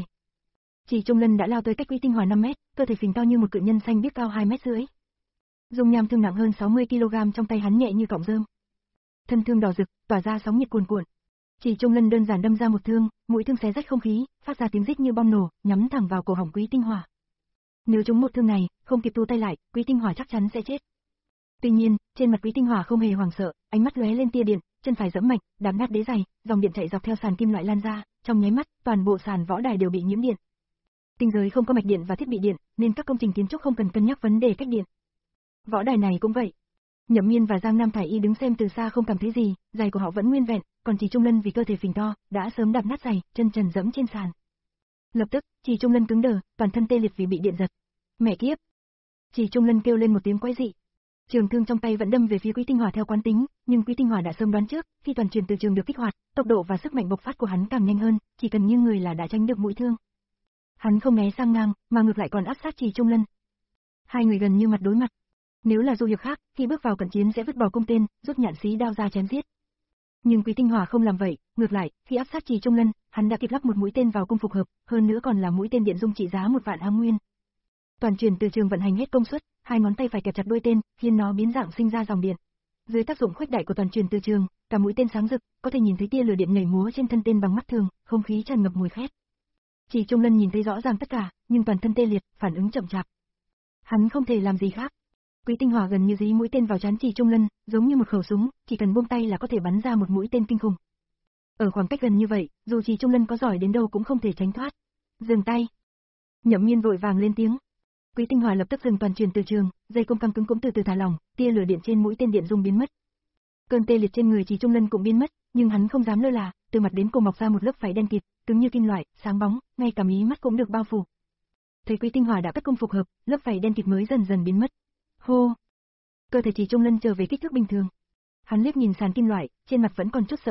Speaker 2: Trì Trung Lân đã lao tới cách Quý Tinh Hỏa năm mét, cơ thể phình to như một cự nhân xanh biếc cao hai mét rưỡi. Dung nham thương nặng hơn sáu mươi ki lô gam trong tay hắn nhẹ như cọng rơm. Thân thương đỏ rực, tỏa ra sóng nhiệt cuồn cuộn. Trì Trung Lân đơn giản đâm ra một thương, mũi thương xé rách không khí, phát ra tiếng rít như bom nổ, nhắm thẳng vào cổ họng Quý Tinh Hỏa. Nếu trúng một thương này, không kịp thu tay lại, Quý Tinh Hỏa chắc chắn sẽ chết. Tuy nhiên, trên mặt Quý Tinh Hỏa không hề hoảng sợ, ánh mắt lóe lên tia điện, chân phải giẫm mạnh, đạp nát đế giày, dòng điện chạy dọc theo sàn kim loại lan ra, trong nháy mắt, toàn bộ sàn võ đài đều bị nhiễm điện. Tinh giới không có mạch điện và thiết bị điện, nên các công trình kiến trúc không cần cân nhắc vấn đề cách điện. Võ đài này cũng vậy. Nhậm Miên và Giang Nam Thải Y đứng xem từ xa không cảm thấy gì, giày của họ vẫn nguyên vẹn, còn Trì Trung Lân vì cơ thể phình to, đã sớm đạp nát giày, chân trần dẫm trên sàn. Lập tức, Trì Trung Lân cứng đờ, toàn thân tê liệt vì bị điện giật. Mẹ kiếp! Trì Trung Lân kêu lên một tiếng quái dị. Trường thương trong tay vẫn đâm về phía Quý Tinh Hỏa theo quán tính, nhưng Quý Tinh Hỏa đã sớm đoán trước, khi toàn truyền từ trường được kích hoạt, tốc độ và sức mạnh bộc phát của hắn càng nhanh hơn, chỉ cần nghiêng người là đã tránh được mũi thương. Hắn không né sang ngang, mà ngược lại còn áp sát Trì Trung Lân. Hai người gần như mặt đối mặt. Nếu là du hiệp khác, khi bước vào cận chiến sẽ vứt bỏ cung tên, rút nhạn xí đao ra chém giết. Nhưng Quý Tinh Hỏa không làm vậy, ngược lại, khi áp sát Trì Trung Lân, hắn đã kịp lắp một mũi tên vào cung phục hợp, hơn nữa còn là mũi tên điện dung trị giá một vạn A Nguyên. Toàn truyền từ trường vận hành hết công suất, hai ngón tay phải kẹp chặt đuôi tên, khiến nó biến dạng sinh ra dòng điện. Dưới tác dụng khuếch đại của toàn truyền từ trường, cả mũi tên sáng rực, có thể nhìn thấy tia lửa điện nhảy múa trên thân tên bằng mắt thường, không khí tràn ngập mùi khét. Trì Trung Lân nhìn thấy rõ ràng tất cả, nhưng toàn thân tê liệt, phản ứng chậm chạp. Hắn không thể làm gì khác. Quý Tinh Hỏa gần như dí mũi tên vào trán Trì Trung Lân, giống như một khẩu súng, chỉ cần buông tay là có thể bắn ra một mũi tên kinh khủng. Ở khoảng cách gần như vậy, dù Trì Trung Lân có giỏi đến đâu cũng không thể tránh thoát. Dừng tay. Nhậm Miên vội vàng lên tiếng. Quý Tinh Hỏa lập tức dừng toàn truyền từ trường, dây cung căng cứng cũng từ từ thả lỏng, tia lửa điện trên mũi tên điện dung biến mất. Cơn tê liệt trên người Trì Trung Lân cũng biến mất, nhưng hắn không dám lơ là, từ mặt đến cổ mọc ra một lớp vảy đen kịt, cứng như kim loại, sáng bóng, ngay cả mí mắt cũng được bao phủ. Thấy Quý Tinh Hỏa đã cất công phục hợp, lớp vảy đen kịt mới dần dần biến mất. Hô! Cơ thể Trì Trung Lân trở về kích thước bình thường. Hắn liếc nhìn sàn kim loại, trên mặt vẫn còn chút sợ hãi,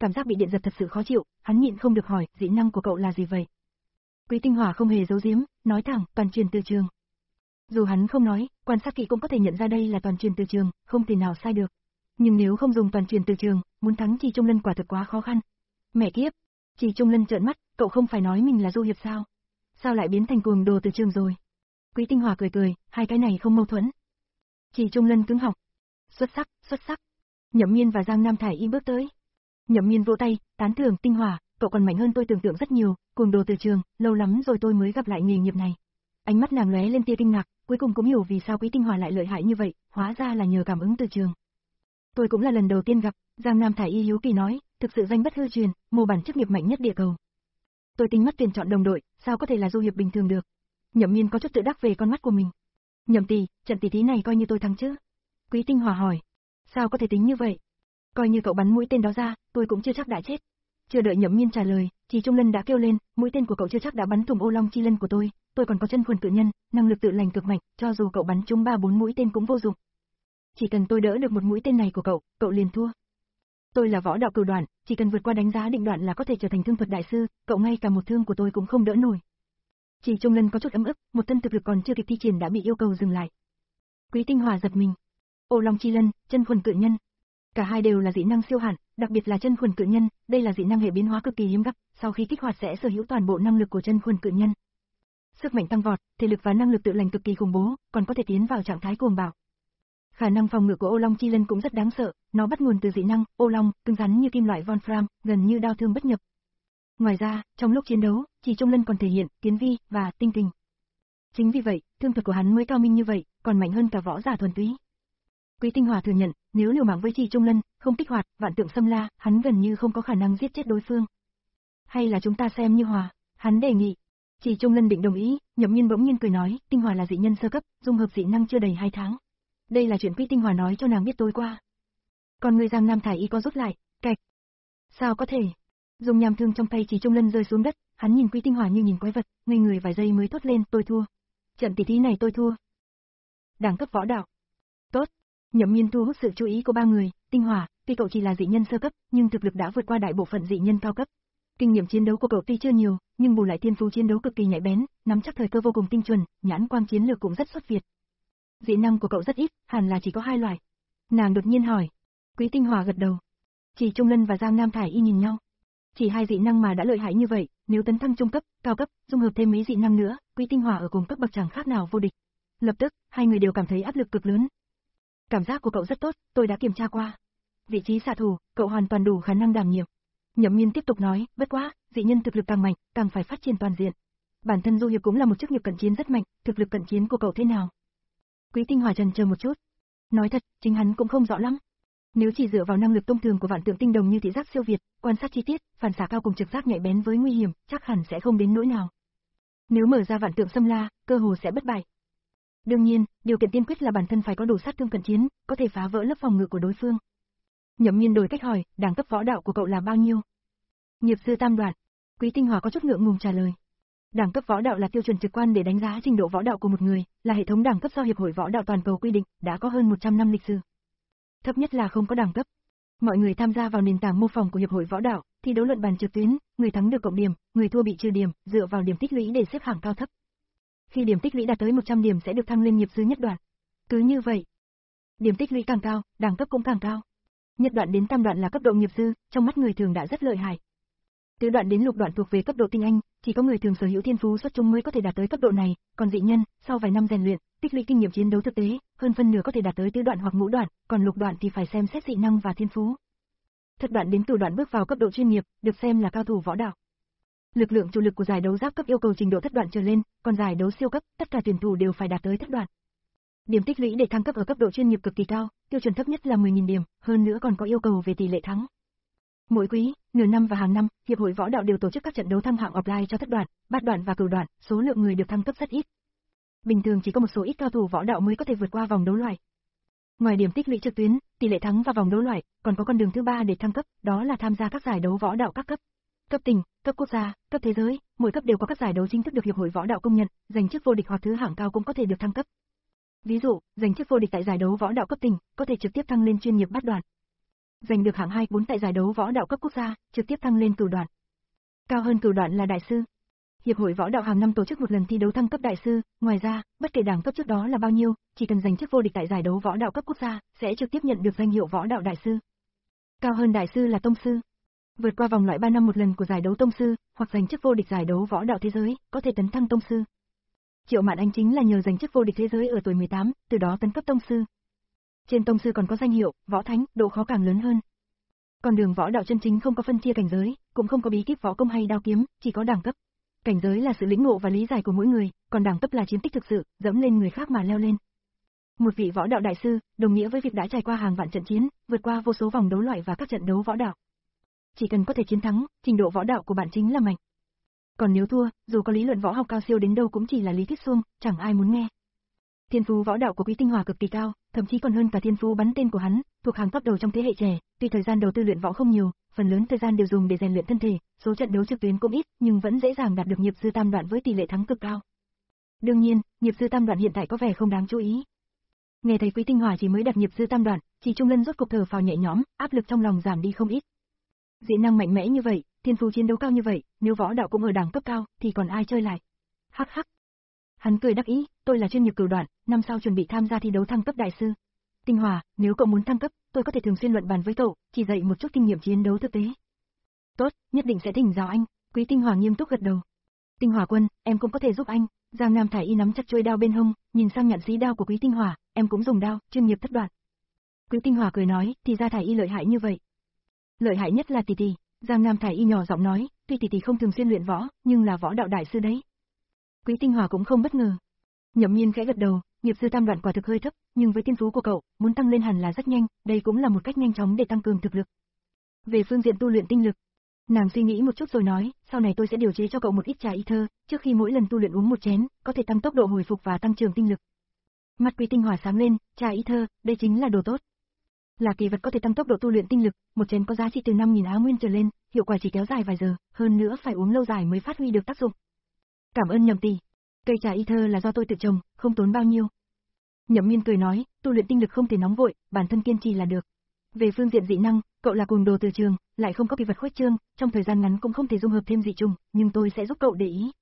Speaker 2: cảm giác bị điện giật thật sự khó chịu, hắn nhịn không được hỏi, dị năng của cậu là gì vậy? Quý Tinh Hỏa không hề giấu giếm, nói thẳng, toàn truyền từ trường. Dù hắn không nói, quan sát kỹ cũng có thể nhận ra đây là toàn truyền từ trường, không thể nào sai được. Nhưng nếu không dùng toàn truyền từ trường, muốn thắng Trì Trung Lân quả thực quá khó khăn. Mẹ kiếp! Trì Trung Lân trợn mắt, cậu không phải nói mình là du hiệp sao? Sao lại biến thành cuồng đồ từ trường rồi? Quý Tinh Hỏa cười cười, hai cái này không mâu thuẫn. Trì Trung Lân cứng họng. Xuất sắc, xuất sắc. Nhậm Miên và Giang Nam Thải Y bước tới. Nhậm Miên vỗ tay, tán thưởng, Tinh Hỏa, cậu còn mạnh hơn tôi tưởng tượng rất nhiều, cuồng đồ từ trường, lâu lắm rồi tôi mới gặp lại nghề nghiệp này. Ánh mắt nàng lóe lên tia kinh ngạc, cuối cùng cũng hiểu vì sao Quý Tinh Hỏa lại lợi hại như vậy, hóa ra là nhờ cảm ứng từ trường. Tôi cũng là lần đầu tiên gặp, Giang Nam Thải Y hiếu kỳ nói, thực sự danh bất hư truyền, mô bản chức nghiệp mạnh nhất địa cầu. Tôi tính mắt tuyển chọn đồng đội, sao có thể là du hiệp bình thường được? Nhậm Miên có chút tự đắc về con mắt của mình. Nhậm tỷ, trận tỷ thí này coi như tôi thắng chứ? Quý Tinh Hỏa hỏi. Sao có thể tính như vậy? Coi như cậu bắn mũi tên đó ra, tôi cũng chưa chắc đã chết. Chưa đợi Nhậm Miên trả lời, Trì Trung Lân đã kêu lên, mũi tên của cậu chưa chắc đã bắn thủng ô long chi lân của tôi, tôi còn có chân khuẩn cự nhân, năng lực tự lành cực mạnh, cho dù cậu bắn trúng ba bốn mũi tên cũng vô dụng. Chỉ cần tôi đỡ được một mũi tên này của cậu, cậu liền thua. Tôi là võ đạo cửu đoạn, chỉ cần vượt qua đánh giá định đoạn là có thể trở thành thương thuật đại sư, cậu ngay cả một thương của tôi cũng không đỡ nổi. Trì Trung Lân có chút ấm ức, một thân thực lực còn chưa kịp thi triển đã bị yêu cầu dừng lại. Quý Tinh Hỏa giật mình. Ô long chi lân, chân khuẩn cự nhân. Cả hai đều là dị năng siêu hạn, đặc biệt là chân khuẩn cự nhân, đây là dị năng hệ biến hóa cực kỳ hiếm gặp, sau khi kích hoạt sẽ sở hữu toàn bộ năng lực của chân khuẩn cự nhân. Sức mạnh tăng vọt, thể lực và năng lực tự lành cực kỳ khủng bố, còn có thể tiến vào trạng thái cuồng bạo. Khả năng phòng ngự của ô long chi lân cũng rất đáng sợ, nó bắt nguồn từ dị năng ô long, cứng rắn như kim loại Wolfram, gần như đao thương bất nhập. Ngoài ra, trong lúc chiến đấu, Trì Trung Lân còn thể hiện tiến vi và tinh tình. Chính vì vậy, thương thuật của hắn mới cao minh như vậy, còn mạnh hơn cả võ giả thuần túy. Quý Tinh Hỏa thừa nhận, nếu liều mạng với Trì Trung Lân, không kích hoạt vạn tượng xâm la, hắn gần như không có khả năng giết chết đối phương. Hay là chúng ta xem như hòa, hắn đề nghị. Trì Trung Lân định đồng ý, Nhậm Miên bỗng nhiên cười nói, Tinh Hỏa là dị nhân sơ cấp, dung hợp dị năng chưa đầy hai tháng. Đây là chuyện Quý Tinh Hỏa nói cho nàng biết tối qua. Còn người Giang Nam Thải Y có rút lại, cạch. Sao có thể? Dùng nham thương trong tay Trì Trung Lân rơi xuống đất, hắn nhìn Quý Tinh Hỏa như nhìn quái vật, ngây người vài giây mới thốt lên, tôi thua. Trận tỷ thí này tôi thua. Đẳng cấp võ đạo. Tốt. Nhậm Miên thu hút sự chú ý của ba người, Tinh Hỏa, tuy cậu chỉ là dị nhân sơ cấp, nhưng thực lực đã vượt qua đại bộ phận dị nhân cao cấp. Kinh nghiệm chiến đấu của cậu tuy chưa nhiều, nhưng bù lại thiên phú chiến đấu cực kỳ nhạy bén, nắm chắc thời cơ vô cùng tinh chuẩn, nhãn quang chiến lược cũng rất xuất việt. Dị năng của cậu rất ít, hẳn là chỉ có hai loại. Nàng đột nhiên hỏi. Quý Tinh Hỏa gật đầu. Trì Trung Lân và Giang Nam Thải Y nhìn nhau. Chỉ hai dị năng mà đã lợi hại như vậy, nếu tấn thăng trung cấp, cao cấp, dung hợp thêm mấy dị năng nữa, Quý Tinh Hỏa ở cùng cấp bậc chẳng khác nào vô địch. Lập tức, hai người đều cảm thấy áp lực cực lớn. Cảm giác của cậu rất tốt, tôi đã kiểm tra qua. Vị trí xạ thủ, cậu hoàn toàn đủ khả năng đảm nhiệm. Nhậm Miên tiếp tục nói, bất quá, dị nhân thực lực càng mạnh, càng phải phát triển toàn diện. Bản thân du hiệp cũng là một chức nghiệp cận chiến rất mạnh, thực lực cận chiến của cậu thế nào? Quý Tinh Hỏa chần chờ một chút. Nói thật, chính hắn cũng không rõ lắm. Nếu chỉ dựa vào năng lực thông thường của vạn tượng tinh đồng như thị giác siêu việt, quan sát chi tiết, phản xạ cao cùng trực giác nhạy bén với nguy hiểm, chắc hẳn sẽ không đến nỗi nào. Nếu mở ra vạn tượng xâm la, cơ hồ sẽ bất bại. Đương nhiên, điều kiện tiên quyết là bản thân phải có đủ sát thương cận chiến, có thể phá vỡ lớp phòng ngự của đối phương. Nhậm Miên đổi cách hỏi, đẳng cấp võ đạo của cậu là bao nhiêu? Nghiệp sư tam đoạn. Quý Tinh Hỏa có chút ngượng ngùng trả lời. Đẳng cấp võ đạo là tiêu chuẩn trực quan để đánh giá trình độ võ đạo của một người, là hệ thống đẳng cấp do Hiệp hội Võ đạo toàn cầu quy định, đã có hơn một trăm năm lịch sử. Thấp nhất là không có đẳng cấp. Mọi người tham gia vào nền tảng mô phỏng của Hiệp hội Võ đạo, thi đấu luận bàn trực tuyến, người thắng được cộng điểm, người thua bị trừ điểm, dựa vào điểm tích lũy để xếp hạng cao thấp. Khi điểm tích lũy đạt tới một trăm điểm sẽ được thăng lên nghiệp sư nhất đoạn. Cứ như vậy, điểm tích lũy càng cao, đẳng cấp cũng càng cao. Nhất đoạn đến tam đoạn là cấp độ nghiệp sư, trong mắt người thường đã rất lợi hại. Tứ đoạn đến lục đoạn thuộc về cấp độ tinh anh, chỉ có người thường sở hữu thiên phú xuất chúng mới có thể đạt tới cấp độ này, còn dị nhân, sau vài năm rèn luyện, tích lũy kinh nghiệm chiến đấu thực tế, hơn phân nửa có thể đạt tới tứ đoạn hoặc ngũ đoạn, còn lục đoạn thì phải xem xét dị năng và thiên phú. Thất đoạn đến cửu đoạn bước vào cấp độ chuyên nghiệp, được xem là cao thủ võ đạo. Lực lượng chủ lực của giải đấu giáp cấp yêu cầu trình độ thất đoạn trở lên, còn giải đấu siêu cấp, tất cả tuyển thủ đều phải đạt tới thất đoạn. Điểm tích lũy để thăng cấp ở cấp độ chuyên nghiệp cực kỳ cao, tiêu chuẩn thấp nhất là mười nghìn điểm, hơn nữa còn có yêu cầu về tỷ lệ thắng. Mỗi quý, nửa năm và hàng năm, Hiệp hội Võ đạo đều tổ chức các trận đấu thăng hạng offline cho thất đoạn, bát đoạn và cửu đoạn, số lượng người được thăng cấp rất ít. Bình thường chỉ có một số ít cao thủ võ đạo mới có thể vượt qua vòng đấu loại. Ngoài điểm tích lũy trực tuyến, tỷ lệ thắng và vòng đấu loại, còn có con đường thứ ba để thăng cấp, đó là tham gia các giải đấu võ đạo các cấp. Cấp tỉnh, cấp quốc gia, cấp thế giới, mỗi cấp đều có các giải đấu chính thức được Hiệp hội Võ đạo công nhận, giành chức vô địch hoặc thứ hạng cao cũng có thể được thăng cấp. Ví dụ, giành chức vô địch tại giải đấu võ đạo cấp tỉnh, có thể trực tiếp thăng lên chuyên nghiệp bát đoạn. Giành được hạng hai bốn tại giải đấu võ đạo cấp quốc gia, trực tiếp thăng lên cửu đoạn. Cao hơn cửu đoạn là đại sư. Hiệp hội võ đạo hàng năm tổ chức một lần thi đấu thăng cấp đại sư, ngoài ra, bất kể đẳng cấp trước đó là bao nhiêu, chỉ cần giành chức vô địch tại giải đấu võ đạo cấp quốc gia, sẽ trực tiếp nhận được danh hiệu võ đạo đại sư. Cao hơn đại sư là tông sư. Vượt qua vòng loại ba năm một lần của giải đấu tông sư, hoặc giành chức vô địch giải đấu võ đạo thế giới, có thể tấn thăng tông sư. Triệu Mạn Anh chính là nhờ giành chức vô địch thế giới ở tuổi mười tám, từ đó tấn cấp tông sư. Trên tông sư còn có danh hiệu, võ thánh, độ khó càng lớn hơn. Con đường võ đạo chân chính không có phân chia cảnh giới, cũng không có bí kíp võ công hay đao kiếm, chỉ có đẳng cấp. Cảnh giới là sự lĩnh ngộ và lý giải của mỗi người, còn đẳng cấp là chiến tích thực sự, dẫm lên người khác mà leo lên. Một vị võ đạo đại sư, đồng nghĩa với việc đã trải qua hàng vạn trận chiến, vượt qua vô số vòng đấu loại và các trận đấu võ đạo. Chỉ cần có thể chiến thắng, trình độ võ đạo của bạn chính là mạnh. Còn nếu thua, dù có lý luận võ học cao siêu đến đâu cũng chỉ là lý thuyết suông, chẳng ai muốn nghe. Thiên phú võ đạo của Quý Tinh Hòa cực kỳ cao, thậm chí còn hơn cả thiên phú bắn tên của hắn, thuộc hàng top đầu trong thế hệ trẻ, tuy thời gian đầu tư luyện võ không nhiều, phần lớn thời gian đều dùng để rèn luyện thân thể, số trận đấu trực tuyến cũng ít, nhưng vẫn dễ dàng đạt được nghiệp dư tam đoạn với tỷ lệ thắng cực cao. Đương nhiên, nghiệp dư tam đoạn hiện tại có vẻ không đáng chú ý. Nghe thấy Quý Tinh Hòa chỉ mới đạt nghiệp dư tam đoạn, Chỉ Trung Lân rốt cục thở phào nhẹ nhõm, áp lực trong lòng giảm đi không ít. Dị năng mạnh mẽ như vậy, thiên phú chiến đấu cao như vậy, nếu võ đạo cũng ở đẳng cấp cao, thì còn ai chơi lại? Hắc hắc. Hắn cười đắc ý, tôi là chuyên nghiệp cửu đoạn, năm sau chuẩn bị tham gia thi đấu thăng cấp đại sư. Tinh Hòa, nếu cậu muốn thăng cấp, tôi có thể thường xuyên luận bàn với cậu, chỉ dạy một chút kinh nghiệm chiến đấu thực tế. Tốt, nhất định sẽ thỉnh giáo anh. Quý Tinh Hòa nghiêm túc gật đầu. Tinh Hòa quân, em cũng có thể giúp anh. Giang Nam Thải Y nắm chặt chuôi đao bên hông, nhìn sang nhạn sĩ đao của Quý Tinh Hòa, em cũng dùng đao, chuyên nghiệp thất đoạn. Quý Tinh Hòa cười nói, thì ra Thải Y lợi hại như vậy. Lợi hại nhất là tỷ tỷ. Giang Nam Thải Y nhỏ giọng nói, tuy tỷ tỷ không thường xuyên luyện võ, nhưng là võ đạo đại sư đấy. Quý Tinh Hòa cũng không bất ngờ. Nhậm Miên khẽ gật đầu, nghiệp dư tam đoạn quả thực hơi thấp, nhưng với thiên phú của cậu, muốn tăng lên hẳn là rất nhanh, đây cũng là một cách nhanh chóng để tăng cường thực lực. Về phương diện tu luyện tinh lực, nàng suy nghĩ một chút rồi nói, sau này tôi sẽ điều chế cho cậu một ít trà y thơ, trước khi mỗi lần tu luyện uống một chén, có thể tăng tốc độ hồi phục và tăng trưởng tinh lực. Mắt Quý Tinh Hòa sáng lên, trà y thơ, đây chính là đồ tốt. Là kỳ vật có thể tăng tốc độ tu luyện tinh lực, một chén có giá trị từ năm nghìn á nguyên trở lên, hiệu quả chỉ kéo dài vài giờ, hơn nữa phải uống lâu dài mới phát huy được tác dụng. Cảm ơn Nhậm tỷ. Cây trà y thơ là do tôi tự trồng, không tốn bao nhiêu. Nhậm Miên cười nói, tu luyện tinh lực không thể nóng vội, bản thân kiên trì là được. Về phương diện dị năng, cậu là cuồng đồ từ trường, lại không có kỳ vật khuếch trương, trong thời gian ngắn cũng không thể dung hợp thêm dị trùng, nhưng tôi sẽ giúp cậu để ý.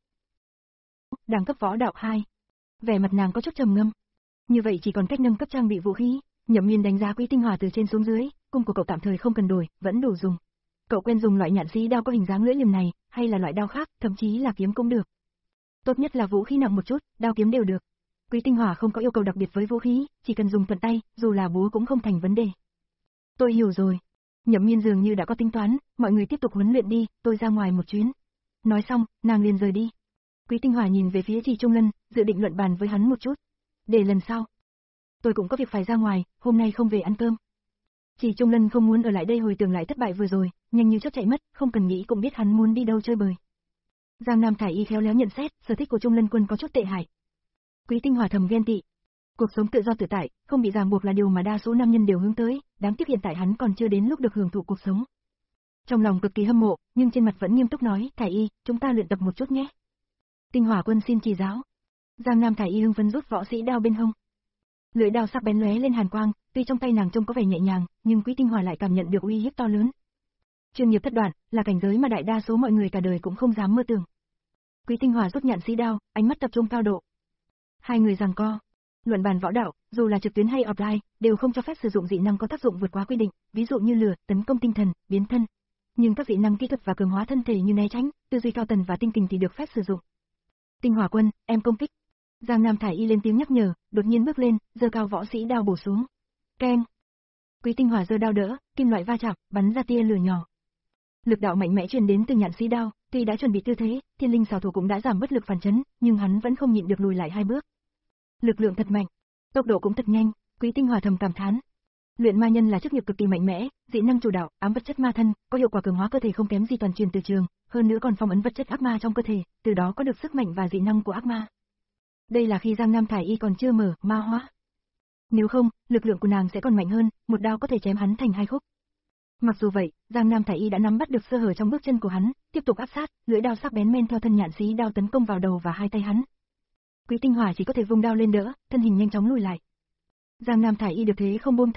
Speaker 2: Đẳng cấp võ đạo hai. Vẻ mặt nàng có chút trầm ngâm. Như vậy chỉ còn cách nâng cấp trang bị vũ khí. Nhậm Miên đánh giá Quý Tinh Hòa từ trên xuống dưới, cung của cậu tạm thời không cần đổi, vẫn đủ dùng. Cậu quen dùng loại nhạn sĩ đao có hình dáng lưỡi liềm này, hay là loại đao khác, thậm chí là kiếm cũng được. Tốt nhất là vũ khí nặng một chút, đao kiếm đều được. Quý Tinh Hòa không có yêu cầu đặc biệt với vũ khí, chỉ cần dùng thuận tay, dù là búa cũng không thành vấn đề. Tôi hiểu rồi. Nhậm Miên dường như đã có tính toán, mọi người tiếp tục huấn luyện đi, tôi ra ngoài một chuyến. Nói xong, nàng liền rời đi. Quý Tinh Hòa nhìn về phía Chỉ Trung Lân, dự định luận bàn với hắn một chút. Để lần sau. Tôi cũng có việc phải ra ngoài, hôm nay không về ăn cơm. Chỉ Trung Lân không muốn ở lại đây hồi tưởng lại thất bại vừa rồi, nhanh như chớp chạy mất, không cần nghĩ cũng biết hắn muốn đi đâu chơi bời. Giang Nam Thải Y khéo léo nhận xét, sở thích của Trung Lân quân có chút tệ hại. Quý Tinh Hòa thầm ghen tị. Cuộc sống tự do tự tại, không bị ràng buộc là điều mà đa số nam nhân đều hướng tới, đáng tiếc hiện tại hắn còn chưa đến lúc được hưởng thụ cuộc sống. Trong lòng cực kỳ hâm mộ, nhưng trên mặt vẫn nghiêm túc nói, Thải Y, chúng ta luyện tập một chút nhé. Tinh Hòa quân xin chỉ giáo. Giang Nam Thải Y hưng phấn rút võ sĩ đao bên hông. Lưỡi đao sắc bén lóe lên hàn quang, tuy trong tay nàng trông có vẻ nhẹ nhàng, nhưng Quý Tinh Hòa lại cảm nhận được uy hiếp to lớn. Chuyên nghiệp thất đoạn, là cảnh giới mà đại đa số mọi người cả đời cũng không dám mơ tưởng. Quý Tinh Hòa rút nhạn sĩ đao, ánh mắt tập trung cao độ. Hai người giằng co. Luận bàn võ đạo, dù là trực tuyến hay offline, đều không cho phép sử dụng dị năng có tác dụng vượt quá quy định, ví dụ như lửa, tấn công tinh thần, biến thân. Nhưng các dị năng kỹ thuật và cường hóa thân thể như né tránh, tư duy cao tần và tinh kình thì được phép sử dụng. Tinh Hòa quân, em công kích. Giang Nam Thải Y lên tiếng nhắc nhở, đột nhiên bước lên, giơ cao võ sĩ đao bổ xuống. Keng. Quý Tinh Hòa giơ đao đỡ, kim loại va chạm, bắn ra tia lửa nhỏ. Lực đạo mạnh mẽ truyền đến từ nhạn sĩ đao, tuy đã chuẩn bị tư thế, thiên linh xảo thủ cũng đã giảm bất lực phản chấn, nhưng hắn vẫn không nhịn được lùi lại hai bước. Lực lượng thật mạnh, tốc độ cũng thật nhanh, Quý Tinh Hòa thầm cảm thán. Luyện ma nhân là chức nghiệp cực kỳ mạnh mẽ, dị năng chủ đạo, ám vật chất ma thân, có hiệu quả cường hóa cơ thể không kém gì toàn truyền từ trường, hơn nữa còn phong ấn vật chất ác ma trong cơ thể, từ đó có được sức mạnh và dị năng của ác ma. Đây là khi Giang Nam Thải Y còn chưa mở ma hóa. Nếu không, lực lượng của nàng sẽ còn mạnh hơn, một đao có thể chém hắn thành hai khúc. Mặc dù vậy, Giang Nam Thải Y đã nắm bắt được sơ hở trong bước chân của hắn, tiếp tục áp sát, lưỡi đao sắc bén men theo thân nhạn sĩ đao tấn công vào đầu và hai tay hắn. Quý Tinh Hòa chỉ có thể vung đao lên đỡ, thân hình nhanh chóng lùi lại. Giang Nam Thải Y được thế không buông tha,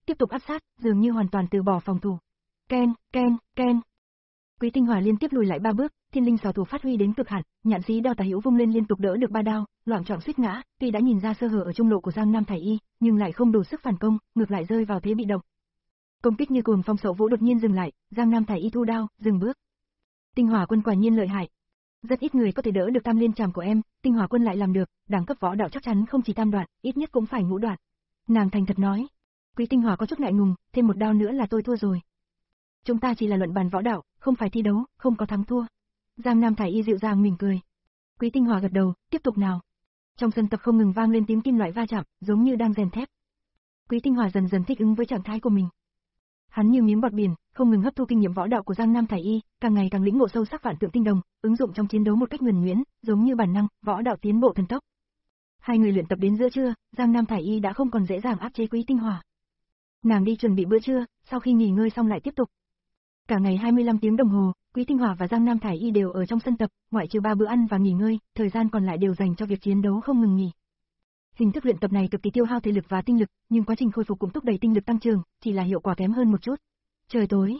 Speaker 2: tiếp tục áp sát, dường như hoàn toàn từ bỏ phòng thủ. Ken, ken, ken. Quý Tinh Hỏa liên tiếp lùi lại ba bước, thiên linh xảo thủ phát huy đến cực hạn, nhạn sĩ đao tả hữu vung lên liên tục đỡ được ba đao, loạng choạng suýt ngã, tuy đã nhìn ra sơ hở ở trung lộ của Giang Nam Thải Y, nhưng lại không đủ sức phản công, ngược lại rơi vào thế bị động. Công kích như cuồng phong sậu vũ đột nhiên dừng lại, Giang Nam Thải Y thu đao, dừng bước. Tinh Hỏa Quân quả nhiên lợi hại. Rất ít người có thể đỡ được tam liên trảm của em, Tinh Hỏa Quân lại làm được, đẳng cấp võ đạo chắc chắn không chỉ tam đoạn, ít nhất cũng phải ngũ đoạn. Nàng thành thật nói. Quý Tinh Hỏa có chút ngại ngùng, thêm một đao nữa là tôi thua rồi. Chúng ta chỉ là luận bàn võ đạo, không phải thi đấu, không có thắng thua. Giang Nam Thải Y dịu dàng mỉm cười. Quý Tinh Hỏa gật đầu, tiếp tục nào. Trong sân tập không ngừng vang lên tiếng kim loại va chạm, giống như đang rèn thép. Quý Tinh Hỏa dần dần thích ứng với trạng thái của mình. Hắn như miếng bọt biển, không ngừng hấp thu kinh nghiệm võ đạo của Giang Nam Thải Y, càng ngày càng lĩnh ngộ sâu sắc vạn tượng tinh đồng, ứng dụng trong chiến đấu một cách nhuần nhuyễn, giống như bản năng, võ đạo tiến bộ thần tốc. Hai người luyện tập đến giữa trưa, Giang Nam Thải Y đã không còn dễ dàng áp chế Quý Tinh Hỏa. Nàng đi chuẩn bị bữa trưa, sau khi nghỉ ngơi xong lại tiếp tục. Cả ngày hai mươi lăm tiếng đồng hồ, Quý Tinh Hỏa và Giang Nam Thải Y đều ở trong sân tập, ngoại trừ ba bữa ăn và nghỉ ngơi, thời gian còn lại đều dành cho việc chiến đấu không ngừng nghỉ. Hình thức luyện tập này cực kỳ tiêu hao thể lực và tinh lực, nhưng quá trình khôi phục cũng thúc đẩy tinh lực tăng trưởng, chỉ là hiệu quả kém hơn một chút. Trời tối.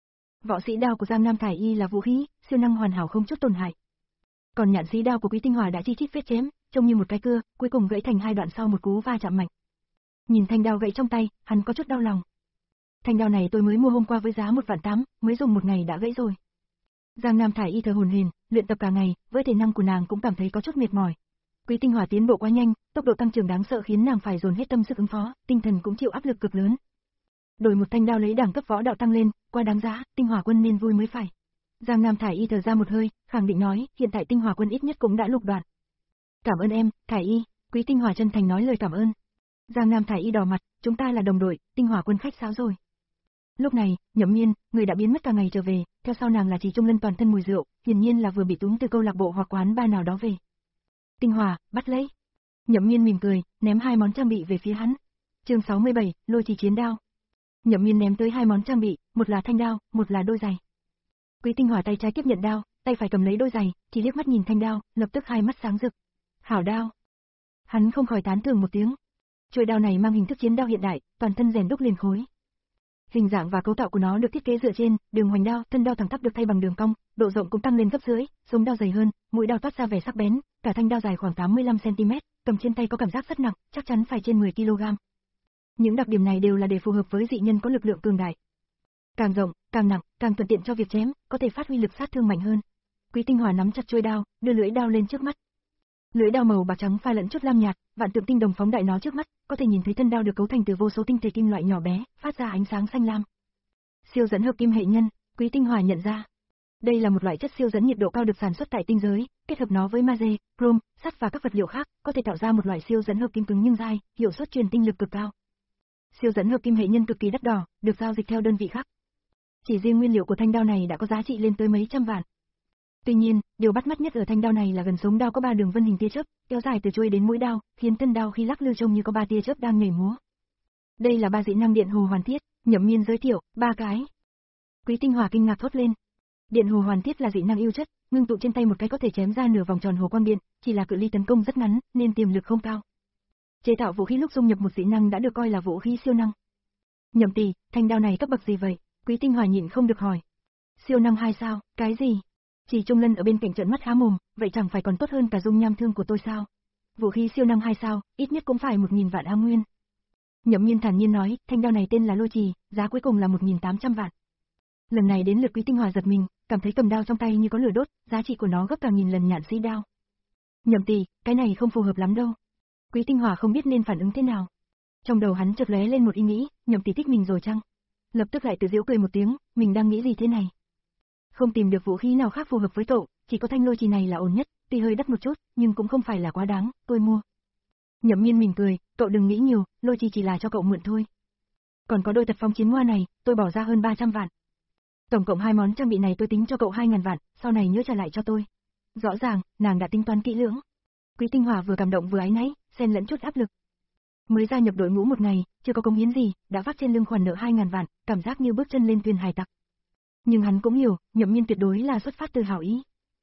Speaker 2: Võ sĩ đao của Giang Nam Thải Y là vũ khí, siêu năng hoàn hảo không chút tổn hại. Còn nhạn sĩ đao của Quý Tinh Hỏa đã chi chít vết chém, trông như một cái cưa, cuối cùng gãy thành hai đoạn sau một cú va chạm mạnh. Nhìn thanh đao gãy trong tay, hắn có chút đau lòng. Thanh đao này tôi mới mua hôm qua với giá một vạn tám, mới dùng một ngày đã gãy rồi. Giang Nam Thải Y thở hổn hển, luyện tập cả ngày, với thể năng của nàng cũng cảm thấy có chút mệt mỏi. Quý Tinh Hỏa tiến bộ quá nhanh, tốc độ tăng trưởng đáng sợ khiến nàng phải dồn hết tâm sức ứng phó, tinh thần cũng chịu áp lực cực lớn. Đổi một thanh đao lấy đẳng cấp võ đạo tăng lên, quá đáng giá, Tinh Hỏa Quân nên vui mới phải. Giang Nam Thải Y thở ra một hơi, khẳng định nói, hiện tại Tinh Hỏa Quân ít nhất cũng đã lục đoạn. Cảm ơn em, Thải Y, Quý Tinh Hỏa chân thành nói lời cảm ơn. Giang Nam Thải Y đỏ mặt, chúng ta là đồng đội, Tinh Hỏa Quân khách sáo rồi. Lúc này, Nhậm Miên, người đã biến mất cả ngày trở về, theo sau nàng là Chỉ Trung Lân toàn thân mùi rượu, hiển nhiên là vừa bị túm từ câu lạc bộ hoặc quán bar nào đó về. Tinh Hỏa, bắt lấy. Nhậm Miên mỉm cười, ném hai món trang bị về phía hắn. Chương sáu mươi bảy, Lôi Trì chiến đao. Nhậm Miên ném tới hai món trang bị, một là thanh đao, một là đôi giày. Quý Tinh Hỏa tay trái tiếp nhận đao, tay phải cầm lấy đôi giày, chỉ liếc mắt nhìn thanh đao, lập tức hai mắt sáng rực. Hảo đao. Hắn không khỏi tán thưởng một tiếng. Chuôi đao này mang hình thức chiến đao hiện đại, toàn thân rèn đúc liền khối. Hình dạng và cấu tạo của nó được thiết kế dựa trên đường hoành đao, thân đao thẳng tắp được thay bằng đường cong, độ rộng cũng tăng lên gấp rưỡi, sống đao dày hơn, mũi đao toát ra vẻ sắc bén, cả thanh đao dài khoảng tám mươi lăm xăng ti mét, cầm trên tay có cảm giác rất nặng, chắc chắn phải trên mười ki lô gam. Những đặc điểm này đều là để phù hợp với dị nhân có lực lượng cường đại. Càng rộng, càng nặng, càng thuận tiện cho việc chém, có thể phát huy lực sát thương mạnh hơn. Quý Tinh Hỏa nắm chặt chuôi đao, đưa lưỡi đao lên trước mắt. Lưỡi đao màu bạc trắng pha lẫn chút lam nhạt, vạn tượng tinh đồng phóng đại nó trước mắt, có thể nhìn thấy thân đao được cấu thành từ vô số tinh thể kim loại nhỏ bé, phát ra ánh sáng xanh lam. Siêu dẫn hợp kim hệ nhân, Quý Tinh Hỏa nhận ra. Đây là một loại chất siêu dẫn nhiệt độ cao được sản xuất tại tinh giới, kết hợp nó với magie, chrome, sắt và các vật liệu khác, có thể tạo ra một loại siêu dẫn hợp kim cứng nhưng dai, hiệu suất truyền tinh lực cực cao. Siêu dẫn hợp kim hệ nhân cực kỳ đắt đỏ, được giao dịch theo đơn vị khác. Chỉ riêng nguyên liệu của thanh đao này đã có giá trị lên tới mấy trăm vạn. Tuy nhiên, điều bắt mắt nhất ở thanh đao này là gần sống đao có ba đường vân hình tia chớp, kéo dài từ chuôi đến mũi đao, khiến thân đao khi lắc lư trông như có ba tia chớp đang nhảy múa. Đây là ba dị năng điện hồ hoàn thiết, Nhậm Miên giới thiệu, ba cái. Quý Tinh Hỏa kinh ngạc thốt lên. Điện hồ hoàn thiết là dị năng yêu chất, ngưng tụ trên tay một cái có thể chém ra nửa vòng tròn hồ quang điện, chỉ là cự ly tấn công rất ngắn, nên tiềm lực không cao. Chế tạo vũ khí lúc dung nhập một dị năng đã được coi là vũ khí siêu năng. Nhậm tỷ, thanh đao này cấp bậc gì vậy? Quý Tinh Hỏa nhịn không được hỏi. Siêu năng hai sao, cái gì? Chỉ Trung Lân ở bên cạnh trợn mắt há mồm, vậy chẳng phải còn tốt hơn cả dung nham thương của tôi sao? Vũ khí siêu năng hai sao, ít nhất cũng phải một nghìn vạn A nguyên. Nhậm Miên thản nhiên nói, thanh đao này tên là Lôi Trì, giá cuối cùng là một nghìn tám trăm vạn. Lần này đến lượt Quý Tinh Hỏa giật mình, cảm thấy cầm đao trong tay như có lửa đốt, giá trị của nó gấp cả nghìn lần nhạn sĩ đao. Nhậm tỷ, cái này không phù hợp lắm đâu. Quý Tinh Hỏa không biết nên phản ứng thế nào. Trong đầu hắn chợt lóe lên một ý nghĩ, Nhậm tỷ thích mình rồi chăng? Lập tức lại tự giễu cười một tiếng, mình đang nghĩ gì thế này? Không tìm được vũ khí nào khác phù hợp với cậu, chỉ có thanh Lôi Trì này là ổn nhất, tuy hơi đắt một chút, nhưng cũng không phải là quá đáng, tôi mua. Nhậm Miên mỉm cười, cậu đừng nghĩ nhiều, Lôi Trì chỉ là cho cậu mượn thôi. Còn có đôi tật phong chiến hoa này, tôi bỏ ra hơn ba trăm vạn. Tổng cộng hai món trang bị này tôi tính cho cậu hai ngàn vạn, sau này nhớ trả lại cho tôi. Rõ ràng, nàng đã tính toán kỹ lưỡng. Quý Tinh Hỏa vừa cảm động vừa áy náy, xen lẫn chút áp lực. Mới gia nhập đội ngũ một ngày, chưa có công hiến gì, đã vác trên lưng khoản nợ hai ngàn vạn, cảm giác như bước chân lên thuyền hải tặc. Nhưng hắn cũng hiểu, Nhậm Miên tuyệt đối là xuất phát từ hảo ý.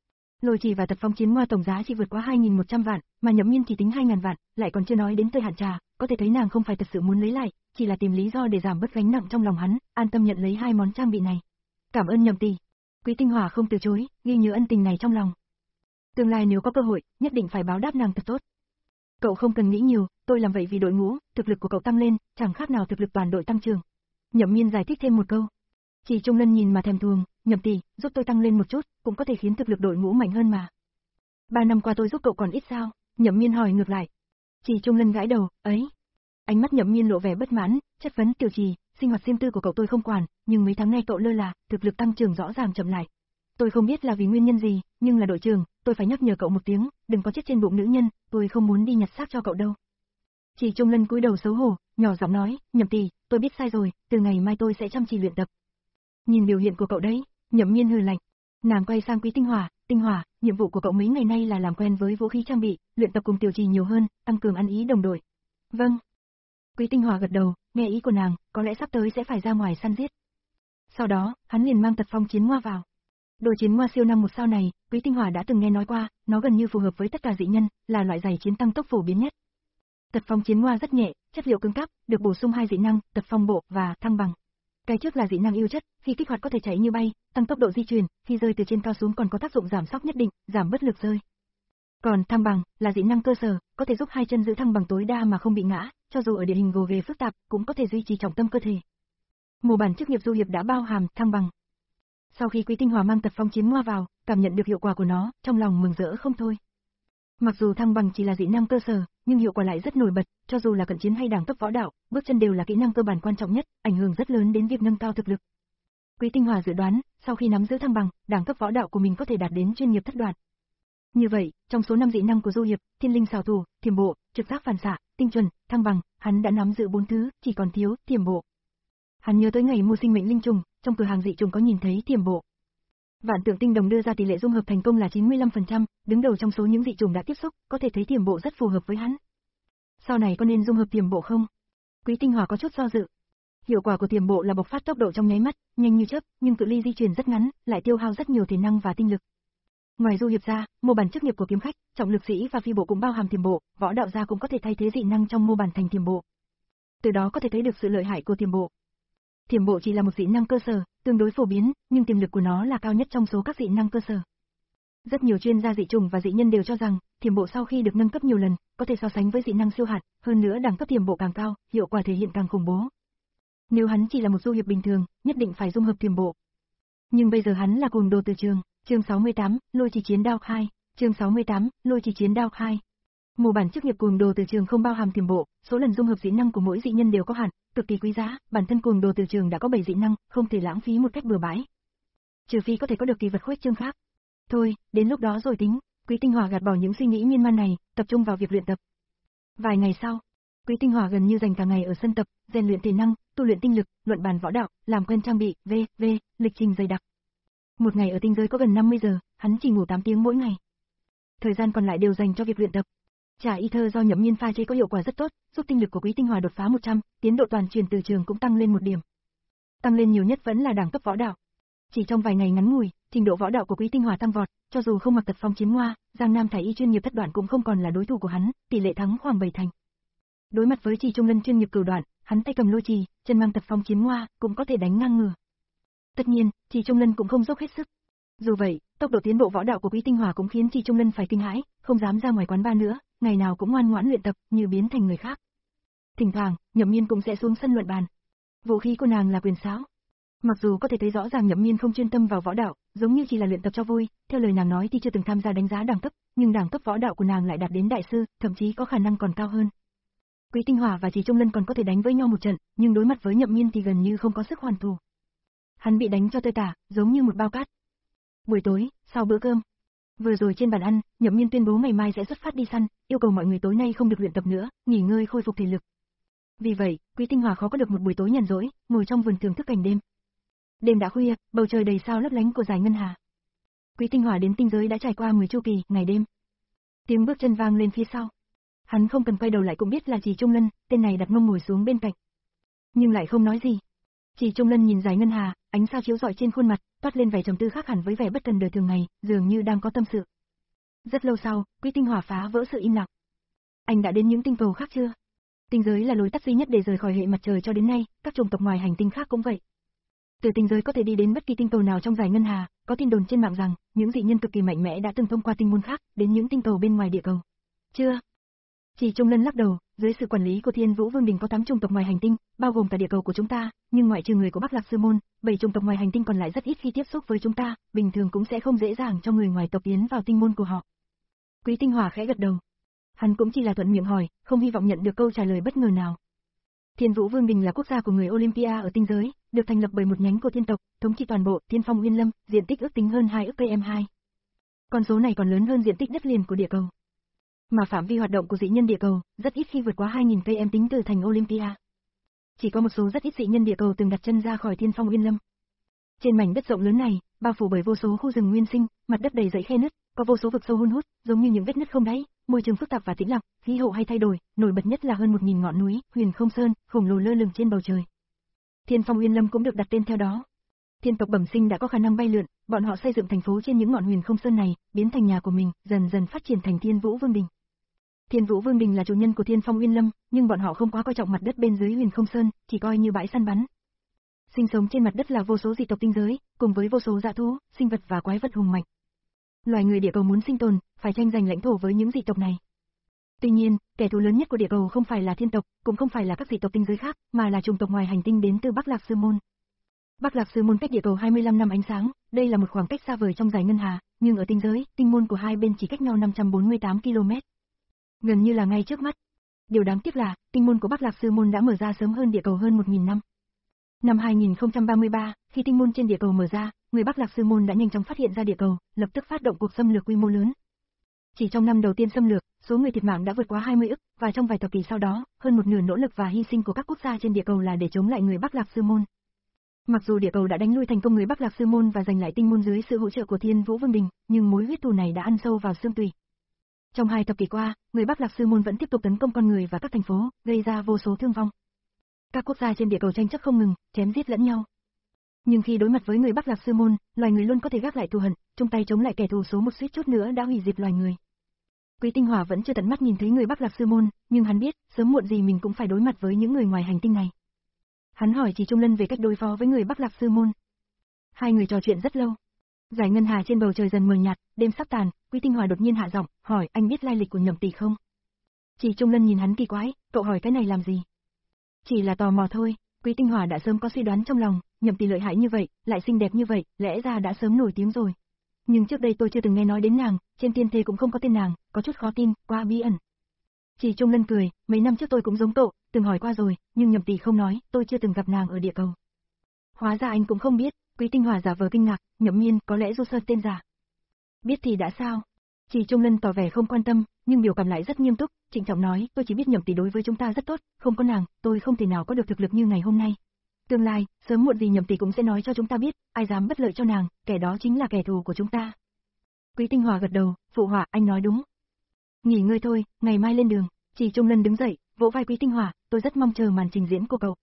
Speaker 2: Lôi Trì và Tật Phong Chiến Ngoa tổng giá chỉ vượt quá hai nghìn một trăm vạn, mà Nhậm Miên chỉ tính hai nghìn vạn, lại còn chưa nói đến thời hạn trả, có thể thấy nàng không phải thật sự muốn lấy lại, chỉ là tìm lý do để giảm bớt gánh nặng trong lòng hắn, an tâm nhận lấy hai món trang bị này. Cảm ơn Nhậm tỷ. Quý Tinh Hỏa không từ chối, ghi nhớ ân tình này trong lòng. Tương lai nếu có cơ hội, nhất định phải báo đáp nàng thật tốt. Cậu không cần nghĩ nhiều, tôi làm vậy vì đội ngũ, thực lực của cậu tăng lên, chẳng khác nào thực lực toàn đội tăng trưởng. Nhậm Miên giải thích thêm một câu. Chỉ Trung Lân nhìn mà thèm thuồng, Nhậm tỷ, giúp tôi tăng lên một chút, cũng có thể khiến thực lực đội ngũ mạnh hơn mà. Ba năm qua tôi giúp cậu còn ít sao? Nhậm Miên hỏi ngược lại. Chỉ Trung Lân gãi đầu, ấy. Ánh mắt Nhậm Miên lộ vẻ bất mãn, chất vấn Tiểu Trì, sinh hoạt riêng tư của cậu tôi không quản, nhưng mấy tháng nay cậu lơ là, thực lực tăng trưởng rõ ràng chậm lại. Tôi không biết là vì nguyên nhân gì, nhưng là đội trưởng, tôi phải nhắc nhở cậu một tiếng, đừng có chết trên bụng nữ nhân, tôi không muốn đi nhặt xác cho cậu đâu. Chỉ Trung Lân cúi đầu xấu hổ, nhỏ giọng nói, Nhậm tỷ, tôi biết sai rồi, từ ngày mai tôi sẽ chăm chỉ luyện tập. Nhìn biểu hiện của cậu đấy, Nhậm Miên hừ lạnh. Nàng quay sang Quý Tinh Hỏa, Tinh Hỏa, nhiệm vụ của cậu mấy ngày nay là làm quen với vũ khí trang bị, luyện tập cùng Tiểu Trì nhiều hơn, tăng cường ăn ý đồng đội. Vâng. Quý Tinh Hỏa gật đầu, nghe ý của nàng, có lẽ sắp tới sẽ phải ra ngoài săn giết. Sau đó, hắn liền mang Tật Phong Chiến Ngoa vào. Đồ chiến ngoa siêu năm một sao này, Quý Tinh Hỏa đã từng nghe nói qua, nó gần như phù hợp với tất cả dị nhân, là loại giày chiến tăng tốc phổ biến nhất. Tật Phong Chiến Ngoa rất nhẹ, chất liệu cứng cáp, được bổ sung hai dị năng, Tật Phong Bộ và Thăng Bằng. Cái trước là dị năng ưu chất, khi kích hoạt có thể chạy như bay, tăng tốc độ di chuyển, khi rơi từ trên cao xuống còn có tác dụng giảm sóc nhất định, giảm bất lực rơi. Còn Thăng Bằng là dị năng cơ sở, có thể giúp hai chân giữ thăng bằng tối đa mà không bị ngã, cho dù ở địa hình gồ ghề phức tạp, cũng có thể duy trì trọng tâm cơ thể. Mô bản chức nghiệp du hiệp đã bao hàm Thăng Bằng. Sau khi Quý Tinh Hỏa mang Tật Phong Chiến Ngoa vào, cảm nhận được hiệu quả của nó, trong lòng mừng rỡ không thôi. Mặc dù Thăng Bằng chỉ là dị năng cơ sở, nhưng hiệu quả lại rất nổi bật, cho dù là cận chiến hay đẳng cấp võ đạo, bước chân đều là kỹ năng cơ bản quan trọng nhất, ảnh hưởng rất lớn đến việc nâng cao thực lực. Quý Tinh Hỏa dự đoán, sau khi nắm giữ Thăng Bằng, đẳng cấp võ đạo của mình có thể đạt đến chuyên nghiệp thất đoạn. Như vậy, trong số năm dị năng của du hiệp, Thiên Linh xảo thủ, Thiểm Bộ, Trực giác phản xạ, Tinh chuẩn, Thăng Bằng, hắn đã nắm giữ bốn thứ, chỉ còn thiếu Thiểm Bộ. Hắn nhớ tới ngày mua sinh mệnh linh trùng, trong cửa hàng dị trùng có nhìn thấy Thiểm Bộ. Vạn Tượng Tinh Đồng đưa ra tỷ lệ dung hợp thành công là chín mươi lăm phần trăm, đứng đầu trong số những dị trùng đã tiếp xúc, có thể thấy Thiểm Bộ rất phù hợp với hắn. Sau này có nên dung hợp Thiểm Bộ không? Quý Tinh Hỏa có chút do dự. Hiệu quả của Thiểm Bộ là bộc phát tốc độ trong nháy mắt, nhanh như chớp, nhưng cự ly di chuyển rất ngắn, lại tiêu hao rất nhiều thể năng và tinh lực. Ngoài du hiệp ra, mô bản chức nghiệp của kiếm khách, trọng lực sĩ và phi bộ cũng bao hàm Thiểm Bộ, võ đạo gia cũng có thể thay thế dị năng trong mô bản thành Thiểm Bộ. Từ đó có thể thấy được sự lợi hại của Thiểm Bộ. Thiểm Bộ chỉ là một dị năng cơ sở, tương đối phổ biến, nhưng tiềm lực của nó là cao nhất trong số các dị năng cơ sở. Rất nhiều chuyên gia dị trùng và dị nhân đều cho rằng, Thiểm Bộ sau khi được nâng cấp nhiều lần, có thể so sánh với dị năng siêu hạt, hơn nữa đẳng cấp Thiểm Bộ càng cao, hiệu quả thể hiện càng khủng bố. Nếu hắn chỉ là một du hiệp bình thường, nhất định phải dung hợp Thiểm Bộ. Nhưng bây giờ hắn là cuồng đồ từ trường, chương sáu mươi tám, Lôi Trì Chiến Đao hai, chương sáu mươi tám, Lôi Trì Chiến Đao hai. Mô bản chức nghiệp cuồng đồ từ trường không bao hàm Thiểm Bộ, số lần dung hợp dị năng của mỗi dị nhân đều có hạn, cực kỳ quý giá, bản thân cuồng đồ từ trường đã có bảy dị năng, không thể lãng phí một cách bừa bãi. Trừ phi có thể có được kỳ vật khuếch chương khác. Thôi, đến lúc đó rồi tính, Quý Tinh Hỏa gạt bỏ những suy nghĩ miên man này, tập trung vào việc luyện tập. Vài ngày sau, Quý Tinh Hỏa gần như dành cả ngày ở sân tập, rèn luyện thể năng, tu luyện tinh lực, luận bàn võ đạo, làm quen trang bị, v, v, lịch trình dày đặc. Một ngày ở tinh giới có gần năm mươi giờ, hắn chỉ ngủ tám tiếng mỗi ngày. Thời gian còn lại đều dành cho việc luyện tập. Trà y thơ do Nhậm Miên pha chế có hiệu quả rất tốt, giúp tinh lực của Quý Tinh Hỏa đột phá một trăm, tiến độ toàn truyền từ trường cũng tăng lên một điểm. Tăng lên nhiều nhất vẫn là đẳng cấp võ đạo. Chỉ trong vài ngày ngắn ngủi, trình độ võ đạo của Quý Tinh Hỏa tăng vọt, cho dù không mặc Tật Phong Chiến Ngoa, Giang Nam Thái y chuyên nghiệp thất đoạn cũng không còn là đối thủ của hắn, tỷ lệ thắng khoảng bảy thành. Đối mặt với Trì Trung Lân chuyên nghiệp cửu đoạn, hắn tay cầm lôi trì, chân mang Tật Phong Chiến Ngoa, cũng có thể đánh ngang ngửa. Tất nhiên, Trì Trung Lân cũng không dốc hết sức. Dù vậy, tốc độ tiến bộ võ đạo của Quý Tinh Hỏa cũng khiến Trì Trung Lân phải kinh hãi, không dám ra ngoài quán bar nữa, ngày nào cũng ngoan ngoãn luyện tập, như biến thành người khác. Thỉnh thoảng, Nhậm Miên cũng sẽ xuống sân luận bàn. Vũ khí của nàng là quyền sáo. Mặc dù có thể thấy rõ ràng Nhậm Miên không chuyên tâm vào võ đạo, giống như chỉ là luyện tập cho vui, theo lời nàng nói thì chưa từng tham gia đánh giá đẳng cấp, nhưng đẳng cấp võ đạo của nàng lại đạt đến đại sư, thậm chí có khả năng còn cao hơn. Quý Tinh Hỏa và Trì Trung Lân còn có thể đánh với nhau một trận, nhưng đối mặt với Nhậm Miên thì gần như không có sức hoàn thủ. Hắn bị đánh cho tơi tả, giống như một bao cát. Buổi tối, sau bữa cơm, vừa rồi trên bàn ăn, Nhậm Miên tuyên bố ngày mai sẽ xuất phát đi săn, yêu cầu mọi người tối nay không được luyện tập nữa, nghỉ ngơi khôi phục thể lực. Vì vậy, Quý Tinh Hỏa khó có được một buổi tối nhàn rỗi, ngồi trong vườn thưởng thức cảnh đêm. Đêm đã khuya, bầu trời đầy sao lấp lánh của dải ngân hà. Quý Tinh Hỏa đến tinh giới đã trải qua mười chu kỳ, ngày đêm. Tiếng bước chân vang lên phía sau. Hắn không cần quay đầu lại cũng biết là Trì Trung Lân, tên này đặt mông ngồi xuống bên cạnh. Nhưng lại không nói gì. Trì Trung Lân nhìn dải ngân hà, ánh sao chiếu rọi trên khuôn mặt, toát lên vẻ trầm tư khác hẳn với vẻ bất cần đời thường ngày, dường như đang có tâm sự. Rất lâu sau, Quý Tinh Hỏa phá vỡ sự im lặng. Anh đã đến những tinh cầu khác chưa? Tinh giới là lối tắt duy nhất để rời khỏi hệ mặt trời cho đến nay, các chủng tộc ngoài hành tinh khác cũng vậy. Từ tinh giới có thể đi đến bất kỳ tinh cầu nào trong dải ngân hà, có tin đồn trên mạng rằng, những dị nhân cực kỳ mạnh mẽ đã từng thông qua tinh môn khác, đến những tinh cầu bên ngoài địa cầu. Chưa. Chỉ Trung Lân lắc đầu, dưới sự quản lý của Thiên Vũ Vương Đình có tám chủng tộc ngoài hành tinh, bao gồm cả địa cầu của chúng ta, nhưng ngoại trừ người của Bắc Lạc Sư Môn, bảy chủng tộc ngoài hành tinh còn lại rất ít khi tiếp xúc với chúng ta, bình thường cũng sẽ không dễ dàng cho người ngoài tộc tiến vào tinh môn của họ. Quý Tinh Hỏa khẽ gật đầu. Hắn cũng chỉ là thuận miệng hỏi, không hy vọng nhận được câu trả lời bất ngờ nào. Thiên Vũ Vương Đình là quốc gia của người Olympia ở tinh giới, được thành lập bởi một nhánh của thiên tộc, thống trị toàn bộ Thiên Phong Uyên Lâm, diện tích ước tính hơn hai ức km hai. Con số này còn lớn hơn diện tích đất liền của địa cầu. Mà phạm vi hoạt động của dị nhân địa cầu rất ít khi vượt quá hai nghìn km tính từ thành Olympia. Chỉ có một số rất ít dị nhân địa cầu từng đặt chân ra khỏi Thiên Phong Uyên Lâm. Trên mảnh đất rộng lớn này, bao phủ bởi vô số khu rừng nguyên sinh, mặt đất đầy rẫy khe nứt, có vô số vực sâu hun hút, giống như những vết nứt không đáy, môi trường phức tạp và tĩnh lặng, khí hậu hay thay đổi, nổi bật nhất là hơn một nghìn ngọn núi, Huyền Không Sơn, khổng lồ lơ lửng trên bầu trời. Thiên Phong Uyên Lâm cũng được đặt tên theo đó. Thiên tộc bẩm sinh đã có khả năng bay lượn, bọn họ xây dựng thành phố trên những ngọn Huyền Không Sơn này, biến thành nhà của mình, dần dần phát triển thành Thiên Vũ Vương Đình. Thiên Vũ Vương Đình là chủ nhân của Thiên Phong Uyên Lâm, nhưng bọn họ không quá coi trọng mặt đất bên dưới Huyền Không Sơn, chỉ coi như bãi săn bắn. Sinh sống trên mặt đất là vô số dị tộc tinh giới, cùng với vô số dã thú, sinh vật và quái vật hùng mạnh. Loài người địa cầu muốn sinh tồn, phải tranh giành lãnh thổ với những dị tộc này. Tuy nhiên, kẻ thù lớn nhất của địa cầu không phải là thiên tộc, cũng không phải là các dị tộc tinh giới khác, mà là chủng tộc ngoài hành tinh đến từ Bắc Lạc Sư Môn. Bắc Lạc Sư Môn cách địa cầu hai mươi lăm năm ánh sáng, đây là một khoảng cách xa vời trong dải ngân hà, nhưng ở tinh giới, tinh môn của hai bên chỉ cách nhau năm trăm bốn mươi tám ki lô mét. Gần như là ngay trước mắt. Điều đáng tiếc là, tinh môn của Bắc Lạc Sư Môn đã mở ra sớm hơn địa cầu hơn một nghìn năm. Năm hai nghìn không trăm ba mươi ba, khi tinh môn trên địa cầu mở ra, người Bắc Lạc Sư Môn đã nhanh chóng phát hiện ra địa cầu, lập tức phát động cuộc xâm lược quy mô lớn. Chỉ trong năm đầu tiên xâm lược, số người thiệt mạng đã vượt quá hai mươi ức, và trong vài thập kỷ sau đó, hơn một nửa nỗ lực và hy sinh của các quốc gia trên địa cầu là để chống lại người Bắc Lạc Sư Môn. Mặc dù địa cầu đã đánh lui thành công người Bắc Lạc Sư Môn và giành lại tinh môn dưới sự hỗ trợ của Thiên Vũ Vương Đình, nhưng mối huyết thù này đã ăn sâu vào xương tủy. Trong hai thập kỷ qua, người Bắc Lạc Sư Môn vẫn tiếp tục tấn công con người và các thành phố, gây ra vô số thương vong. Các quốc gia trên địa cầu tranh chấp không ngừng, chém giết lẫn nhau. Nhưng khi đối mặt với người Bắc Lạc Sư Môn, loài người luôn có thể gác lại thù hận, chung tay chống lại kẻ thù số một suýt chút nữa đã hủy diệt loài người. Quý Tinh Hỏa vẫn chưa tận mắt nhìn thấy người Bắc Lạc Sư Môn, nhưng hắn biết, sớm muộn gì mình cũng phải đối mặt với những người ngoài hành tinh này. Hắn hỏi Chỉ Trung Lân về cách đối phó với người Bắc Lạc Sư Môn. Hai người trò chuyện rất lâu. Dải ngân hà trên bầu trời dần mờ nhạt, đêm sắp tàn, Quý Tinh Hỏa đột nhiên hạ giọng, hỏi anh biết lai lịch của Nhậm Tỷ không? Chỉ Trung Lân nhìn hắn kỳ quái, cậu hỏi cái này làm gì? Chỉ là tò mò thôi, Quý Tinh Hỏa đã sớm có suy đoán trong lòng, Nhậm Tỷ lợi hại như vậy, lại xinh đẹp như vậy, lẽ ra đã sớm nổi tiếng rồi. Nhưng trước đây tôi chưa từng nghe nói đến nàng, trên tiên thế cũng không có tên nàng, có chút khó tin, quá bí ẩn. Chỉ Trung Lân cười, mấy năm trước tôi cũng giống cậu, từng hỏi qua rồi, nhưng Nhậm Tỷ không nói, tôi chưa từng gặp nàng ở địa cầu. Hóa ra anh cũng không biết, Quý Tinh Hỏa giả vờ kinh ngạc, Nhậm Miên có lẽ du sơ tên giả. Biết thì đã sao? Chỉ Trung Lân tỏ vẻ không quan tâm, nhưng biểu cảm lại rất nghiêm túc, trịnh trọng nói, tôi chỉ biết Nhậm Tỷ đối với chúng ta rất tốt, không có nàng, tôi không thể nào có được thực lực như ngày hôm nay. Tương lai, sớm muộn gì Nhậm Tỷ cũng sẽ nói cho chúng ta biết, ai dám bất lợi cho nàng, kẻ đó chính là kẻ thù của chúng ta. Quý Tinh Hỏa gật đầu, phụ họa, anh nói đúng. Nghỉ ngơi thôi, ngày mai lên đường. Chỉ Trung Lân đứng dậy, vỗ vai Quý Tinh Hỏa, tôi rất mong chờ màn trình diễn của cậu.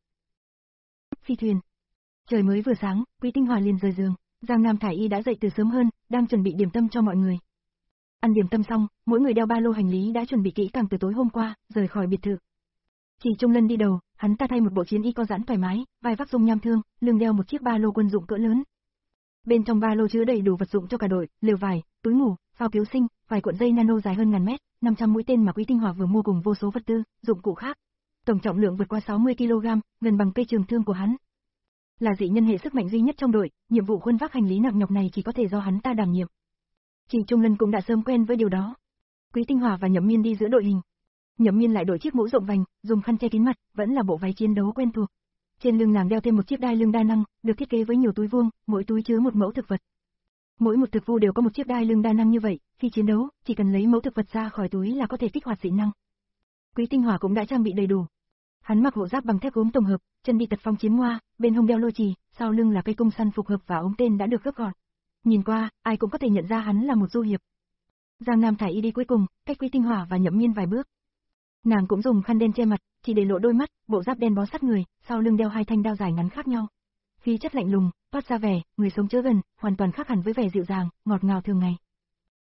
Speaker 2: Phi thuyền. Trời mới vừa sáng, Quý Tinh Hỏa liền rời giường, Giang Nam Thải Y đã dậy từ sớm hơn, đang chuẩn bị điểm tâm cho mọi người. Ăn điểm tâm xong, mỗi người đeo ba lô hành lý đã chuẩn bị kỹ càng từ tối hôm qua, rời khỏi biệt thự. Chỉ Trung Lân đi đầu, hắn ta thay một bộ chiến y co giãn thoải mái, vai vác dung nham thương, lưng đeo một chiếc ba lô quân dụng cỡ lớn. Bên trong ba lô chứa đầy đủ vật dụng cho cả đội, lều vải, túi ngủ, phao cứu sinh, vài cuộn dây nano dài hơn ngàn mét, năm trăm mũi tên mà Quý Tinh Hỏa vừa mua cùng vô số vật tư, dụng cụ khác. Tổng trọng lượng vượt qua sáu mươi ki lô gam, gần bằng cây trường thương của hắn. Là dị nhân hệ sức mạnh duy nhất trong đội, nhiệm vụ khuân vác hành lý nặng nhọc này chỉ có thể do hắn ta đảm nhiệm. Chỉ Trung Lân cũng đã sớm quen với điều đó. Quý Tinh Hỏa và Nhậm Miên đi giữa đội hình. Nhậm Miên lại đội chiếc mũ rộng vành, dùng khăn che kín mặt, vẫn là bộ váy chiến đấu quen thuộc. Trên lưng nàng đeo thêm một chiếc đai lưng đa năng, được thiết kế với nhiều túi vuông, mỗi túi chứa một mẫu thực vật. Mỗi một thực vu đều có một chiếc đai lưng đa năng như vậy, khi chiến đấu, chỉ cần lấy mẫu thực vật ra khỏi túi là có thể kích hoạt dị năng. Quý Tinh Hỏa cũng đã trang bị đầy đủ. Hắn mặc hộ giáp bằng thép gốm tổng hợp, chân đi tật phong chiến hoa, bên hông đeo lô chì, sau lưng là cây cung săn phục hợp và ống tên đã được gấp gọn. Nhìn qua, ai cũng có thể nhận ra hắn là một du hiệp. Giang Nam Thải Y đi cuối cùng, cách Quý Tinh Hỏa và Nhậm Miên vài bước. Nàng cũng dùng khăn đen che mặt, chỉ để lộ đôi mắt, bộ giáp đen bó sát người, sau lưng đeo hai thanh đao dài ngắn khác nhau. Khí chất lạnh lùng, toát ra vẻ người sống chớ gần, hoàn toàn khác hẳn với vẻ dịu dàng, ngọt ngào thường ngày.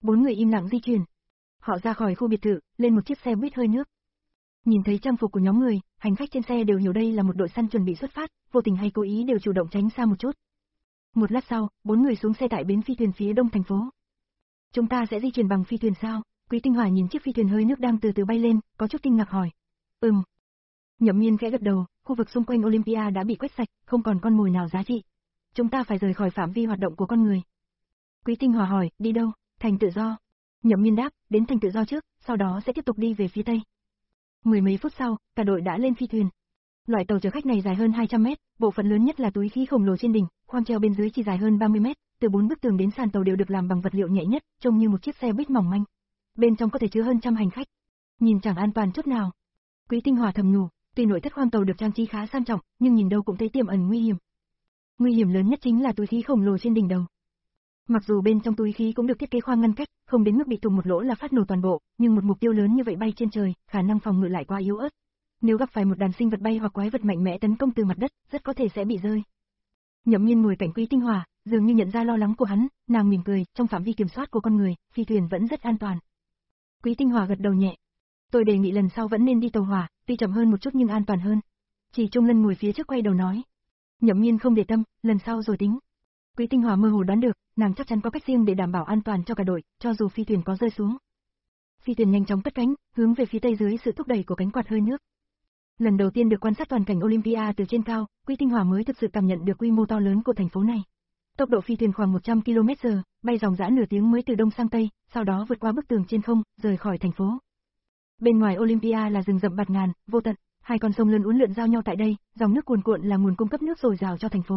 Speaker 2: Bốn người im lặng di chuyển. Họ ra khỏi khu biệt thự, lên một chiếc xe buýt hơi nước. Nhìn thấy trang phục của nhóm người, hành khách trên xe đều hiểu đây là một đội săn chuẩn bị xuất phát, vô tình hay cố ý đều chủ động tránh xa một chút. Một lát sau, bốn người xuống xe tại bến phi thuyền phía đông thành phố. Chúng ta sẽ di chuyển bằng phi thuyền sao? Quý Tinh Hỏa nhìn chiếc phi thuyền hơi nước đang từ từ bay lên, có chút kinh ngạc hỏi. Ừm. Nhậm Miên khẽ gật đầu, khu vực xung quanh Olympia đã bị quét sạch, không còn con mồi nào giá trị. Chúng ta phải rời khỏi phạm vi hoạt động của con người. Quý Tinh Hỏa hỏi, đi đâu? Thành Tự Do. Nhậm Miên đáp, đến Thành Tự Do trước, sau đó sẽ tiếp tục đi về phía tây. Mười mấy phút sau, cả đội đã lên phi thuyền. Loại tàu chở khách này dài hơn hai trăm mét, bộ phận lớn nhất là túi khí khổng lồ trên đỉnh, khoang treo bên dưới chỉ dài hơn ba mươi mét, từ bốn bức tường đến sàn tàu đều được làm bằng vật liệu nhẹ nhất, trông như một chiếc xe buýt mỏng manh. Bên trong có thể chứa hơn trăm hành khách. Nhìn chẳng an toàn chút nào. Quý Tinh Hỏa thầm nhủ, tuy nội thất khoang tàu được trang trí khá sang trọng, nhưng nhìn đâu cũng thấy tiềm ẩn nguy hiểm. Nguy hiểm lớn nhất chính là túi khí khổng lồ trên đỉnh đầu. Mặc dù bên trong túi khí cũng được thiết kế khoang ngăn cách, không đến mức bị thủng một lỗ là phát nổ toàn bộ, nhưng một mục tiêu lớn như vậy bay trên trời, khả năng phòng ngự lại quá yếu ớt. Nếu gặp phải một đàn sinh vật bay hoặc quái vật mạnh mẽ tấn công từ mặt đất, rất có thể sẽ bị rơi. Nhậm Miên ngồi cạnh Quý Tinh Hỏa, dường như nhận ra lo lắng của hắn, nàng mỉm cười, trong phạm vi kiểm soát của con người, phi thuyền vẫn rất an toàn. Quý Tinh Hỏa gật đầu nhẹ. Tôi đề nghị lần sau vẫn nên đi tàu hỏa, tuy chậm hơn một chút nhưng an toàn hơn. Chỉ Trung Lân ngồi phía trước quay đầu nói. Nhậm Miên không để tâm, lần sau rồi tính. Quý Tinh Hỏa mơ hồ đoán được, nàng chắc chắn có cách riêng để đảm bảo an toàn cho cả đội, cho dù phi thuyền có rơi xuống. Phi thuyền nhanh chóng cất cánh, hướng về phía tây dưới sự thúc đẩy của cánh quạt hơi nước. Lần đầu tiên được quan sát toàn cảnh Olympia từ trên cao, Quý Tinh Hỏa mới thực sự cảm nhận được quy mô to lớn của thành phố này. Tốc độ phi thuyền khoảng một trăm ki lô mét giờ, bay dòng dã nửa tiếng mới từ đông sang tây, sau đó vượt qua bức tường trên không, rời khỏi thành phố. Bên ngoài Olympia là rừng rậm bạt ngàn, vô tận, hai con sông lớn uốn lượn giao nhau tại đây, dòng nước cuồn cuộn là nguồn cung cấp nước dồi dào cho thành phố.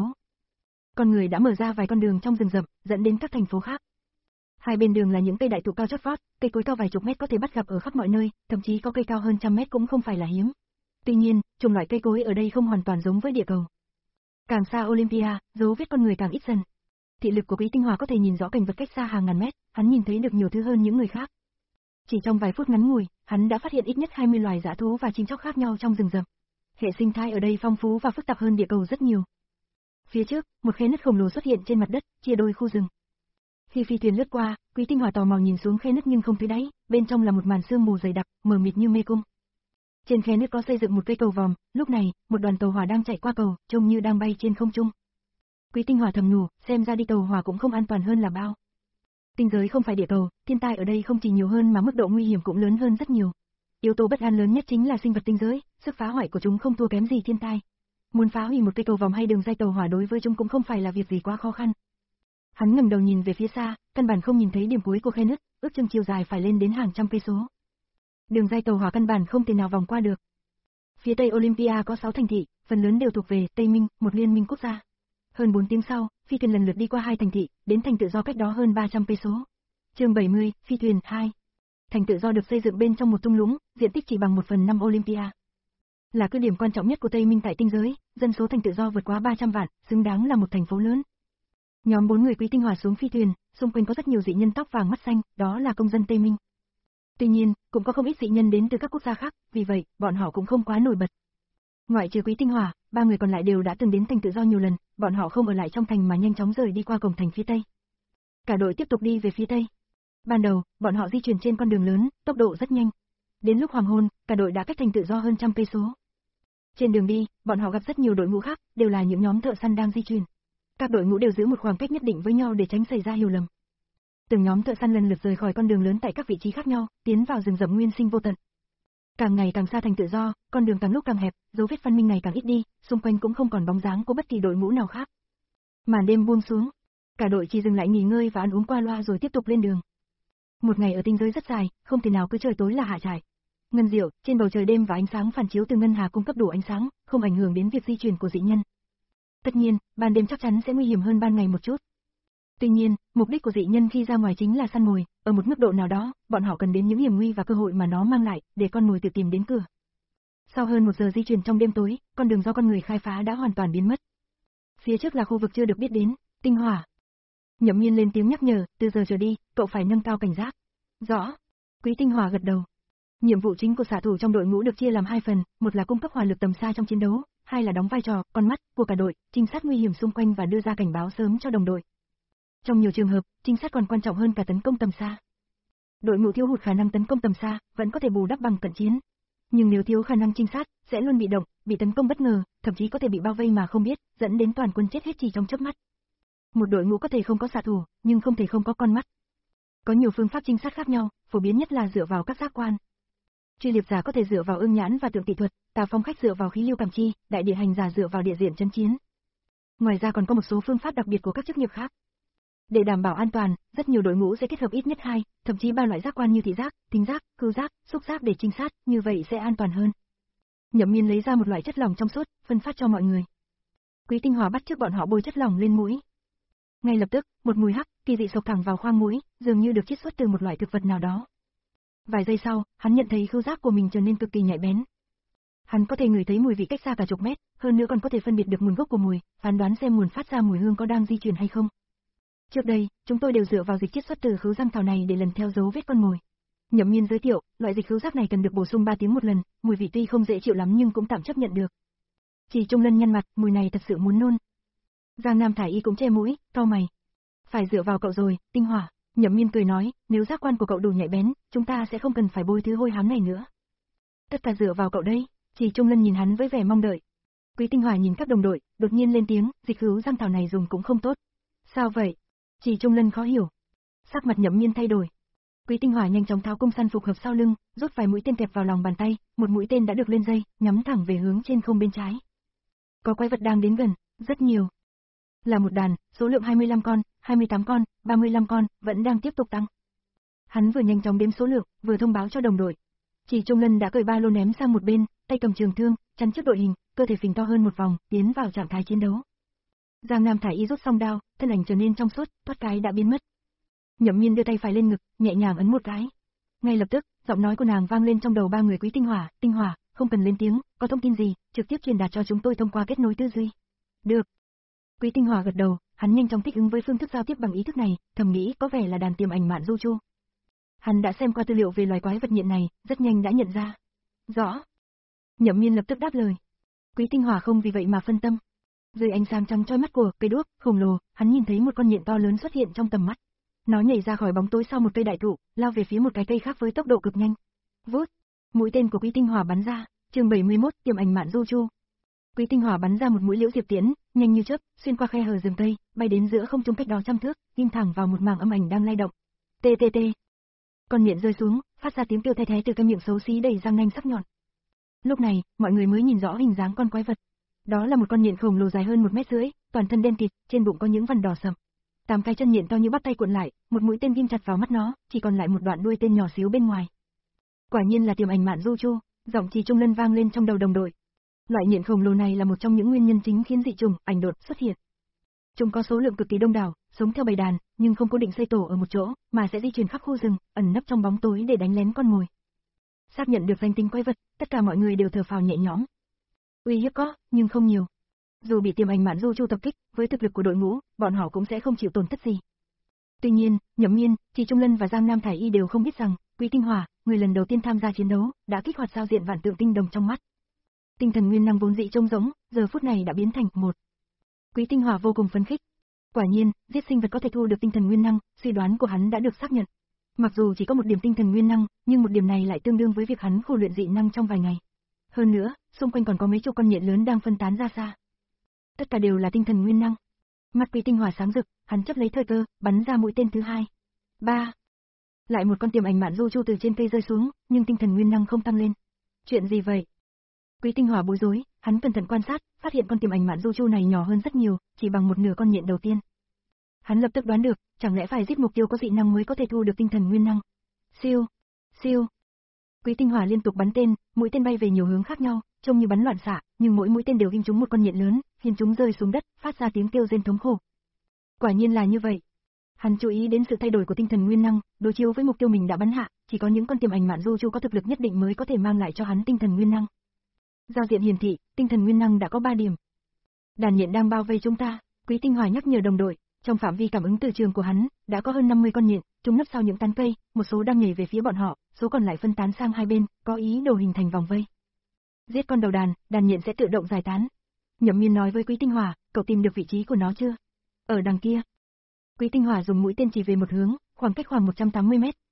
Speaker 2: Con người đã mở ra vài con đường trong rừng rậm, dẫn đến các thành phố khác. Hai bên đường là những cây đại thụ cao chót vót, cây cối cao vài chục mét có thể bắt gặp ở khắp mọi nơi, thậm chí có cây cao hơn trăm mét cũng không phải là hiếm. Tuy nhiên, chủng loại cây cối ở đây không hoàn toàn giống với địa cầu. Càng xa Olympia, dấu vết con người càng ít dần. Thị lực của Quý Tinh Hỏa có thể nhìn rõ cảnh vật cách xa hàng ngàn mét, hắn nhìn thấy được nhiều thứ hơn những người khác. Chỉ trong vài phút ngắn ngủi, hắn đã phát hiện ít nhất hai mươi loài dã thú và chim chóc khác nhau trong rừng rậm. Hệ sinh thái ở đây phong phú và phức tạp hơn địa cầu rất nhiều. Phía trước, một khe nứt khổng lồ xuất hiện trên mặt đất, chia đôi khu rừng. Khi phi thuyền lướt qua, Quý Tinh Hỏa tò mò nhìn xuống khe nứt nhưng không thấy đáy, bên trong là một màn sương mù dày đặc, mờ mịt như mê cung. Trên khe nứt có xây dựng một cây cầu vòm, lúc này, một đoàn tàu hỏa đang chạy qua cầu, trông như đang bay trên không trung. Quý Tinh Hỏa thầm nhủ, xem ra đi tàu hỏa cũng không an toàn hơn là bao. Tinh giới không phải địa cầu, thiên tai ở đây không chỉ nhiều hơn mà mức độ nguy hiểm cũng lớn hơn rất nhiều. Yếu tố bất an lớn nhất chính là sinh vật tinh giới, sức phá hoại của chúng không thua kém gì thiên tai. Muốn phá hủy một cây cầu vòm hay đường dây tàu hỏa đối với chúng cũng không phải là việc gì quá khó khăn. Hắn ngẩng đầu nhìn về phía xa, căn bản không nhìn thấy điểm cuối của khe nứt, ước chừng chiều dài phải lên đến hàng trăm cây số. Đường dây tàu hỏa căn bản không thể nào vòng qua được. Phía tây Olympia có sáu thành thị, phần lớn đều thuộc về Tây Minh, một liên minh quốc gia. Hơn bốn tiếng sau, phi thuyền lần lượt đi qua hai thành thị, đến Thành Tự Do cách đó hơn ba trăm cây số. Chương bảy mươi, phi thuyền hai. Thành Tự Do được xây dựng bên trong một thung lũng, diện tích chỉ bằng một phần năm Olympia. Là cứ điểm quan trọng nhất của Tây Minh tại tinh giới, dân số Thành Tự Do vượt quá ba trăm vạn, xứng đáng là một thành phố lớn. Nhóm bốn người Quý Tinh Hỏa xuống phi thuyền, xung quanh có rất nhiều dị nhân tóc vàng mắt xanh, đó là công dân Tây Minh. Tuy nhiên, cũng có không ít dị nhân đến từ các quốc gia khác, vì vậy, bọn họ cũng không quá nổi bật. Ngoại trừ Quý Tinh Hỏa, ba người còn lại đều đã từng đến Thành Tự Do nhiều lần, bọn họ không ở lại trong thành mà nhanh chóng rời đi qua cổng thành phía tây. Cả đội tiếp tục đi về phía tây. Ban đầu, bọn họ di chuyển trên con đường lớn, tốc độ rất nhanh. Đến lúc hoàng hôn, cả đội đã cách Thành Tự Do hơn trăm cây số. Trên đường đi, bọn họ gặp rất nhiều đội ngũ khác, đều là những nhóm thợ săn đang di chuyển. Các đội ngũ đều giữ một khoảng cách nhất định với nhau để tránh xảy ra hiểu lầm. Từng nhóm thợ săn lần lượt rời khỏi con đường lớn tại các vị trí khác nhau, tiến vào rừng rậm nguyên sinh vô tận. Càng ngày càng xa Thành Tự Do, con đường càng lúc càng hẹp, dấu vết văn minh ngày càng ít đi, xung quanh cũng không còn bóng dáng của bất kỳ đội ngũ nào khác. Màn đêm buông xuống, cả đội chỉ dừng lại nghỉ ngơi và ăn uống qua loa rồi tiếp tục lên đường. Một ngày ở tinh giới rất dài, không thể nào cứ trời tối là hạ trại. Ngân diệu, trên bầu trời đêm và ánh sáng phản chiếu từ ngân hà cung cấp đủ ánh sáng, không ảnh hưởng đến việc di chuyển của dị nhân. Tất nhiên, ban đêm chắc chắn sẽ nguy hiểm hơn ban ngày một chút. Tuy nhiên, mục đích của dị nhân khi ra ngoài chính là săn mồi, ở một mức độ nào đó, bọn họ cần đến những hiểm nguy và cơ hội mà nó mang lại, để con mồi tự tìm đến cửa. Sau hơn một giờ di chuyển trong đêm tối, con đường do con người khai phá đã hoàn toàn biến mất. Phía trước là khu vực chưa được biết đến, Tinh Hỏa. Nhậm Miên lên tiếng nhắc nhở, từ giờ trở đi, cậu phải nâng cao cảnh giác. Rõ. Quý Tinh Hỏa gật đầu. Nhiệm vụ chính của xạ thủ trong đội ngũ được chia làm hai phần, một là cung cấp hỏa lực tầm xa trong chiến đấu, hai là đóng vai trò con mắt của cả đội, trinh sát nguy hiểm xung quanh và đưa ra cảnh báo sớm cho đồng đội. Trong nhiều trường hợp, trinh sát còn quan trọng hơn cả tấn công tầm xa. Đội ngũ thiếu hụt khả năng tấn công tầm xa, vẫn có thể bù đắp bằng cận chiến. Nhưng nếu thiếu khả năng trinh sát, sẽ luôn bị động, bị tấn công bất ngờ, thậm chí có thể bị bao vây mà không biết, dẫn đến toàn quân chết hết chỉ trong chớp mắt. Một đội ngũ có thể không có xạ thủ, nhưng không thể không có con mắt. Có nhiều phương pháp trinh sát khác nhau, phổ biến nhất là dựa vào các giác quan. Truy liệp giả có thể dựa vào ương nhãn và tượng tỷ thuật, Tà Phong khách dựa vào khí lưu cảm chi, đại địa hành giả dựa vào địa diện chấn chiến. Ngoài ra còn có một số phương pháp đặc biệt của các chức nghiệp khác. Để đảm bảo an toàn, rất nhiều đội ngũ sẽ kết hợp ít nhất hai, thậm chí ba loại giác quan như thị giác, thính giác, khứu giác, xúc giác để trinh sát, như vậy sẽ an toàn hơn. Nhậm Miên lấy ra một loại chất lỏng trong suốt, phân phát cho mọi người. Quý Tinh Hòa bắt chước bọn họ bôi chất lỏng lên mũi. Ngay lập tức, một mùi hắc kỳ dị sộc thẳng vào khoang mũi, dường như được chiết xuất từ một loại thực vật nào đó. Vài giây sau, hắn nhận thấy khứu giác của mình trở nên cực kỳ nhạy bén. Hắn có thể ngửi thấy mùi vị cách xa cả chục mét, hơn nữa còn có thể phân biệt được nguồn gốc của mùi, phán đoán xem nguồn phát ra mùi hương có đang di chuyển hay không. Trước đây, chúng tôi đều dựa vào dịch chiết xuất từ khứu răng thảo này để lần theo dấu vết con mồi. Nhậm Miên giới thiệu, loại dịch khứu giác này cần được bổ sung ba tiếng một lần, mùi vị tuy không dễ chịu lắm nhưng cũng tạm chấp nhận được. Chỉ Trung Lân nhăn mặt, mùi này thật sự muốn nôn. Giang Nam Thải Y cũng che mũi, cau mày. Phải dựa vào cậu rồi, Tinh Hỏa. Nhậm Miên cười nói, nếu giác quan của cậu đủ nhạy bén, chúng ta sẽ không cần phải bôi thứ hôi hám này nữa. Tất cả dựa vào cậu đây. Chỉ Trung Lân nhìn hắn với vẻ mong đợi. Quý Tinh Hỏa nhìn các đồng đội, đột nhiên lên tiếng, dịch khứu răng thảo này dùng cũng không tốt. Sao vậy? Chỉ Trung Lân khó hiểu. Sắc mặt Nhậm Miên thay đổi. Quý Tinh Hỏa nhanh chóng tháo cung săn phục hợp sau lưng, rút vài mũi tên kẹp vào lòng bàn tay, một mũi tên đã được lên dây, nhắm thẳng về hướng trên không bên trái. Có quái vật đang đến gần, rất nhiều. Là một đàn, số lượng hai mươi lăm con, hai mươi tám con, ba mươi lăm con, vẫn đang tiếp tục tăng. Hắn vừa nhanh chóng đếm số lượng, vừa thông báo cho đồng đội. Chỉ Trung Lân đã cởi ba lô ném sang một bên, tay cầm trường thương, chắn trước đội hình, cơ thể phình to hơn một vòng, tiến vào trạng thái chiến đấu. Giang Nam Thải Y rút song đao, thân ảnh trở nên trong suốt, thoát cái đã biến mất. Nhậm Miên đưa tay phải lên ngực, nhẹ nhàng ấn một cái. Ngay lập tức, giọng nói của nàng vang lên trong đầu ba người Quý Tinh Hỏa, Tinh Hỏa, không cần lên tiếng, có thông tin gì, trực tiếp truyền đạt cho chúng tôi thông qua kết nối tư duy. Được. Quý Tinh Hỏa gật đầu, hắn nhanh chóng thích ứng với phương thức giao tiếp bằng ý thức này, thầm nghĩ có vẻ là đàn tiềm ảnh Mạn Du Chu. Hắn đã xem qua tư liệu về loài quái vật nhện này, rất nhanh đã nhận ra. Rõ. Nhậm Miên lập tức đáp lời. Quý Tinh Hỏa không vì vậy mà phân tâm. Dưới ánh sáng trắng chói mắt của cây đuốc khổng lồ, hắn nhìn thấy một con nhện to lớn xuất hiện trong tầm mắt. Nó nhảy ra khỏi bóng tối sau một cây đại thụ, lao về phía một cái cây khác với tốc độ cực nhanh. Vút, mũi tên của Quý Tinh Hỏa bắn ra, chương bảy mươi mốt, tiềm ảnh Mạn Du Chu. Quý Tinh Hỏa bắn ra một mũi liễu diệp tiễn, nhanh như chớp, xuyên qua khe hở rừng cây, bay đến giữa không trung cách đó trăm thước, ghim thẳng vào một mảng âm ảnh đang lay động. Tê tê tê. Con nhện rơi xuống, phát ra tiếng kêu the thé từ cái miệng xấu xí đầy răng nanh sắc nhọn. Lúc này, mọi người mới nhìn rõ hình dáng con quái vật. Đó là một con nhện khổng lồ dài hơn một mét rưỡi, toàn thân đen kịt, trên bụng có những vằn đỏ sậm. Tám cái chân nhện to như bắp tay cuộn lại, một mũi tên ghim chặt vào mắt nó, chỉ còn lại một đoạn đuôi tên nhỏ xíu bên ngoài. Quả nhiên là tiềm ảnh Mạn Du Chu, giọng Trì Trung Lân vang lên trong đầu đồng đội. Loại nhện khổng lồ này là một trong những nguyên nhân chính khiến dị trùng ảnh đột xuất hiện. Chúng có số lượng cực kỳ đông đảo, sống theo bầy đàn, nhưng không cố định xây tổ ở một chỗ, mà sẽ di chuyển khắp khu rừng, ẩn nấp trong bóng tối để đánh lén con mồi. Xác nhận được danh tính quái vật, tất cả mọi người đều thở phào nhẹ nhõm. Uy hiếp có, nhưng không nhiều. Dù bị tiềm ảnh Mạn Du Chu tập kích, với thực lực của đội ngũ, bọn họ cũng sẽ không chịu tổn thất gì. Tuy nhiên, Nhậm Miên, Trì Trung Lân và Giang Nam Thải Y đều không biết rằng, Quý Tinh Hỏa, người lần đầu tiên tham gia chiến đấu, đã kích hoạt giao diện vạn tượng tinh đồng trong mắt. Tinh thần nguyên năng vốn dị trông giống, giờ phút này đã biến thành một. Quý Tinh Hỏa vô cùng phấn khích. Quả nhiên, giết sinh vật có thể thu được tinh thần nguyên năng, suy đoán của hắn đã được xác nhận. Mặc dù chỉ có một điểm tinh thần nguyên năng, nhưng một điểm này lại tương đương với việc hắn khổ luyện dị năng trong vài ngày. Hơn nữa, xung quanh còn có mấy chục con nhện lớn đang phân tán ra xa. Tất cả đều là tinh thần nguyên năng. Mắt Quý Tinh Hỏa sáng rực, hắn chấp lấy thời cơ, bắn ra mũi tên thứ hai. Ba. Lại một con tiềm ảnh Mạn Du Chu từ trên cây rơi xuống, nhưng tinh thần nguyên năng không tăng lên. Chuyện gì vậy? Quý Tinh Hỏa bối rối, hắn cẩn thận quan sát, phát hiện con tiềm ảnh Mạn Du Chu này nhỏ hơn rất nhiều, chỉ bằng một nửa con nhện đầu tiên. Hắn lập tức đoán được, chẳng lẽ phải giết mục tiêu có dị năng mới có thể thu được tinh thần nguyên năng. Siêu, siêu. Quý Tinh Hỏa liên tục bắn tên, mũi tên bay về nhiều hướng khác nhau, trông như bắn loạn xạ, nhưng mỗi mũi tên đều ghim trúng một con nhện lớn, khiến chúng rơi xuống đất, phát ra tiếng kêu rên thống khổ. Quả nhiên là như vậy. Hắn chú ý đến sự thay đổi của tinh thần nguyên năng, đối chiếu với mục tiêu mình đã bắn hạ, chỉ có những con tiềm ảnh Mạn Du Chu có thực lực nhất định mới có thể mang lại cho hắn tinh thần nguyên năng. Giao diện hiển thị, tinh thần nguyên năng đã có ba điểm. Đàn nhện đang bao vây chúng ta, Quý Tinh Hỏa nhắc nhở đồng đội, trong phạm vi cảm ứng từ trường của hắn, đã có hơn năm mươi con nhện, chúng nấp sau những tán cây, một số đang nhảy về phía bọn họ, số còn lại phân tán sang hai bên, có ý đồ hình thành vòng vây. Giết con đầu đàn, đàn nhện sẽ tự động giải tán. Nhậm Miên nói với Quý Tinh Hỏa, cậu tìm được vị trí của nó chưa? Ở đằng kia. Quý Tinh Hỏa dùng mũi tên chỉ về một hướng, khoảng cách khoảng một trăm tám mươi mét,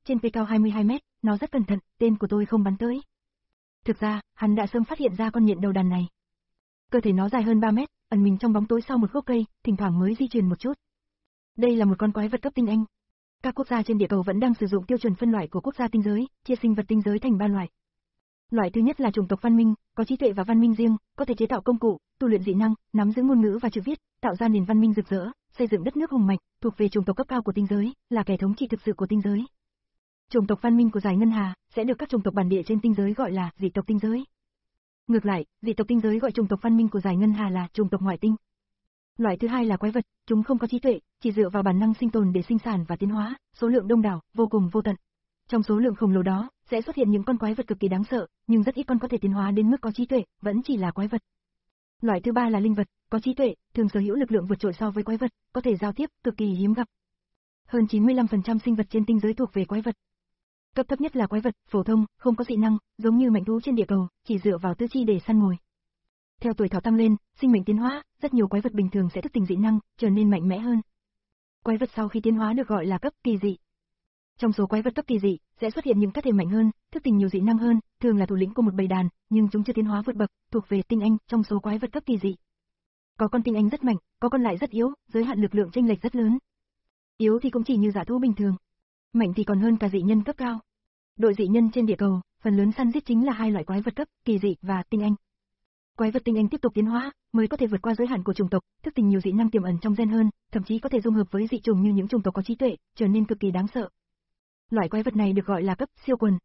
Speaker 2: trên cây cao hai mươi hai mét, nó rất cẩn thận, tên của tôi không bắn tới. Thực ra, hắn đã sớm phát hiện ra con nhện đầu đàn này. Cơ thể nó dài hơn ba mét, ẩn mình trong bóng tối sau một gốc cây, thỉnh thoảng mới di chuyển một chút. Đây là một con quái vật cấp tinh anh. Các quốc gia trên địa cầu vẫn đang sử dụng tiêu chuẩn phân loại của quốc gia tinh giới, chia sinh vật tinh giới thành ba loại. Loại thứ nhất là chủng tộc văn minh, có trí tuệ và văn minh riêng, có thể chế tạo công cụ, tu luyện dị năng, nắm giữ ngôn ngữ và chữ viết, tạo ra nền văn minh rực rỡ, xây dựng đất nước hùng mạnh, thuộc về chủng tộc cấp cao của tinh giới, là kẻ thống trị thực sự của tinh giới. Chủng tộc văn minh của Giải Ngân Hà sẽ được các chủng tộc bản địa trên tinh giới gọi là dị tộc tinh giới. Ngược lại, dị tộc tinh giới gọi chủng tộc văn minh của Giải Ngân Hà là chủng tộc ngoại tinh. Loại thứ hai là quái vật, chúng không có trí tuệ, chỉ dựa vào bản năng sinh tồn để sinh sản và tiến hóa, số lượng đông đảo, vô cùng vô tận. Trong số lượng khổng lồ đó, sẽ xuất hiện những con quái vật cực kỳ đáng sợ, nhưng rất ít con có thể tiến hóa đến mức có trí tuệ, vẫn chỉ là quái vật. Loại thứ ba là linh vật, có trí tuệ, thường sở hữu lực lượng vượt trội so với quái vật, có thể giao tiếp, cực kỳ hiếm gặp. Hơn chín mươi lăm phần trăm sinh vật trên tinh giới thuộc về quái vật. Cấp thấp nhất là quái vật, phổ thông, không có dị năng, giống như mãnh thú trên địa cầu, chỉ dựa vào tứ chi để săn mồi. Theo tuổi thọ tăng lên, sinh mệnh tiến hóa, rất nhiều quái vật bình thường sẽ thức tỉnh dị năng, trở nên mạnh mẽ hơn. Quái vật sau khi tiến hóa được gọi là cấp kỳ dị. Trong số quái vật cấp kỳ dị, sẽ xuất hiện những cá thể mạnh hơn, thức tỉnh nhiều dị năng hơn, thường là thủ lĩnh của một bầy đàn, nhưng chúng chưa tiến hóa vượt bậc, thuộc về tinh anh trong số quái vật cấp kỳ dị. Có con tinh anh rất mạnh, có con lại rất yếu, giới hạn lực lượng chênh lệch rất lớn. Yếu thì cũng chỉ như dã thú bình thường, mạnh thì còn hơn cả dị nhân cấp cao. Đội dị nhân trên địa cầu, phần lớn săn giết chính là hai loại quái vật cấp kỳ dị và tinh anh. Quái vật tinh anh tiếp tục tiến hóa, mới có thể vượt qua giới hạn của chủng tộc, thức tỉnh nhiều dị năng tiềm ẩn trong gen hơn, thậm chí có thể dung hợp với dị chủng như những chủng tộc có trí tuệ, trở nên cực kỳ đáng sợ. Loại quái vật này được gọi là cấp siêu quần.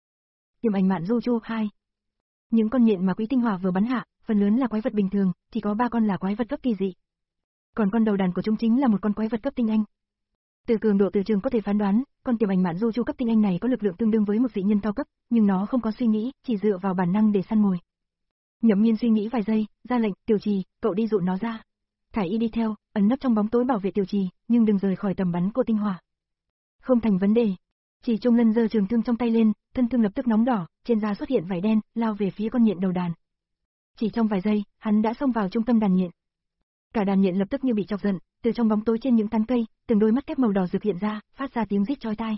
Speaker 2: Tiềm ảnh mạn du chu hai. Những con nhện mà Quý Tinh Hỏa vừa bắn hạ, phần lớn là quái vật bình thường, chỉ có ba con là quái vật cấp kỳ dị. Còn con đầu đàn của chúng chính là một con quái vật cấp tinh anh. Từ cường độ từ trường có thể phán đoán, con tiềm ảnh mạn du chu cấp tinh anh này có lực lượng tương đương với một dị nhân cao cấp, nhưng nó không có suy nghĩ, chỉ dựa vào bản năng để săn mồi. Nhậm Miên suy nghĩ vài giây, ra lệnh, Tiểu Trì, cậu đi dụ nó ra. Thải Y đi theo, ẩn nấp trong bóng tối bảo vệ Tiểu Trì, nhưng đừng rời khỏi tầm bắn của Tinh Hỏa. Không thành vấn đề. Chỉ Trung Lân giơ trường thương trong tay lên, thân thương lập tức nóng đỏ, trên da xuất hiện vảy đen, lao về phía con nhện đầu đàn. Chỉ trong vài giây, hắn đã xông vào trung tâm đàn nhện. Cả đàn nhện lập tức như bị chọc giận, từ trong bóng tối trên những tán cây, từng đôi mắt kép màu đỏ rực hiện ra, phát ra tiếng rít chói tai.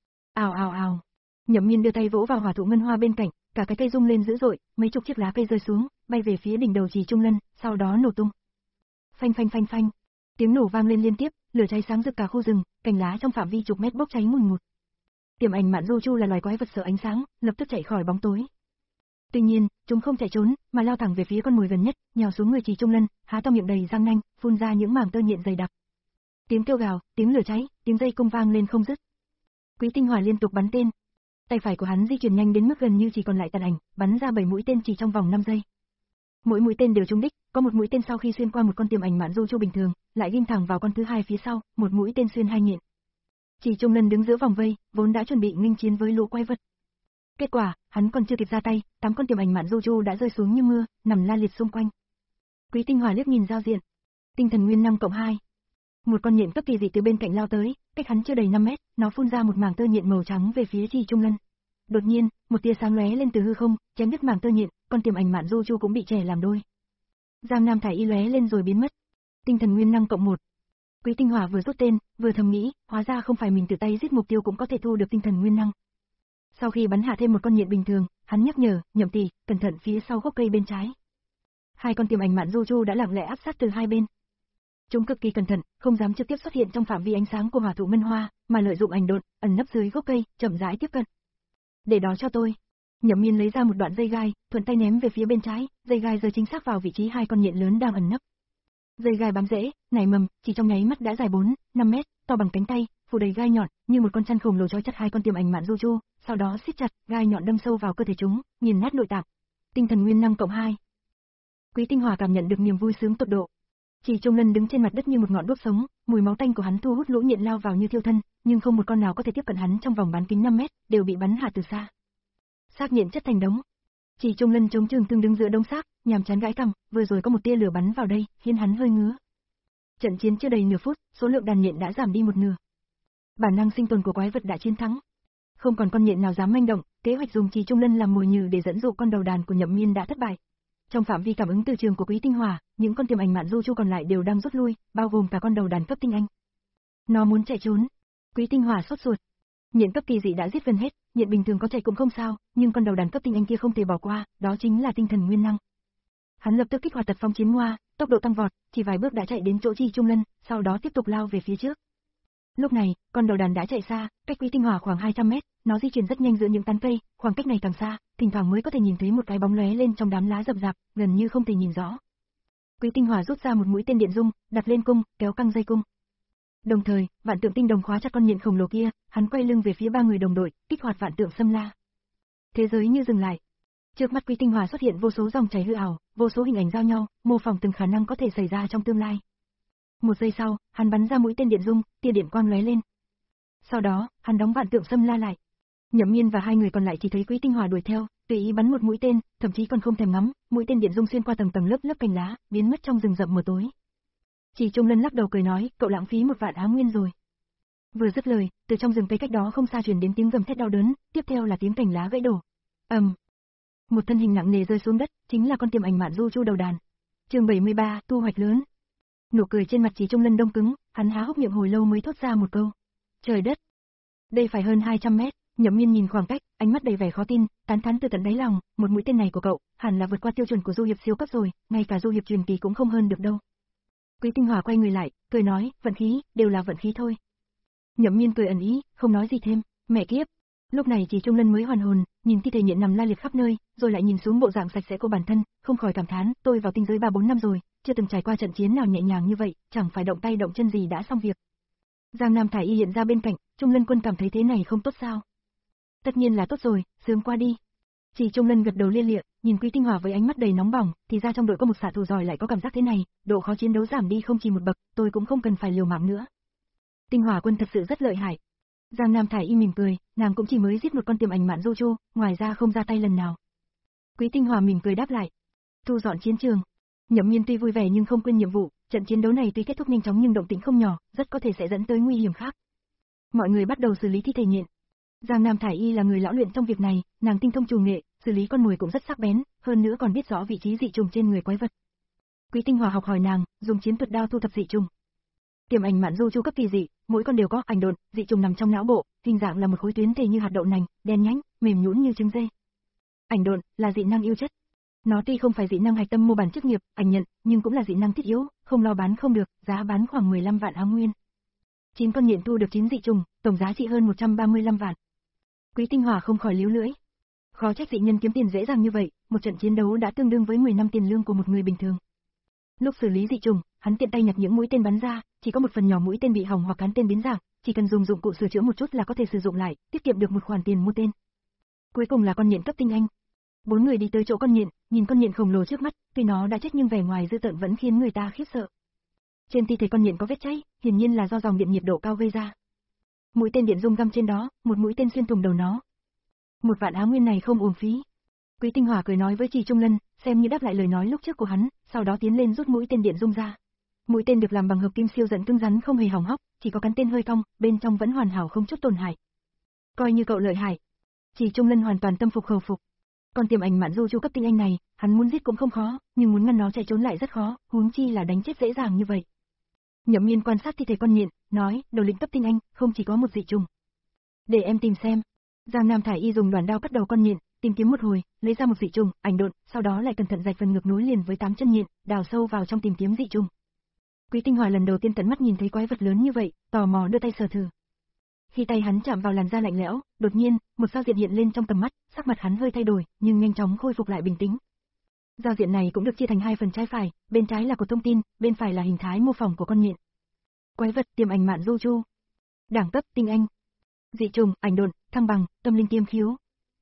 Speaker 2: Ào ào ào. Nhậm Miên đưa tay vỗ vào hỏa thụ ngân hoa bên cạnh, cả cái cây rung lên dữ dội, mấy chục chiếc lá cây rơi xuống, bay về phía đỉnh đầu Trì Trung Lân, sau đó nổ tung. Phanh phanh phanh phanh. Tiếng nổ vang lên liên tiếp, lửa cháy sáng rực cả khu rừng, cành lá trong phạm vi chục mét bốc cháy ngùn ngụt. Tiềm ảnh mạn du chu là loài quái vật sợ ánh sáng, lập tức chạy khỏi bóng tối. Tuy nhiên, chúng không chạy trốn, mà lao thẳng về phía con mồi gần nhất, nhào xuống người Trì Trung Lân, há to miệng đầy răng nanh, phun ra những mảng tơ nhện dày đặc. Tiếng kêu gào, tiếng lửa cháy, tiếng dây cung vang lên không dứt. Quý Tinh Hỏa liên tục bắn tên. Tay phải của hắn di chuyển nhanh đến mức gần như chỉ còn lại tàn ảnh, bắn ra bảy mũi tên chỉ trong vòng năm giây. Mỗi mũi tên đều trúng đích, có một mũi tên sau khi xuyên qua một con tiềm ảnh mạn du chu bình thường, lại ghim thẳng vào con thứ hai phía sau, một mũi tên xuyên hai nhện. Trì Trung Lân đứng giữa vòng vây, vốn đã chuẩn bị nghênh chiến với lũ quái vật. Kết quả, hắn còn chưa kịp ra tay, tám con tiềm ảnh mạn du chu đã rơi xuống như mưa, nằm la liệt xung quanh. Quý Tinh Hỏa liếc nhìn giao diện, tinh thần nguyên năng cộng hai. Một con nhện cấp kỳ dị từ bên cạnh lao tới, cách hắn chưa đầy năm mét, nó phun ra một mảng tơ nhện màu trắng về phía Trì Trung Lân. Đột nhiên, một tia sáng lóe lên từ hư không, chém đứt mảng tơ nhện, con tiềm ảnh mạn du chu cũng bị chẻ làm đôi. Giang Nam Thải Y lóe lên rồi biến mất. Tinh thần nguyên năng cộng một. Quý Tinh Hỏa vừa rút tên, vừa thầm nghĩ, hóa ra không phải mình tự tay giết mục tiêu cũng có thể thu được tinh thần nguyên năng. Sau khi bắn hạ thêm một con nhện bình thường, hắn nhắc nhở, Nhậm tỷ, cẩn thận phía sau gốc cây bên trái. Hai con tiềm ảnh mạn du chu đã lặng lẽ áp sát từ hai bên. Chúng cực kỳ cẩn thận, không dám trực tiếp xuất hiện trong phạm vi ánh sáng của hỏa thụ ngân hoa, mà lợi dụng ảnh độn, ẩn nấp dưới gốc cây, chậm rãi tiếp cận. Để đó cho tôi. Nhậm Miên lấy ra một đoạn dây gai, thuận tay ném về phía bên trái, dây gai rơi chính xác vào vị trí hai con nhện lớn đang ẩn nấp. Dây gai bám rễ, nảy mầm, chỉ trong nháy mắt đã dài bốn, năm mét, to bằng cánh tay, phủ đầy gai nhọn, như một con chăn khổng lồ trói chặt hai con tiềm ảnh mạn du chu, sau đó siết chặt, gai nhọn đâm sâu vào cơ thể chúng, nghiền nát nội tạng. Tinh thần nguyên năng cộng hai. Quý Tinh Hỏa cảm nhận được niềm vui sướng tột độ. Trì Trung Lân đứng trên mặt đất như một ngọn đuốc sống, mùi máu tanh của hắn thu hút lũ nhện lao vào như thiêu thân, nhưng không một con nào có thể tiếp cận hắn trong vòng bán kính năm mét, đều bị bắn hạ từ xa. Xác nhện chất thành đống. Trì Trung Lân chống trường thương đứng giữa đống xác, nhàm chán gãi cằm, vừa rồi có một tia lửa bắn vào đây, khiến hắn hơi ngứa. Trận chiến chưa đầy nửa phút, số lượng đàn nhện đã giảm đi một nửa. Bản năng sinh tồn của quái vật đã chiến thắng. Không còn con nhện nào dám manh động, kế hoạch dùng Trì Trung Lân làm mồi nhử để dẫn dụ con đầu đàn của Nhậm Miên đã thất bại. Trong phạm vi cảm ứng từ trường của Quý Tinh Hỏa, những con tiềm ảnh mạn du chu còn lại đều đang rút lui, bao gồm cả con đầu đàn cấp tinh anh. Nó muốn chạy trốn. Quý Tinh Hỏa sốt ruột. Nhện cấp kỳ dị đã giết gần hết, nhện bình thường có chạy cũng không sao, nhưng con đầu đàn cấp tinh anh kia không thể bỏ qua, đó chính là tinh thần nguyên năng. Hắn lập tức kích hoạt tật phong chiến hoa, tốc độ tăng vọt, chỉ vài bước đã chạy đến chỗ Chi Trung Lân, sau đó tiếp tục lao về phía trước. Lúc này, con đầu đàn đã chạy xa, cách Quý Tinh Hỏa khoảng hai trăm mét, nó di chuyển rất nhanh giữa những tán cây, khoảng cách này càng xa, thỉnh thoảng mới có thể nhìn thấy một cái bóng lóe lên trong đám lá rậm rạp, gần như không thể nhìn rõ. Quý Tinh Hỏa rút ra một mũi tên điện dung, đặt lên cung, kéo căng dây cung. Đồng thời, vạn tượng tinh đồng khóa chặt con nhện khổng lồ kia, hắn quay lưng về phía ba người đồng đội, kích hoạt vạn tượng xâm la. Thế giới như dừng lại. Trước mắt Quý Tinh Hỏa xuất hiện vô số dòng chảy hư ảo, vô số hình ảnh giao nhau, mô phỏng từng khả năng có thể xảy ra trong tương lai. Một giây sau, hắn bắn ra mũi tên điện dung, tia điện quang lóe lên. Sau đó, hắn đóng vạn tượng xâm la lại. Nhậm Miên và hai người còn lại chỉ thấy Quý Tinh Hỏa đuổi theo, tùy ý bắn một mũi tên, thậm chí còn không thèm ngắm, mũi tên điện dung xuyên qua tầng tầng lớp lớp cành lá, biến mất trong rừng rậm mờ tối. Chỉ Trung Lân lắc đầu cười nói, cậu lãng phí một vạn á nguyên rồi. Vừa dứt lời, từ trong rừng cây cách đó không xa truyền đến tiếng gầm thét đau đớn, tiếp theo là tiếng cành lá gãy đổ. ầm, um. Một thân hình nặng nề rơi xuống đất, chính là con tiềm ảnh Mạn Du Chu đầu đàn. Chương bảy mươi ba, thu hoạch lớn. Nụ cười trên mặt Chỉ Trung Lân đông cứng, hắn há hốc miệng hồi lâu mới thốt ra một câu. Trời đất! Đây phải hơn hai trăm mét, Nhậm Miên nhìn khoảng cách, ánh mắt đầy vẻ khó tin, tán thán từ tận đáy lòng, một mũi tên này của cậu, hẳn là vượt qua tiêu chuẩn của du hiệp siêu cấp rồi, ngay cả du hiệp truyền kỳ cũng không hơn được đâu. Quý Tinh Hỏa quay người lại, cười nói, vận khí, đều là vận khí thôi. Nhậm Miên cười ẩn ý, không nói gì thêm, mẹ kiếp. Lúc này Chỉ Trung Lân mới hoàn hồn, nhìn thi thể nhện nằm la liệt khắp nơi, rồi lại nhìn xuống bộ dạng sạch sẽ của bản thân, không khỏi cảm thán, tôi vào tinh giới ba bốn năm rồi, chưa từng trải qua trận chiến nào nhẹ nhàng như vậy, chẳng phải động tay động chân gì đã xong việc. Giang Nam Thải Y hiện ra bên cạnh, Trung Lân Quân cảm thấy thế này không tốt sao? Tất nhiên là tốt rồi, sướng qua đi. Chỉ Trung Lân gật đầu lia lịa, nhìn Quý Tinh Hỏa với ánh mắt đầy nóng bỏng, thì ra trong đội có một xạ thủ giỏi lại có cảm giác thế này, độ khó chiến đấu giảm đi không chỉ một bậc, tôi cũng không cần phải liều mạng nữa. Tinh Hỏa Quân thật sự rất lợi hại. Giang Nam Thải Y mỉm cười, nàng cũng chỉ mới giết một con tiềm ảnh Mạn Du Chu, ngoài ra không ra tay lần nào. Quý Tinh Hỏa mỉm cười đáp lại. Thu dọn chiến trường. Nhậm Miên tuy vui vẻ nhưng không quên nhiệm vụ, trận chiến đấu này tuy kết thúc nhanh chóng nhưng động tĩnh không nhỏ, rất có thể sẽ dẫn tới nguy hiểm khác. Mọi người bắt đầu xử lý thi thể nhện. Giang Nam Thải Y là người lão luyện trong việc này, nàng tinh thông trù nghệ, xử lý con mồi cũng rất sắc bén, hơn nữa còn biết rõ vị trí dị trùng trên người quái vật. Quý Tinh Hỏa học hỏi nàng, dùng chiến thuật đao thu thập dị trùng. Tiềm ảnh Mạn Du Chu cấp kỳ dị, mỗi con đều có ảnh độn, dị trùng nằm trong não bộ, hình dạng là một khối tuyến thể như hạt đậu nành, đen nhánh, mềm nhũn như trứng dê. Ảnh độn là dị năng yêu chất. Nó tuy không phải dị năng hạch tâm mô bản chức nghiệp, ảnh nhận, nhưng cũng là dị năng thiết yếu, không lo bán không được, giá bán khoảng mười lăm vạn á nguyên. chín con nhện thu được chín dị trùng, tổng giá trị hơn một trăm ba mươi lăm vạn. Quý Tinh Hỏa không khỏi líu lưỡi. Khó trách dị nhân kiếm tiền dễ dàng như vậy, một trận chiến đấu đã tương đương với mười năm tiền lương của một người bình thường. Lúc xử lý dị trùng, hắn tiện tay nhặt những mũi tên bắn ra, chỉ có một phần nhỏ mũi tên bị hỏng hoặc cán tên biến dạng, chỉ cần dùng dụng cụ sửa chữa một chút là có thể sử dụng lại, tiết kiệm được một khoản tiền mua tên. Cuối cùng là con nhện cấp tinh anh. Bốn người đi tới chỗ con nhện, nhìn con nhện khổng lồ trước mắt, tuy nó đã chết nhưng vẻ ngoài dữ tợn vẫn khiến người ta khiếp sợ. Trên thi thể con nhện có vết cháy, hiển nhiên là do dòng điện nhiệt độ cao gây ra. Mũi tên điện dung găm trên đó, một mũi tên xuyên thủng đầu nó. Một vạn á nguyên này không uổng phí. Quý Tinh Hỏa cười nói với Chỉ Trung Lân, xem như đáp lại lời nói lúc trước của hắn, sau đó tiến lên rút mũi tên điện dung ra. Mũi tên được làm bằng hợp kim siêu dẫn cứng rắn không hề hỏng hóc, chỉ có cán tên hơi cong, bên trong vẫn hoàn hảo không chút tổn hại. Coi như cậu lợi hại. Chỉ Trung Lân hoàn toàn tâm phục khẩu phục. Còn tiềm ảnh Mạn Du Chu cấp tinh anh này, hắn muốn giết cũng không khó, nhưng muốn ngăn nó chạy trốn lại rất khó, huống chi là đánh chết dễ dàng như vậy. Nhậm Miên quan sát thi thể con nhện, nói, đầu lĩnh cấp tinh anh, không chỉ có một dị trùng. Để em tìm xem. Giang Nam Thải Y dùng đoàn đao cắt đầu con nhện, tìm kiếm một hồi, lấy ra một dị trùng, ảnh độn, sau đó lại cẩn thận rạch phần ngực nối liền với tám chân nhện, đào sâu vào trong tìm kiếm dị trùng. Quý Tinh Hỏa lần đầu tiên tận mắt nhìn thấy quái vật lớn như vậy, tò mò đưa tay sờ thử. Khi tay hắn chạm vào làn da lạnh lẽo, đột nhiên, một giao diện hiện lên trong tầm mắt, sắc mặt hắn hơi thay đổi, nhưng nhanh chóng khôi phục lại bình tĩnh. Giao diện này cũng được chia thành hai phần trái phải, bên trái là cột thông tin, bên phải là hình thái mô phỏng của con nhện. Quái vật tiềm ảnh Mạn Du Chu. Đẳng cấp tinh anh. Dị trùng, ảnh độn, thăng bằng, tâm linh tiêm khiếu.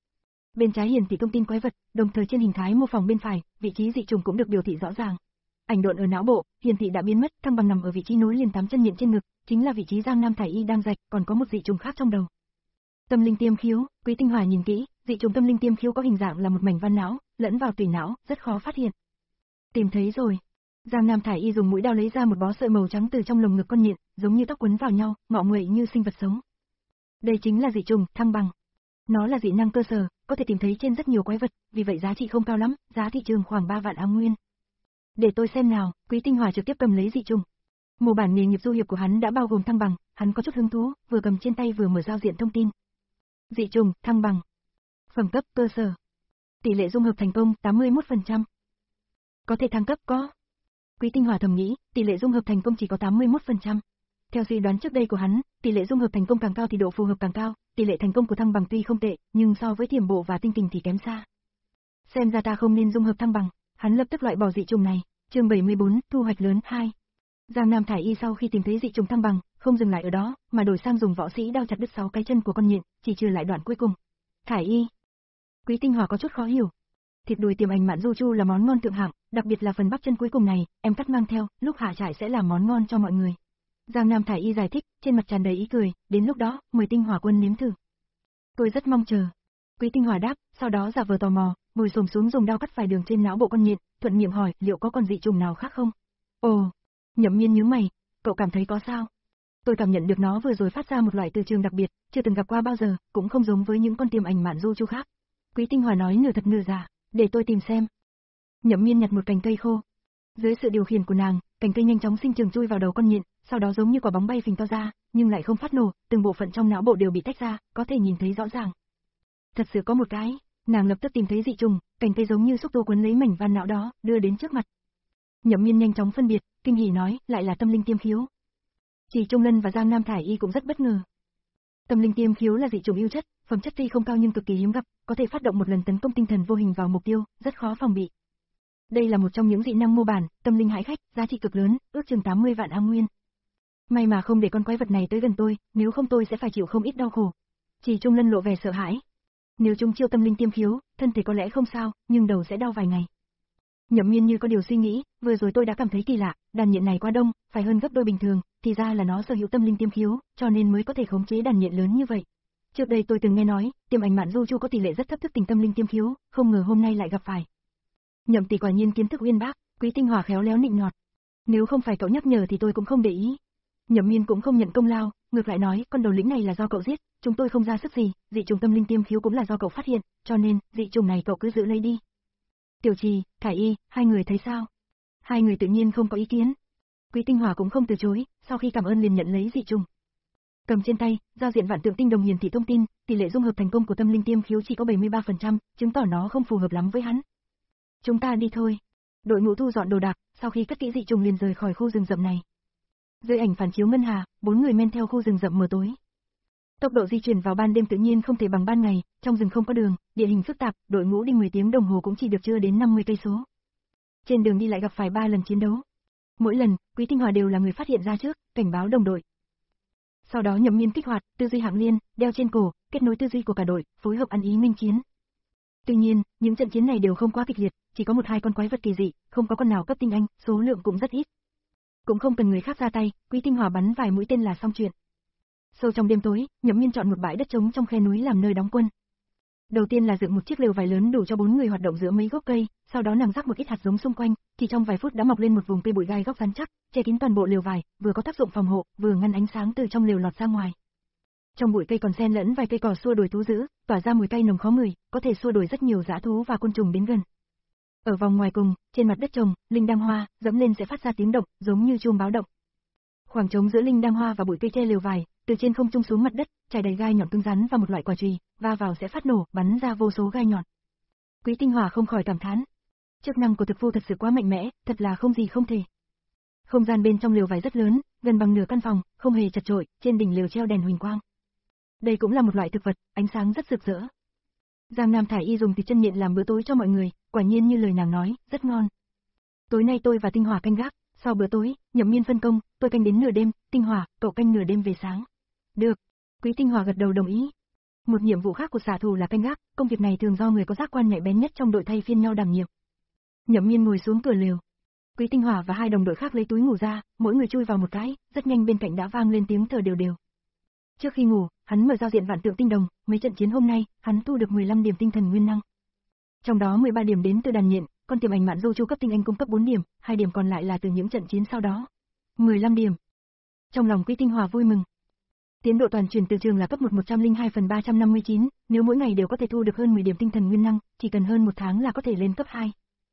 Speaker 2: Bên trái hiển thị thông tin quái vật, đồng thời trên hình thái mô phỏng bên phải, vị trí dị trùng cũng được biểu thị rõ ràng. Ảnh độn ở não bộ, hiển thị đã biến mất, thăng bằng nằm ở vị trí nối liền tám chân nhện trên ngực, chính là vị trí Giang Nam Thải Y đang rạch, còn có một dị trùng khác trong đầu. Tâm linh tiêm khiếu, Quý Tinh Hỏa nhìn kỹ, dị trùng tâm linh tiêm khiếu có hình dạng là một mảnh van não, lẫn vào tủy não, rất khó phát hiện. Tìm thấy rồi. Giang Nam Thải Y dùng mũi đao lấy ra một bó sợi màu trắng từ trong lồng ngực con nhện, giống như tóc quấn vào nhau, ngọ nguậy như sinh vật sống. Đây chính là dị trùng, thăng bằng. Nó là dị năng cơ sở, có thể tìm thấy trên rất nhiều quái vật, vì vậy giá trị không cao lắm, giá thị trường khoảng ba vạn á nguyên. Để tôi xem nào, Quý Tinh Hỏa trực tiếp cầm lấy dị trùng. Mô bản nghề nghiệp du hiệp của hắn đã bao gồm thăng bằng, hắn có chút hứng thú, vừa cầm trên tay vừa mở giao diện thông tin. Dị trùng, thăng bằng. Phẩm cấp, cơ sở. Tỷ lệ dung hợp thành công, tám mươi mốt phần trăm. Có thể thăng cấp có. Quý Tinh Hỏa thầm nghĩ, tỷ lệ dung hợp thành công chỉ có tám mươi mốt phần trăm. Theo suy đoán trước đây của hắn, tỷ lệ dung hợp thành công càng cao thì độ phù hợp càng cao, tỷ lệ thành công của thăng bằng tuy không tệ, nhưng so với Thiểm Bộ và Tinh Tình thì kém xa. Xem ra ta không nên dung hợp thăng bằng, hắn lập tức loại bỏ dị trùng này. Chương bảy mươi bốn, thu hoạch lớn hai. Giang Nam Thải Y sau khi tìm thấy dị trùng thăng bằng, không dừng lại ở đó, mà đổi sang dùng võ sĩ đao chặt đứt sáu cái chân của con nhện, chỉ trừ lại đoạn cuối cùng. Thải Y. Quý Tinh Hỏa có chút khó hiểu. Thịt đùi tiềm ảnh mạn du chu là món ngon thượng hạng, đặc biệt là phần bắp chân cuối cùng này, em cắt mang theo, lúc hạ trại sẽ làm món ngon cho mọi người. Giang Nam Thải Y giải thích, trên mặt tràn đầy ý cười, đến lúc đó, mời Tinh Hỏa quân nếm thử. Tôi rất mong chờ. Quý Tinh Hỏa đáp, sau đó giả vờ tò mò, ngồi xổm xuống dùng đao cắt vài đường trên não bộ con nhện, thuận miệng hỏi, liệu có còn dị trùng nào khác không? Ồ, Nhậm Miên nhíu mày, cậu cảm thấy có sao? Tôi cảm nhận được nó vừa rồi phát ra một loại từ trường đặc biệt, chưa từng gặp qua bao giờ, cũng không giống với những con tiềm ảnh mạn du chu khác. Quý Tinh Hỏa nói nửa thật nửa giả, để tôi tìm xem. Nhậm Miên nhặt một cành cây khô. Dưới sự điều khiển của nàng, cành cây nhanh chóng sinh trưởng chui vào đầu con nhện, sau đó giống như quả bóng bay phình to ra, nhưng lại không phát nổ, từng bộ phận trong não bộ đều bị tách ra, có thể nhìn thấy rõ ràng. Thật sự có một cái, nàng lập tức tìm thấy dị trùng, cành cây giống như xúc tu cuốn lấy mảnh van não đó, đưa đến trước mặt. Nhậm Miên nhanh chóng phân biệt, kinh hỉ nói, lại là tâm linh tiêm khiếu. Chỉ Trung Lân và Giang Nam Thải Y cũng rất bất ngờ. Tâm linh tiêm khiếu là dị trùng yêu chất, phẩm chất tuy không cao nhưng cực kỳ hiếm gặp, có thể phát động một lần tấn công tinh thần vô hình vào mục tiêu, rất khó phòng bị. Đây là một trong những dị năng mô bản, tâm linh hãi khách, giá trị cực lớn, ước chừng tám mươi vạn A nguyên. May mà không để con quái vật này tới gần tôi, nếu không tôi sẽ phải chịu không ít đau khổ. Chỉ Trung Lân lộ vẻ sợ hãi. Nếu chúng chiêu tâm linh tiêm khiếu, thân thể có lẽ không sao, nhưng đầu sẽ đau vài ngày. Nhậm Miên như có điều suy nghĩ, vừa rồi tôi đã cảm thấy kỳ lạ, đàn nhện này quá đông, phải hơn gấp đôi bình thường, thì ra là nó sở hữu tâm linh tiêm khiếu, cho nên mới có thể khống chế đàn nhện lớn như vậy. Trước đây tôi từng nghe nói, tiềm ảnh mạn du chu có tỷ lệ rất thấp thức tỉnh tâm linh tiêm khiếu, không ngờ hôm nay lại gặp phải. Nhậm tỷ quả nhiên kiến thức uyên bác, Quý Tinh Hỏa khéo léo nịnh nọt. Nếu không phải cậu nhắc nhở thì tôi cũng không để ý. Nhậm Miên cũng không nhận công lao, ngược lại nói, con đầu lĩnh này là do cậu giết, chúng tôi không ra sức gì, dị trùng tâm linh tiêm khiếu cũng là do cậu phát hiện, cho nên, dị trùng này cậu cứ giữ lấy đi. Tiểu Trì, Thải Y, hai người thấy sao? Hai người tự nhiên không có ý kiến. Quý Tinh Hỏa cũng không từ chối, sau khi cảm ơn liền nhận lấy dị trùng. Cầm trên tay, giao diện vạn tượng tinh đồng hiển thị thông tin, tỷ lệ dung hợp thành công của tâm linh tiêm khiếu chỉ có bảy mươi ba phần trăm, chứng tỏ nó không phù hợp lắm với hắn. Chúng ta đi thôi. Đội ngũ thu dọn đồ đạc, sau khi cất kỹ dị trùng liền rời khỏi khu rừng rậm này. Dưới ảnh phản chiếu ngân hà, bốn người men theo khu rừng rậm mờ tối. Tốc độ di chuyển vào ban đêm tự nhiên không thể bằng ban ngày, trong rừng không có đường, địa hình phức tạp, đội ngũ đi mười tiếng đồng hồ cũng chỉ được chưa đến năm mươi cây số. Trên đường đi lại gặp phải ba lần chiến đấu. Mỗi lần, Quý Tinh Hỏa đều là người phát hiện ra trước, cảnh báo đồng đội. Sau đó Nhậm Miên kích hoạt, tư duy hạng liên, đeo trên cổ, kết nối tư duy của cả đội, phối hợp ăn ý minh chiến. Tuy nhiên, những trận chiến này đều không quá kịch liệt, chỉ có một hai con quái vật kỳ dị, không có con nào cấp tinh anh, số lượng cũng rất ít. Cũng không cần người khác ra tay, Quý Tinh Hỏa bắn vài mũi tên là xong chuyện. Sâu trong đêm tối, Nhậm Miên chọn một bãi đất trống trong khe núi làm nơi đóng quân. Đầu tiên là dựng một chiếc lều vải lớn đủ cho bốn người hoạt động giữa mấy gốc cây, sau đó nằm rắc một ít hạt giống xung quanh, chỉ trong vài phút đã mọc lên một vùng cây bụi gai góc rắn chắc, che kín toàn bộ lều vải, vừa có tác dụng phòng hộ, vừa ngăn ánh sáng từ trong lều lọt ra ngoài. Trong bụi cây còn xen lẫn vài cây cỏ xua đuổi thú dữ, tỏa ra mùi cay nồng khó ngửi, có thể xua đuổi rất nhiều dã thú và côn trùng đến gần. Ở vòng ngoài cùng, trên mặt đất trồng, linh đăng hoa, dẫm lên sẽ phát ra tiếng động, giống như chuông báo động. Khoảng trống giữa linh đăng hoa và bụi cây che lều vải, từ trên không trung xuống mặt đất, trải đầy gai nhọn cứng rắn và một loại quả chùy, va vào sẽ phát nổ, bắn ra vô số gai nhọn. Quý Tinh Hỏa không khỏi cảm thán, chức năng của thực phu thật sự quá mạnh mẽ, thật là không gì không thể. Không gian bên trong lều vải rất lớn, gần bằng nửa căn phòng, không hề chật chội, trên đỉnh lều treo đèn huỳnh quang. Đây cũng là một loại thực vật, ánh sáng rất rực rỡ. Giang Nam Thải Y dùng thịt chân nhện làm bữa tối cho mọi người, quả nhiên như lời nàng nói, rất ngon. Tối nay tôi và Tinh Hỏa canh gác, sau bữa tối, Nhậm Miên phân công, tôi canh đến nửa đêm, Tinh Hỏa, cậu canh nửa đêm về sáng. Được. Quý Tinh Hỏa gật đầu đồng ý. Một nhiệm vụ khác của xạ thủ là canh gác, công việc này thường do người có giác quan nhạy bén nhất trong đội thay phiên nhau đảm nhiệm. Nhậm Miên ngồi xuống cửa lều. Quý Tinh Hỏa và hai đồng đội khác lấy túi ngủ ra, mỗi người chui vào một cái, rất nhanh bên cạnh đã vang lên tiếng thở đều đều. Trước khi ngủ, hắn mở giao diện vạn tượng tinh đồng, mấy trận chiến hôm nay, hắn thu được mười lăm điểm tinh thần nguyên năng. Trong đó mười ba điểm đến từ đàn nhện, con tiềm ảnh mạn du chu cấp tinh anh cung cấp bốn điểm, hai điểm còn lại là từ những trận chiến sau đó. mười lăm điểm. Trong lòng Quý Tinh Hỏa vui mừng. Tiến độ toàn chuyển từ trường là cấp một một trăm lẻ hai phần ba trăm năm mươi chín, nếu mỗi ngày đều có thể thu được hơn mười điểm tinh thần nguyên năng, chỉ cần hơn một tháng là có thể lên cấp hai.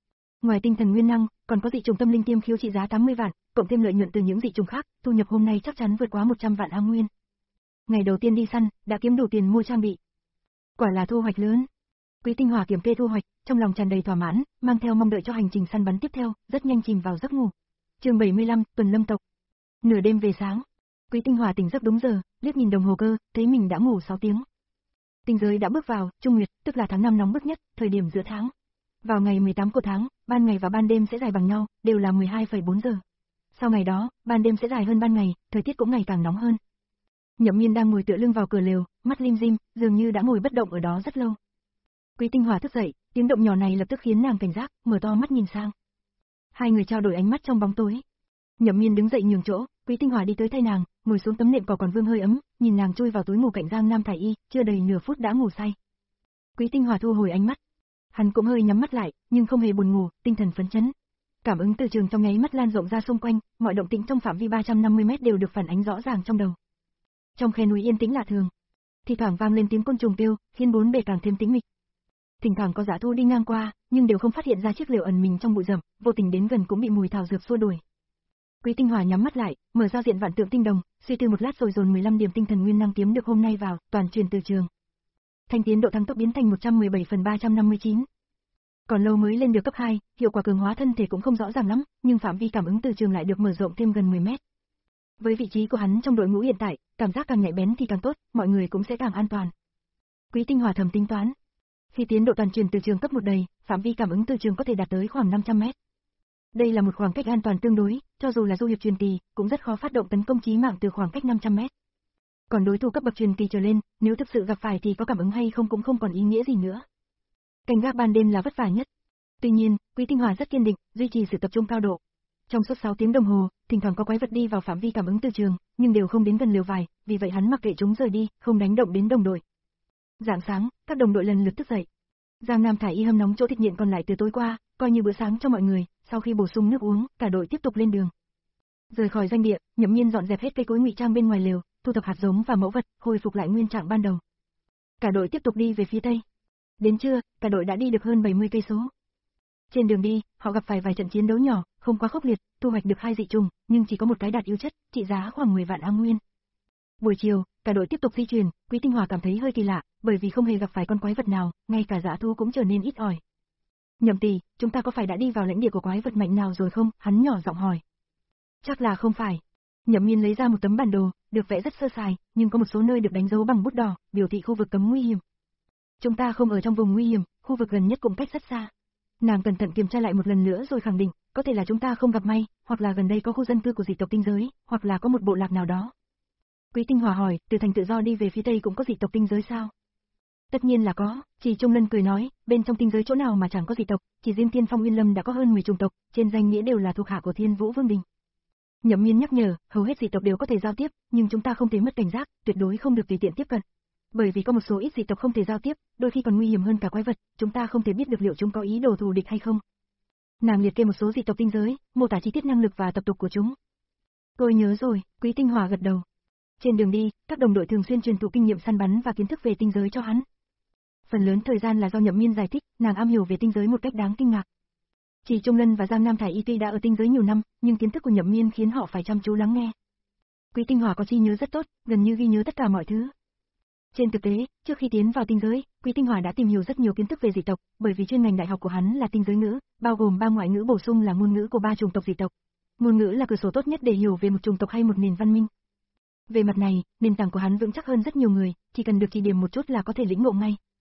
Speaker 2: Ngoài tinh thần nguyên năng, còn có dị trùng tâm linh tiêm khiếu trị giá tám mươi vạn, cộng thêm lợi nhuận từ những dị trùng khác, thu nhập hôm nay chắc chắn vượt quá một trăm vạn A nguyên. Ngày đầu tiên đi săn, đã kiếm đủ tiền mua trang bị. Quả là thu hoạch lớn. Quý Tinh Hòa kiểm kê thu hoạch, trong lòng tràn đầy thỏa mãn, mang theo mong đợi cho hành trình săn bắn tiếp theo, rất nhanh chìm vào giấc ngủ. Chương bảy mươi lăm, tuần lâm tộc. Nửa đêm về sáng, Quý Tinh Hòa tỉnh giấc đúng giờ, liếc nhìn đồng hồ cơ, thấy mình đã ngủ sáu tiếng. Tinh giới đã bước vào trung nguyệt, tức là tháng năm nóng bức nhất, thời điểm giữa tháng. Vào ngày mười tám của tháng, ban ngày và ban đêm sẽ dài bằng nhau, đều là mười hai phẩy bốn giờ. Sau ngày đó, ban đêm sẽ dài hơn ban ngày, thời tiết cũng ngày càng nóng hơn. Nhậm Miên đang ngồi tựa lưng vào cửa lều, mắt lim dim, dường như đã ngồi bất động ở đó rất lâu. Quý Tinh Hòa thức dậy, tiếng động nhỏ này lập tức khiến nàng cảnh giác, mở to mắt nhìn sang. Hai người trao đổi ánh mắt trong bóng tối. Nhậm Miên đứng dậy nhường chỗ, Quý Tinh Hòa đi tới thay nàng, ngồi xuống tấm nệm cỏ còn vương hơi ấm, nhìn nàng chui vào túi ngủ cạnh Giang Nam Thải Y, chưa đầy nửa phút đã ngủ say. Quý Tinh Hòa thu hồi ánh mắt. Hắn cũng hơi nhắm mắt lại, nhưng không hề buồn ngủ, tinh thần phấn chấn. Cảm ứng từ trường trong nháy mắt lan rộng ra xung quanh, mọi động tĩnh trong phạm vi ba trăm năm mươi mét đều được phản ánh rõ ràng trong đầu. Trong khe núi yên tĩnh lạ thường, thì thoảng vang lên tiếng côn trùng kêu, khiến bốn bề càng thêm tĩnh mịch. Thỉnh thoảng có dã thú đi ngang qua, nhưng đều không phát hiện ra chiếc lều ẩn mình trong bụi rậm, vô tình đến gần cũng bị mùi thảo dược xua đuổi. Quý Tinh Hòa nhắm mắt lại, mở ra diện vạn tượng tinh đồng, suy tư một lát rồi dồn mười lăm điểm tinh thần nguyên năng kiếm được hôm nay vào, toàn truyền từ trường. Thanh tiến độ tăng tốc biến thành một trăm mười bảy phần ba trăm năm mươi chín. Còn lâu mới lên được cấp hai, hiệu quả cường hóa thân thể cũng không rõ ràng lắm, nhưng phạm vi cảm ứng từ trường lại được mở rộng thêm gần mười mét. Với vị trí của hắn trong đội ngũ hiện tại, cảm giác càng nhạy bén thì càng tốt, mọi người cũng sẽ càng an toàn. Quý Tinh Hòa thầm tính toán. Khi tiến độ toàn truyền từ trường cấp một đầy, phạm vi cảm ứng từ trường có thể đạt tới khoảng năm trăm mét. Đây là một khoảng cách an toàn tương đối, cho dù là du hiệp truyền kỳ, cũng rất khó phát động tấn công chí mạng từ khoảng cách năm trăm mét. Còn đối thủ cấp bậc truyền kỳ trở lên, nếu thực sự gặp phải thì có cảm ứng hay không cũng không còn ý nghĩa gì nữa. Canh gác ban đêm là vất vả nhất. Tuy nhiên, Quý Tinh Hòa rất kiên định, duy trì sự tập trung cao độ. Trong suốt sáu tiếng đồng hồ, thỉnh thoảng có quái vật đi vào phạm vi cảm ứng từ trường, nhưng đều không đến gần lều vải, vì vậy hắn mặc kệ chúng rời đi, không đánh động đến đồng đội. Rạng sáng, các đồng đội lần lượt thức dậy. Giang Nam Thải Y hâm nóng chỗ thịt nhện còn lại từ tối qua, coi như bữa sáng cho mọi người, sau khi bổ sung nước uống, cả đội tiếp tục lên đường. Rời khỏi doanh địa, Nhậm Miên dọn dẹp hết cây cối ngụy trang bên ngoài lều, thu thập hạt giống và mẫu vật, hồi phục lại nguyên trạng ban đầu. Cả đội tiếp tục đi về phía tây. Đến trưa, cả đội đã đi được hơn bảy mươi cây số. Trên đường đi, họ gặp phải vài trận chiến đấu nhỏ, không quá khốc liệt, thu hoạch được hai dị trùng, nhưng chỉ có một cái đạt yêu chất, trị giá khoảng mười vạn A nguyên. Buổi chiều, cả đội tiếp tục di chuyển, Quý Tinh Hòa cảm thấy hơi kỳ lạ, bởi vì không hề gặp phải con quái vật nào, ngay cả dã thú cũng trở nên ít ỏi. Nhậm tỷ, chúng ta có phải đã đi vào lãnh địa của quái vật mạnh nào rồi không? Hắn nhỏ giọng hỏi. Chắc là không phải. Nhậm Miên lấy ra một tấm bản đồ, được vẽ rất sơ sài, nhưng có một số nơi được đánh dấu bằng bút đỏ, biểu thị khu vực cấm nguy hiểm. Chúng ta không ở trong vùng nguy hiểm, khu vực gần nhất cũng cách rất xa. Nàng cẩn thận kiểm tra lại một lần nữa rồi khẳng định, có thể là chúng ta không gặp may, hoặc là gần đây có khu dân cư của dị tộc tinh giới, hoặc là có một bộ lạc nào đó. Quý Tinh Hòa hỏi, từ thành tự do đi về phía tây cũng có dị tộc tinh giới sao? Tất nhiên là có, Chỉ Trung Lân cười nói, bên trong tinh giới chỗ nào mà chẳng có dị tộc, chỉ riêng Tiên Phong Uyên Lâm đã có hơn mười chủng tộc, trên danh nghĩa đều là thuộc hạ của Thiên Vũ Vương Đình. Nhậm Miên nhắc nhở, hầu hết dị tộc đều có thể giao tiếp, nhưng chúng ta không thể mất cảnh giác, tuyệt đối không được tùy tiện tiếp cận. Bởi vì có một số ít dị tộc không thể giao tiếp, đôi khi còn nguy hiểm hơn cả quái vật, chúng ta không thể biết được liệu chúng có ý đồ thù địch hay không. Nàng liệt kê một số dị tộc tinh giới, mô tả chi tiết năng lực và tập tục của chúng. Tôi nhớ rồi, Quý Tinh Hòa gật đầu. Trên đường đi, các đồng đội thường xuyên truyền thụ kinh nghiệm săn bắn và kiến thức về tinh giới cho hắn. Phần lớn thời gian là do Nhậm Miên giải thích, nàng am hiểu về tinh giới một cách đáng kinh ngạc. Chỉ Trung Lân và Giang Nam Thải Y tuy đã ở tinh giới nhiều năm, nhưng kiến thức của Nhậm Miên khiến họ phải chăm chú lắng nghe. Quý Tinh Hòa có trí nhớ rất tốt, gần như ghi nhớ tất cả mọi thứ. Trên thực tế, trước khi tiến vào tinh giới, Quý Tinh Hòa đã tìm hiểu rất nhiều kiến thức về dị tộc, bởi vì chuyên ngành đại học của hắn là tinh giới ngữ, bao gồm ba ngoại ngữ bổ sung là ngôn ngữ của ba chủng tộc dị tộc. Ngôn ngữ là cửa sổ tốt nhất để hiểu về một chủng tộc hay một nền văn minh. Về mặt này, nền tảng của hắn vững chắc hơn rất nhiều người, chỉ cần được chỉ điểm một chút là có thể lĩnh ngộ ngay.